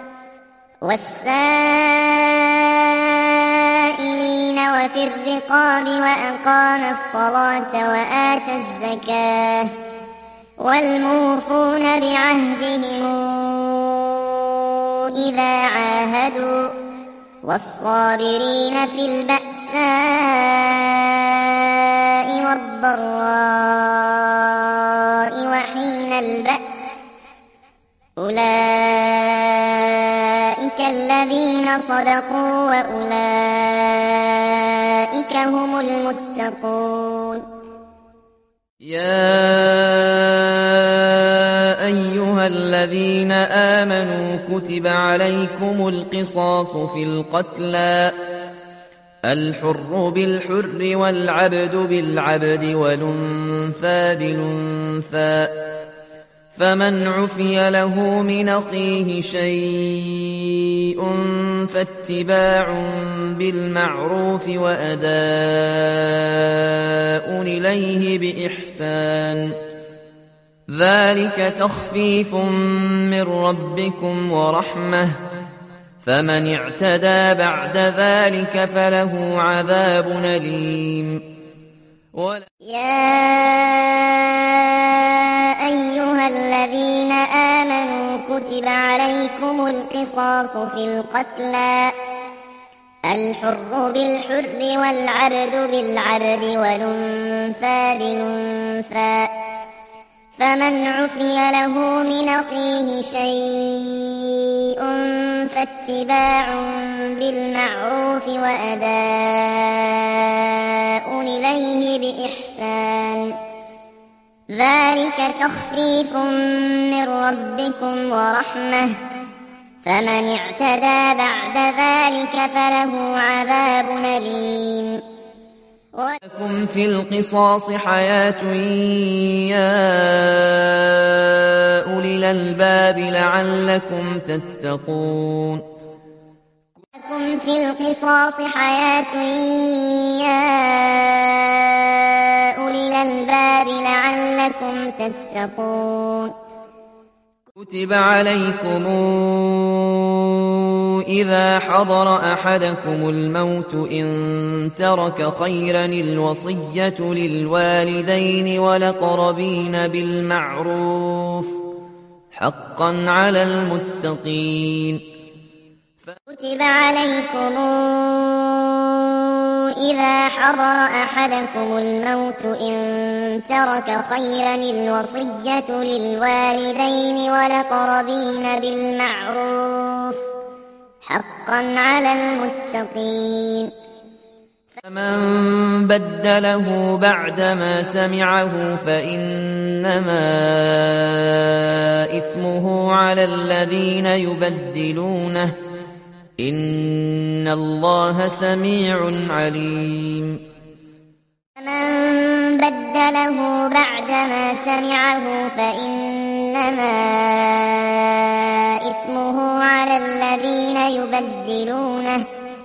B: والسائلين وفي الرقاب وأقام الصلاة وآتى الزكاة والموفون بعهدهم إذا عاهدوا والصابرين في البأساء والضراء وحين البأس أولئك الذين صدقوا وأولئك هم المتقون.
A: يا أيها الذين آمنوا كتب عليكم القصاص في القتلى الحر بالحر والعبد بالعبد والأنثى بالأنثى فمن عفي له من أخيه شيء فاتباع بالمعروف وأداء إليه بإحسان ذلك تخفيف من ربكم ورحمة فمن اعتدى بعد ذلك فله عذاب أليم.
B: يا أيها الذين آمنوا كتب عليكم القصاص في القتلى الحر بالحر والعبد بالعبد والأنثى بالأنثى فمن عفي له من أخيه شيء فاتباع بالمعروف وأداء إليه بإحسان ذلك تخفيف من ربكم ورحمة فمن اعتدى بعد ذلك فله عذاب أليم.
A: ولكم في القصاص حياة يا أولي الألباب لعلكم تتقون.
B: لكم في القصاص حياة يا أولي الألباب لعلكم تتقون.
A: كتب عليكم إذا حضر أحدكم الموت إن ترك خيرا الوصية للوالدين والأقربين بالمعروف حقا على المتقين.
B: كتب عليكم إذا حضر أحدكم الموت إن ترك خيرا الوصية للوالدين والأقربين بالمعروف حقا على المتقين.
A: فمن بدله بعدما سمعه فإنما إثمه على الذين يبدلونه إن الله سميع عليم.
B: فمن بدله بعدما سمعه فإنما إثمه على الذين يبدلونه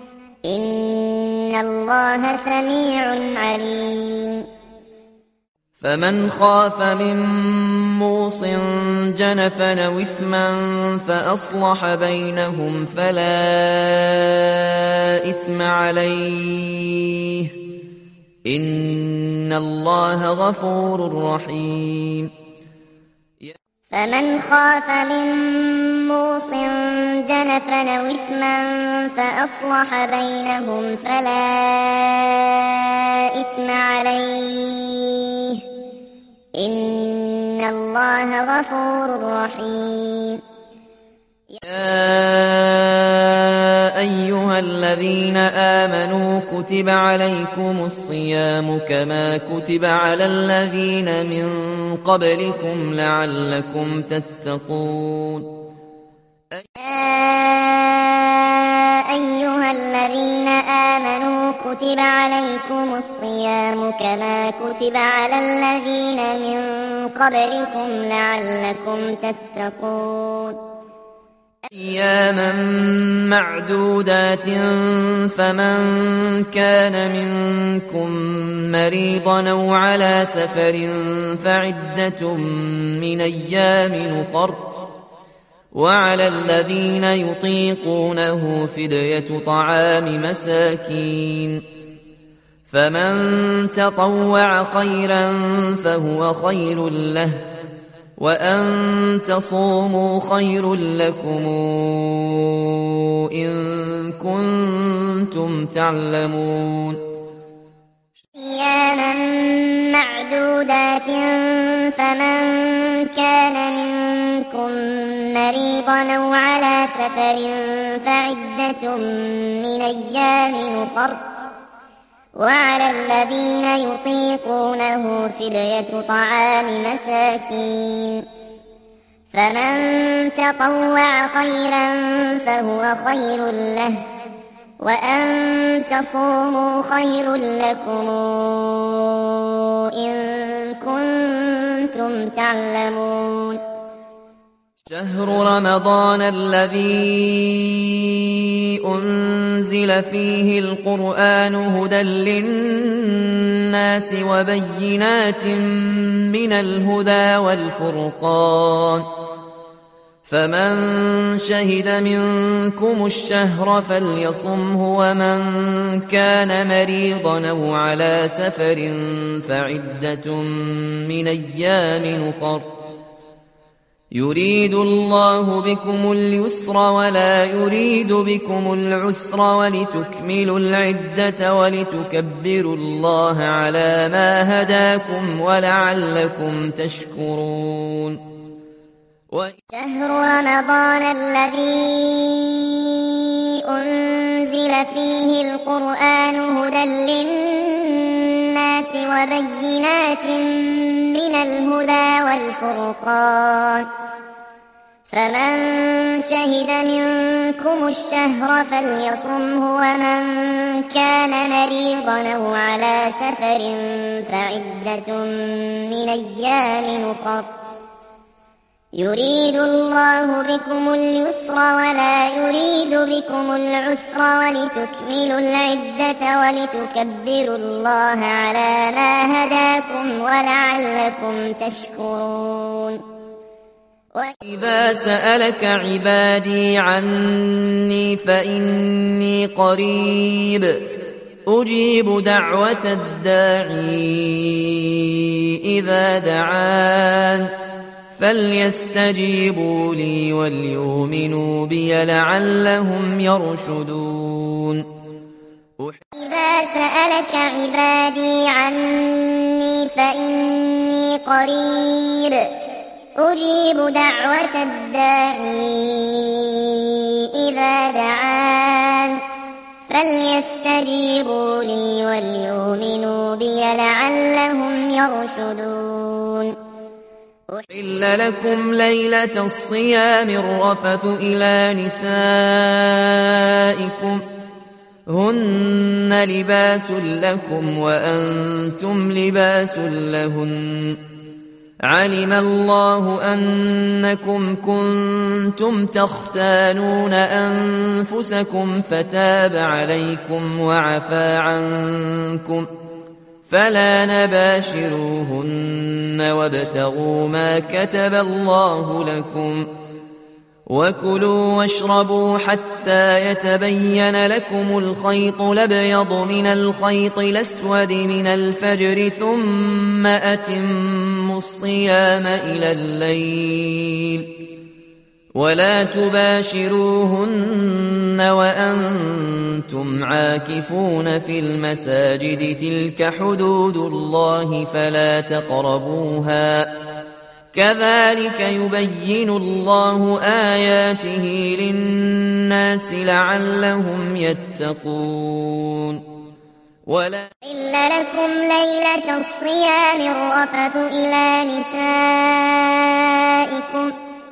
B: إن الله سميع عليم.
A: فمن خاف من موص جنفا أو إثما فأصلح بينهم فلا إثم عليه إن الله غفور رحيم.
B: فمن خاف من موص جنفا أو إثما فأصلح بينهم فلا إثم عليه إن الله غفور رحيم.
A: يا أيها الذين آمنوا كتب عليكم الصيام كما كتب على الذين من قبلكم لعلكم تتقون.
B: يا أيها الذين آمنوا كتب عليكم الصيام كما كتب على الذين من قبلكم لعلكم تتقون.
A: أياما معدودات فمن كان منكم مريضا أو على سفر فعدة من أيام أخر وعلى الذين يطيقونه فدية طعام مساكين فمن تطوع خيرا فهو خير له وأن تصوموا خير لكم إن كنتم تعلمون.
B: أياما معدودات فمن كان منكم مريضا أو على سفر فعدة من أيام أخر وعلى الذين يطيقونه فدية طعام مساكين فمن تطوع خيرا فهو خير له وأن تصوموا خير لكم إن كنتم تعلمون.
A: شهر رمضان الذي أنزل فيه القرآن هدى للناس وبينات من الهدى والفرقان فمن شهد منكم الشهر فليصمه ومن كان مريضا أو على سفر فعدة من أيام أخر يريد الله بكم اليسر ولا يريد بكم العسر ولتكملوا العدة ولتكبروا الله على ما هداكم ولعلكم تشكرون.
B: شهر رمضان الذي أنزل فيه القرآن هدى للناس وبينات من الهدى والفرقان فمن شهد منكم الشهر فليصمه ومن كان مريضا أو على سفر فعدة من أيام أخر يريد الله بكم اليسر ولا يريد بكم العسر ولتكملوا العدة ولتكبروا الله على ما هداكم ولعلكم تشكرون.
A: وإذا سألك عبادي عني فإني قريب أجيب دعوة الداعي إذا دعان فليستجيبوا لي وليؤمنوا بي لعلهم يرشدون.
B: إذا سألك عبادي عني فإني قريب أجيب دعوة الداعي إذا دعان فليستجيبوا لي وليؤمنوا بي لعلهم يرشدون.
A: أحل لكم ليلة الصيام الرفث إلى نسائكم هن لباس لكم وأنتم لباس لهن علم الله أنكم كنتم تختانون أنفسكم فتاب عليكم وعفى عنكم فلا نباشروهن وابتغوا ما كتب الله لكم وكلوا واشربوا حتى يتبين لكم الخيط الأبيض من الخيط الأسود من الفجر ثم أتموا الصيام إلى الليل ولا تباشروهن وأنتم عاكفون في المساجد تلك حدود الله فلا تقربوها كذلك يبين الله آياته للناس لعلهم يتقون. ولا
B: إلا لكم ليلة الصيام الرفث إلى نسائكم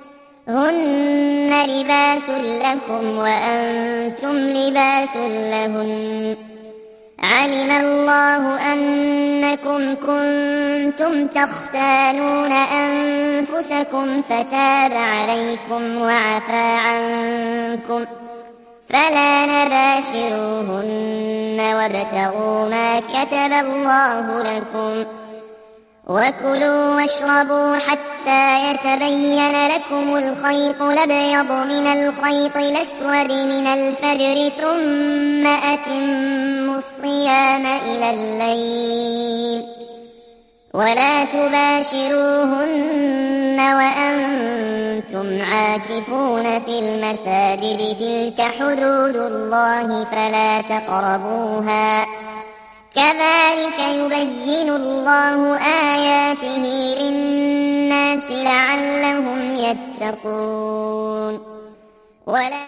B: هن لباس لكم وأنتم لباس لهن علم الله أنكم كنتم تختانون أنفسكم فتاب عليكم وعفى عنكم فلا نباشروهن وابتغوا ما كتب الله لكم وكلوا واشربوا حتى يتبين لكم الخيط الأبيض من الخيط الأسود من الفجر ثم أتموا الصيام إلى الليل ولا تباشروهن وأنتم عاكفون في المساجد تلك حدود الله فلا تقربوها كذلك يبين الله آياته للناس لعلهم يتقون. ولا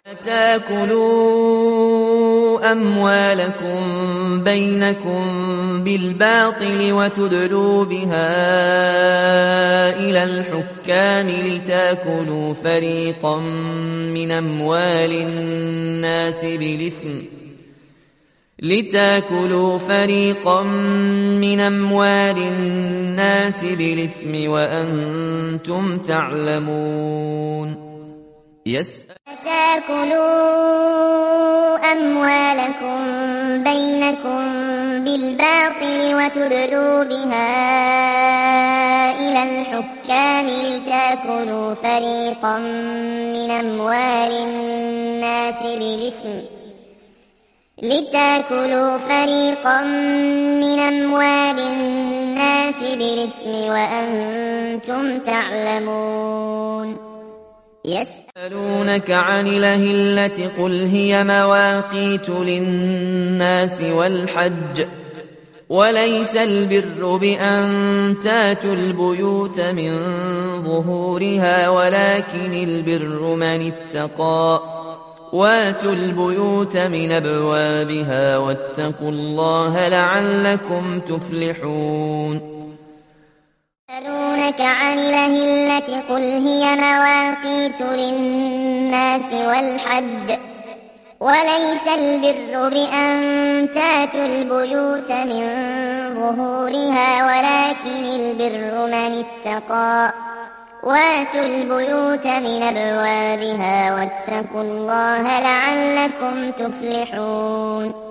A: تاكلوا أموالكم بينكم بالباطل وتدلوا بها إلى الحكام لتاكلوا فريقا من أموال الناس بالإثم لتاكلوا فريقا من أموال الناس بالإثم وأنتم تعلمون. يسأل
B: تاكلوا أموالكم بينكم بالباطل وتدلوا بها إلى الحكام لتاكلوا فريقا من أموال الناس بالإثم لتاكلوا فريقا من أموال الناس بالإثم وأنتم تعلمون.
A: يسألونك عن الأهلة قل هي مواقيت للناس والحج وليس البر بأن تاتوا البيوت من ظهورها ولكن البر من اتقى واتوا البيوت من أبوابها واتقوا الله لعلكم تفلحون.
B: يسألونك عن الأهلة قل هي مواقيت للناس والحج وليس البر بأن تاتوا البيوت من ظهورها ولكن البر من اتقى واتوا البيوت من أبوابها واتقوا الله لعلكم تفلحون.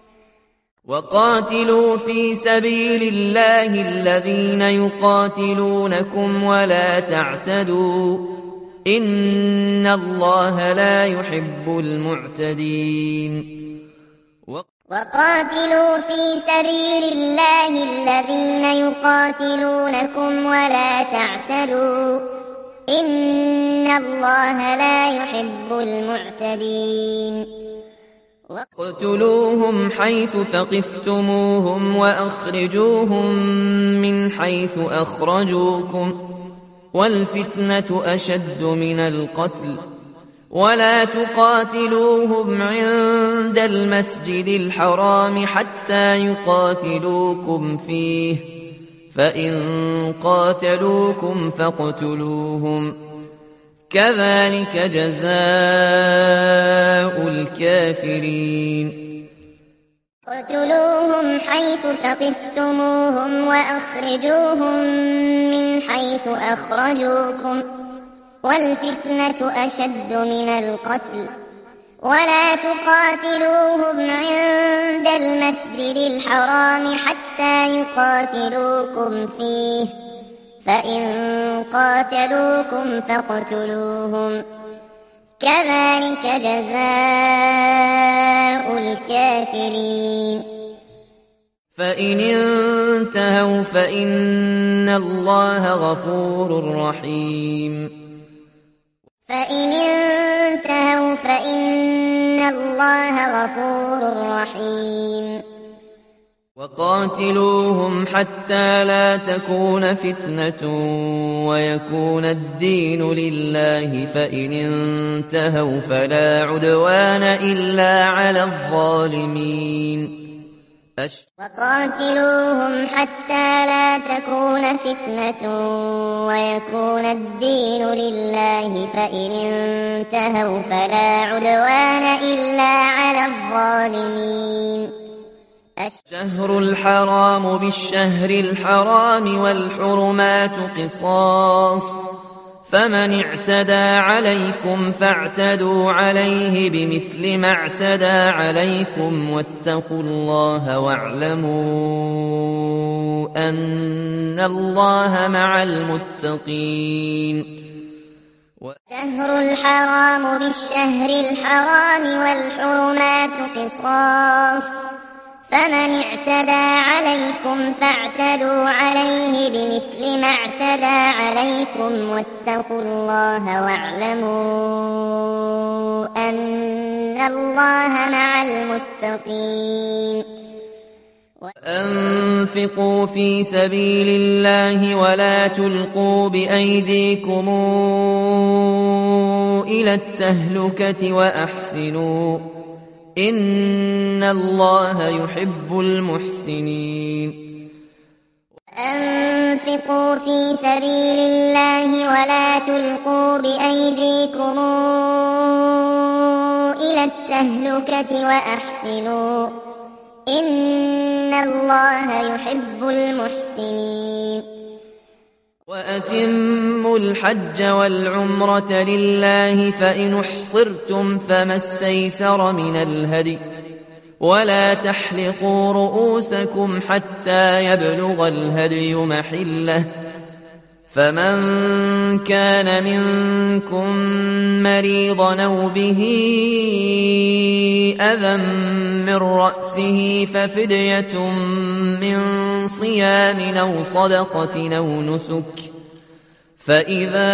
A: وقاتلوا في سبيل الله الذين يقاتلونكم ولا تعتدوا إن الله لا يحب المعتدين.
B: وقاتلوا في سبيل الله الذين يقاتلونكم ولا تعتدوا إن الله لا يحب المعتدين.
A: واقتلوهم حيث ثقفتموهم وأخرجوهم من حيث أخرجوكم والفتنة أشد من القتل ولا تقاتلوهم عند المسجد الحرام حتى يقاتلوكم فيه فإن قاتلوكم فاقتلوهم كذلك جزاء الكافرين.
B: اقتلوهم حيث ثقفتموهم وأخرجوهم من حيث أخرجوكم والفتنة أشد من القتل ولا تقاتلوهم عند المسجد الحرام حتى يقاتلوكم فيه فإن قاتلوكم فاقتلوهم كذلك جزاء الكافرين.
A: فإن انتهوا فإن الله غفور رحيم.
B: فإن انتهوا فإن الله غفور رحيم.
A: وقاتلوهم حتى لا تكون فتنة ويكون الدين لله، فإن انتهوا فلا عدوان إلا على الظالمين.
B: وقاتلوهم حتى لا تكون فتنة ويكون الدين لله، فإن انتهوا فلا عدوان إلا على الظالمين.
A: الشهر الحرام بالشهر الحرام والحرمات قصاص، فمن اعتدى عليكم فاعتدوا عليه بمثل ما اعتدى عليكم، واتقوا الله واعلموا أن الله مع المتقين.
B: الشهر الحرام بالشهر الحرام والحرمات قصاص، فمن اعتدى عليكم فاعتدوا عليه بمثل ما اعتدى عليكم، واتقوا الله واعلموا أن الله مع المتقين.
A: وأنفقوا في سبيل الله ولا تلقوا بأيديكم إلى التهلكة وأحسنوا إن الله يحب المحسنين.
B: أنفقوا في سبيل الله ولا تلقوا بأيديكم إلى التهلكة وأحسنوا إن الله يحب المحسنين.
A: وأتموا الحج والعمرة لله، فإن احصرتم فما استيسر من الهدي، ولا تحلقوا رؤوسكم حتى يبلغ الهدي محله، فمن كان منكم مريضا أو به أذى من رأسه ففدية من صيام أو صدقة أو نسك، فإذا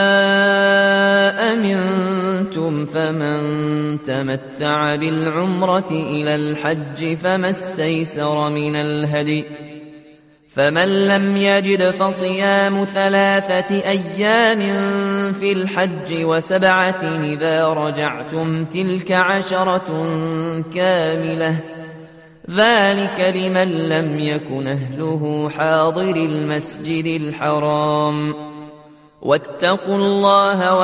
A: أمنتم فمن تمتع بالعمرة إلى الحج فما استيسر من الهدي، فمن لم يجد فصيام ثلاثة أيام في الحج وسبعة إذا رجعتم، تلك عشرة كاملة، ذلك لمن لم يكن أهله حاضر المسجد الحرام. واتقوا الله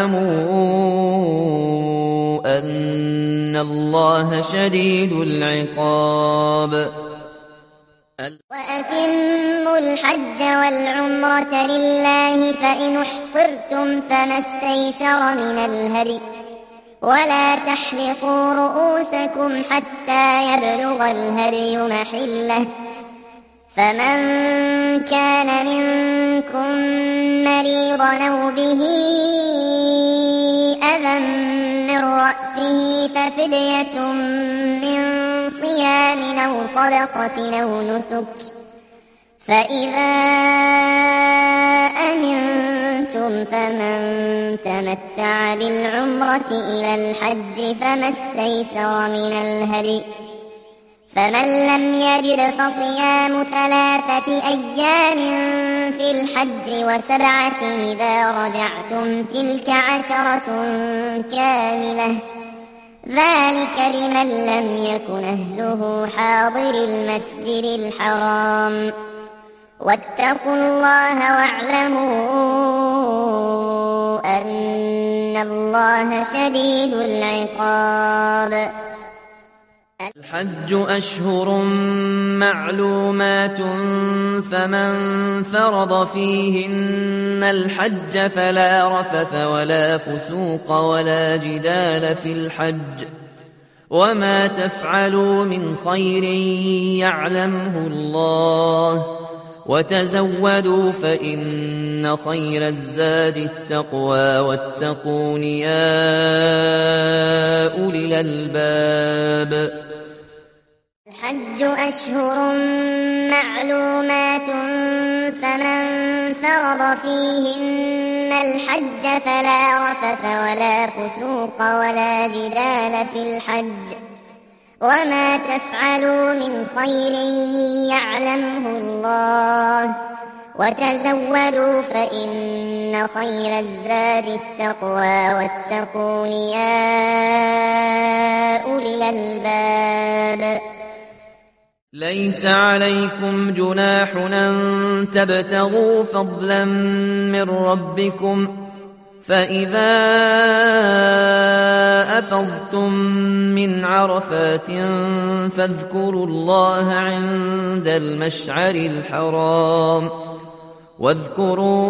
A: واعلموا أن الله شديد العقاب.
B: وأتموا الحج والعمرة لله، فإن احصرتم فما استيسر من الهدي، ولا تحلقوا رؤوسكم حتى يبلغ الهدي محله، فمن كان منكم مريضا أو به أذى من رأسه ففدية من صيام أو صدقة أو نسك، فإذا أمنتم فمن تمتع بالعمرة إلى الحج فما استيسر من الهدي، فمن لم يجد فصيام ثلاثة أيام في الحج وسبعة إذا رجعتم، تلك عشرة كاملة، ذلك لمن لم يكن أهله حاضر المسجد الحرام. واتقوا الله واعلموا أن الله شديد العقاب.
A: الحج أشهر معلومات، فمن فرض فيهن الحج فلا رفث ولا فسوق ولا جدال في الحج، وما تفعلوا من خير يعلمه الله، وتزودوا فإن خير الزاد التقوى، واتقون يا أولي الألباب.
B: الحج أشهر معلومات، فمن فرض فيهن الحج فلا رفث ولا فسوق ولا جدال في الحج، وما تفعلوا من خير يعلمه الله وتزودوا فإن خير الزاد التقوى واتقون يا أولي الألباب.
A: ليس عليكم جناح أن تبتغوا فضلا من ربكم فإذا أفضتم من عرفات فاذكروا الله عند المشعر الحرام واذكروا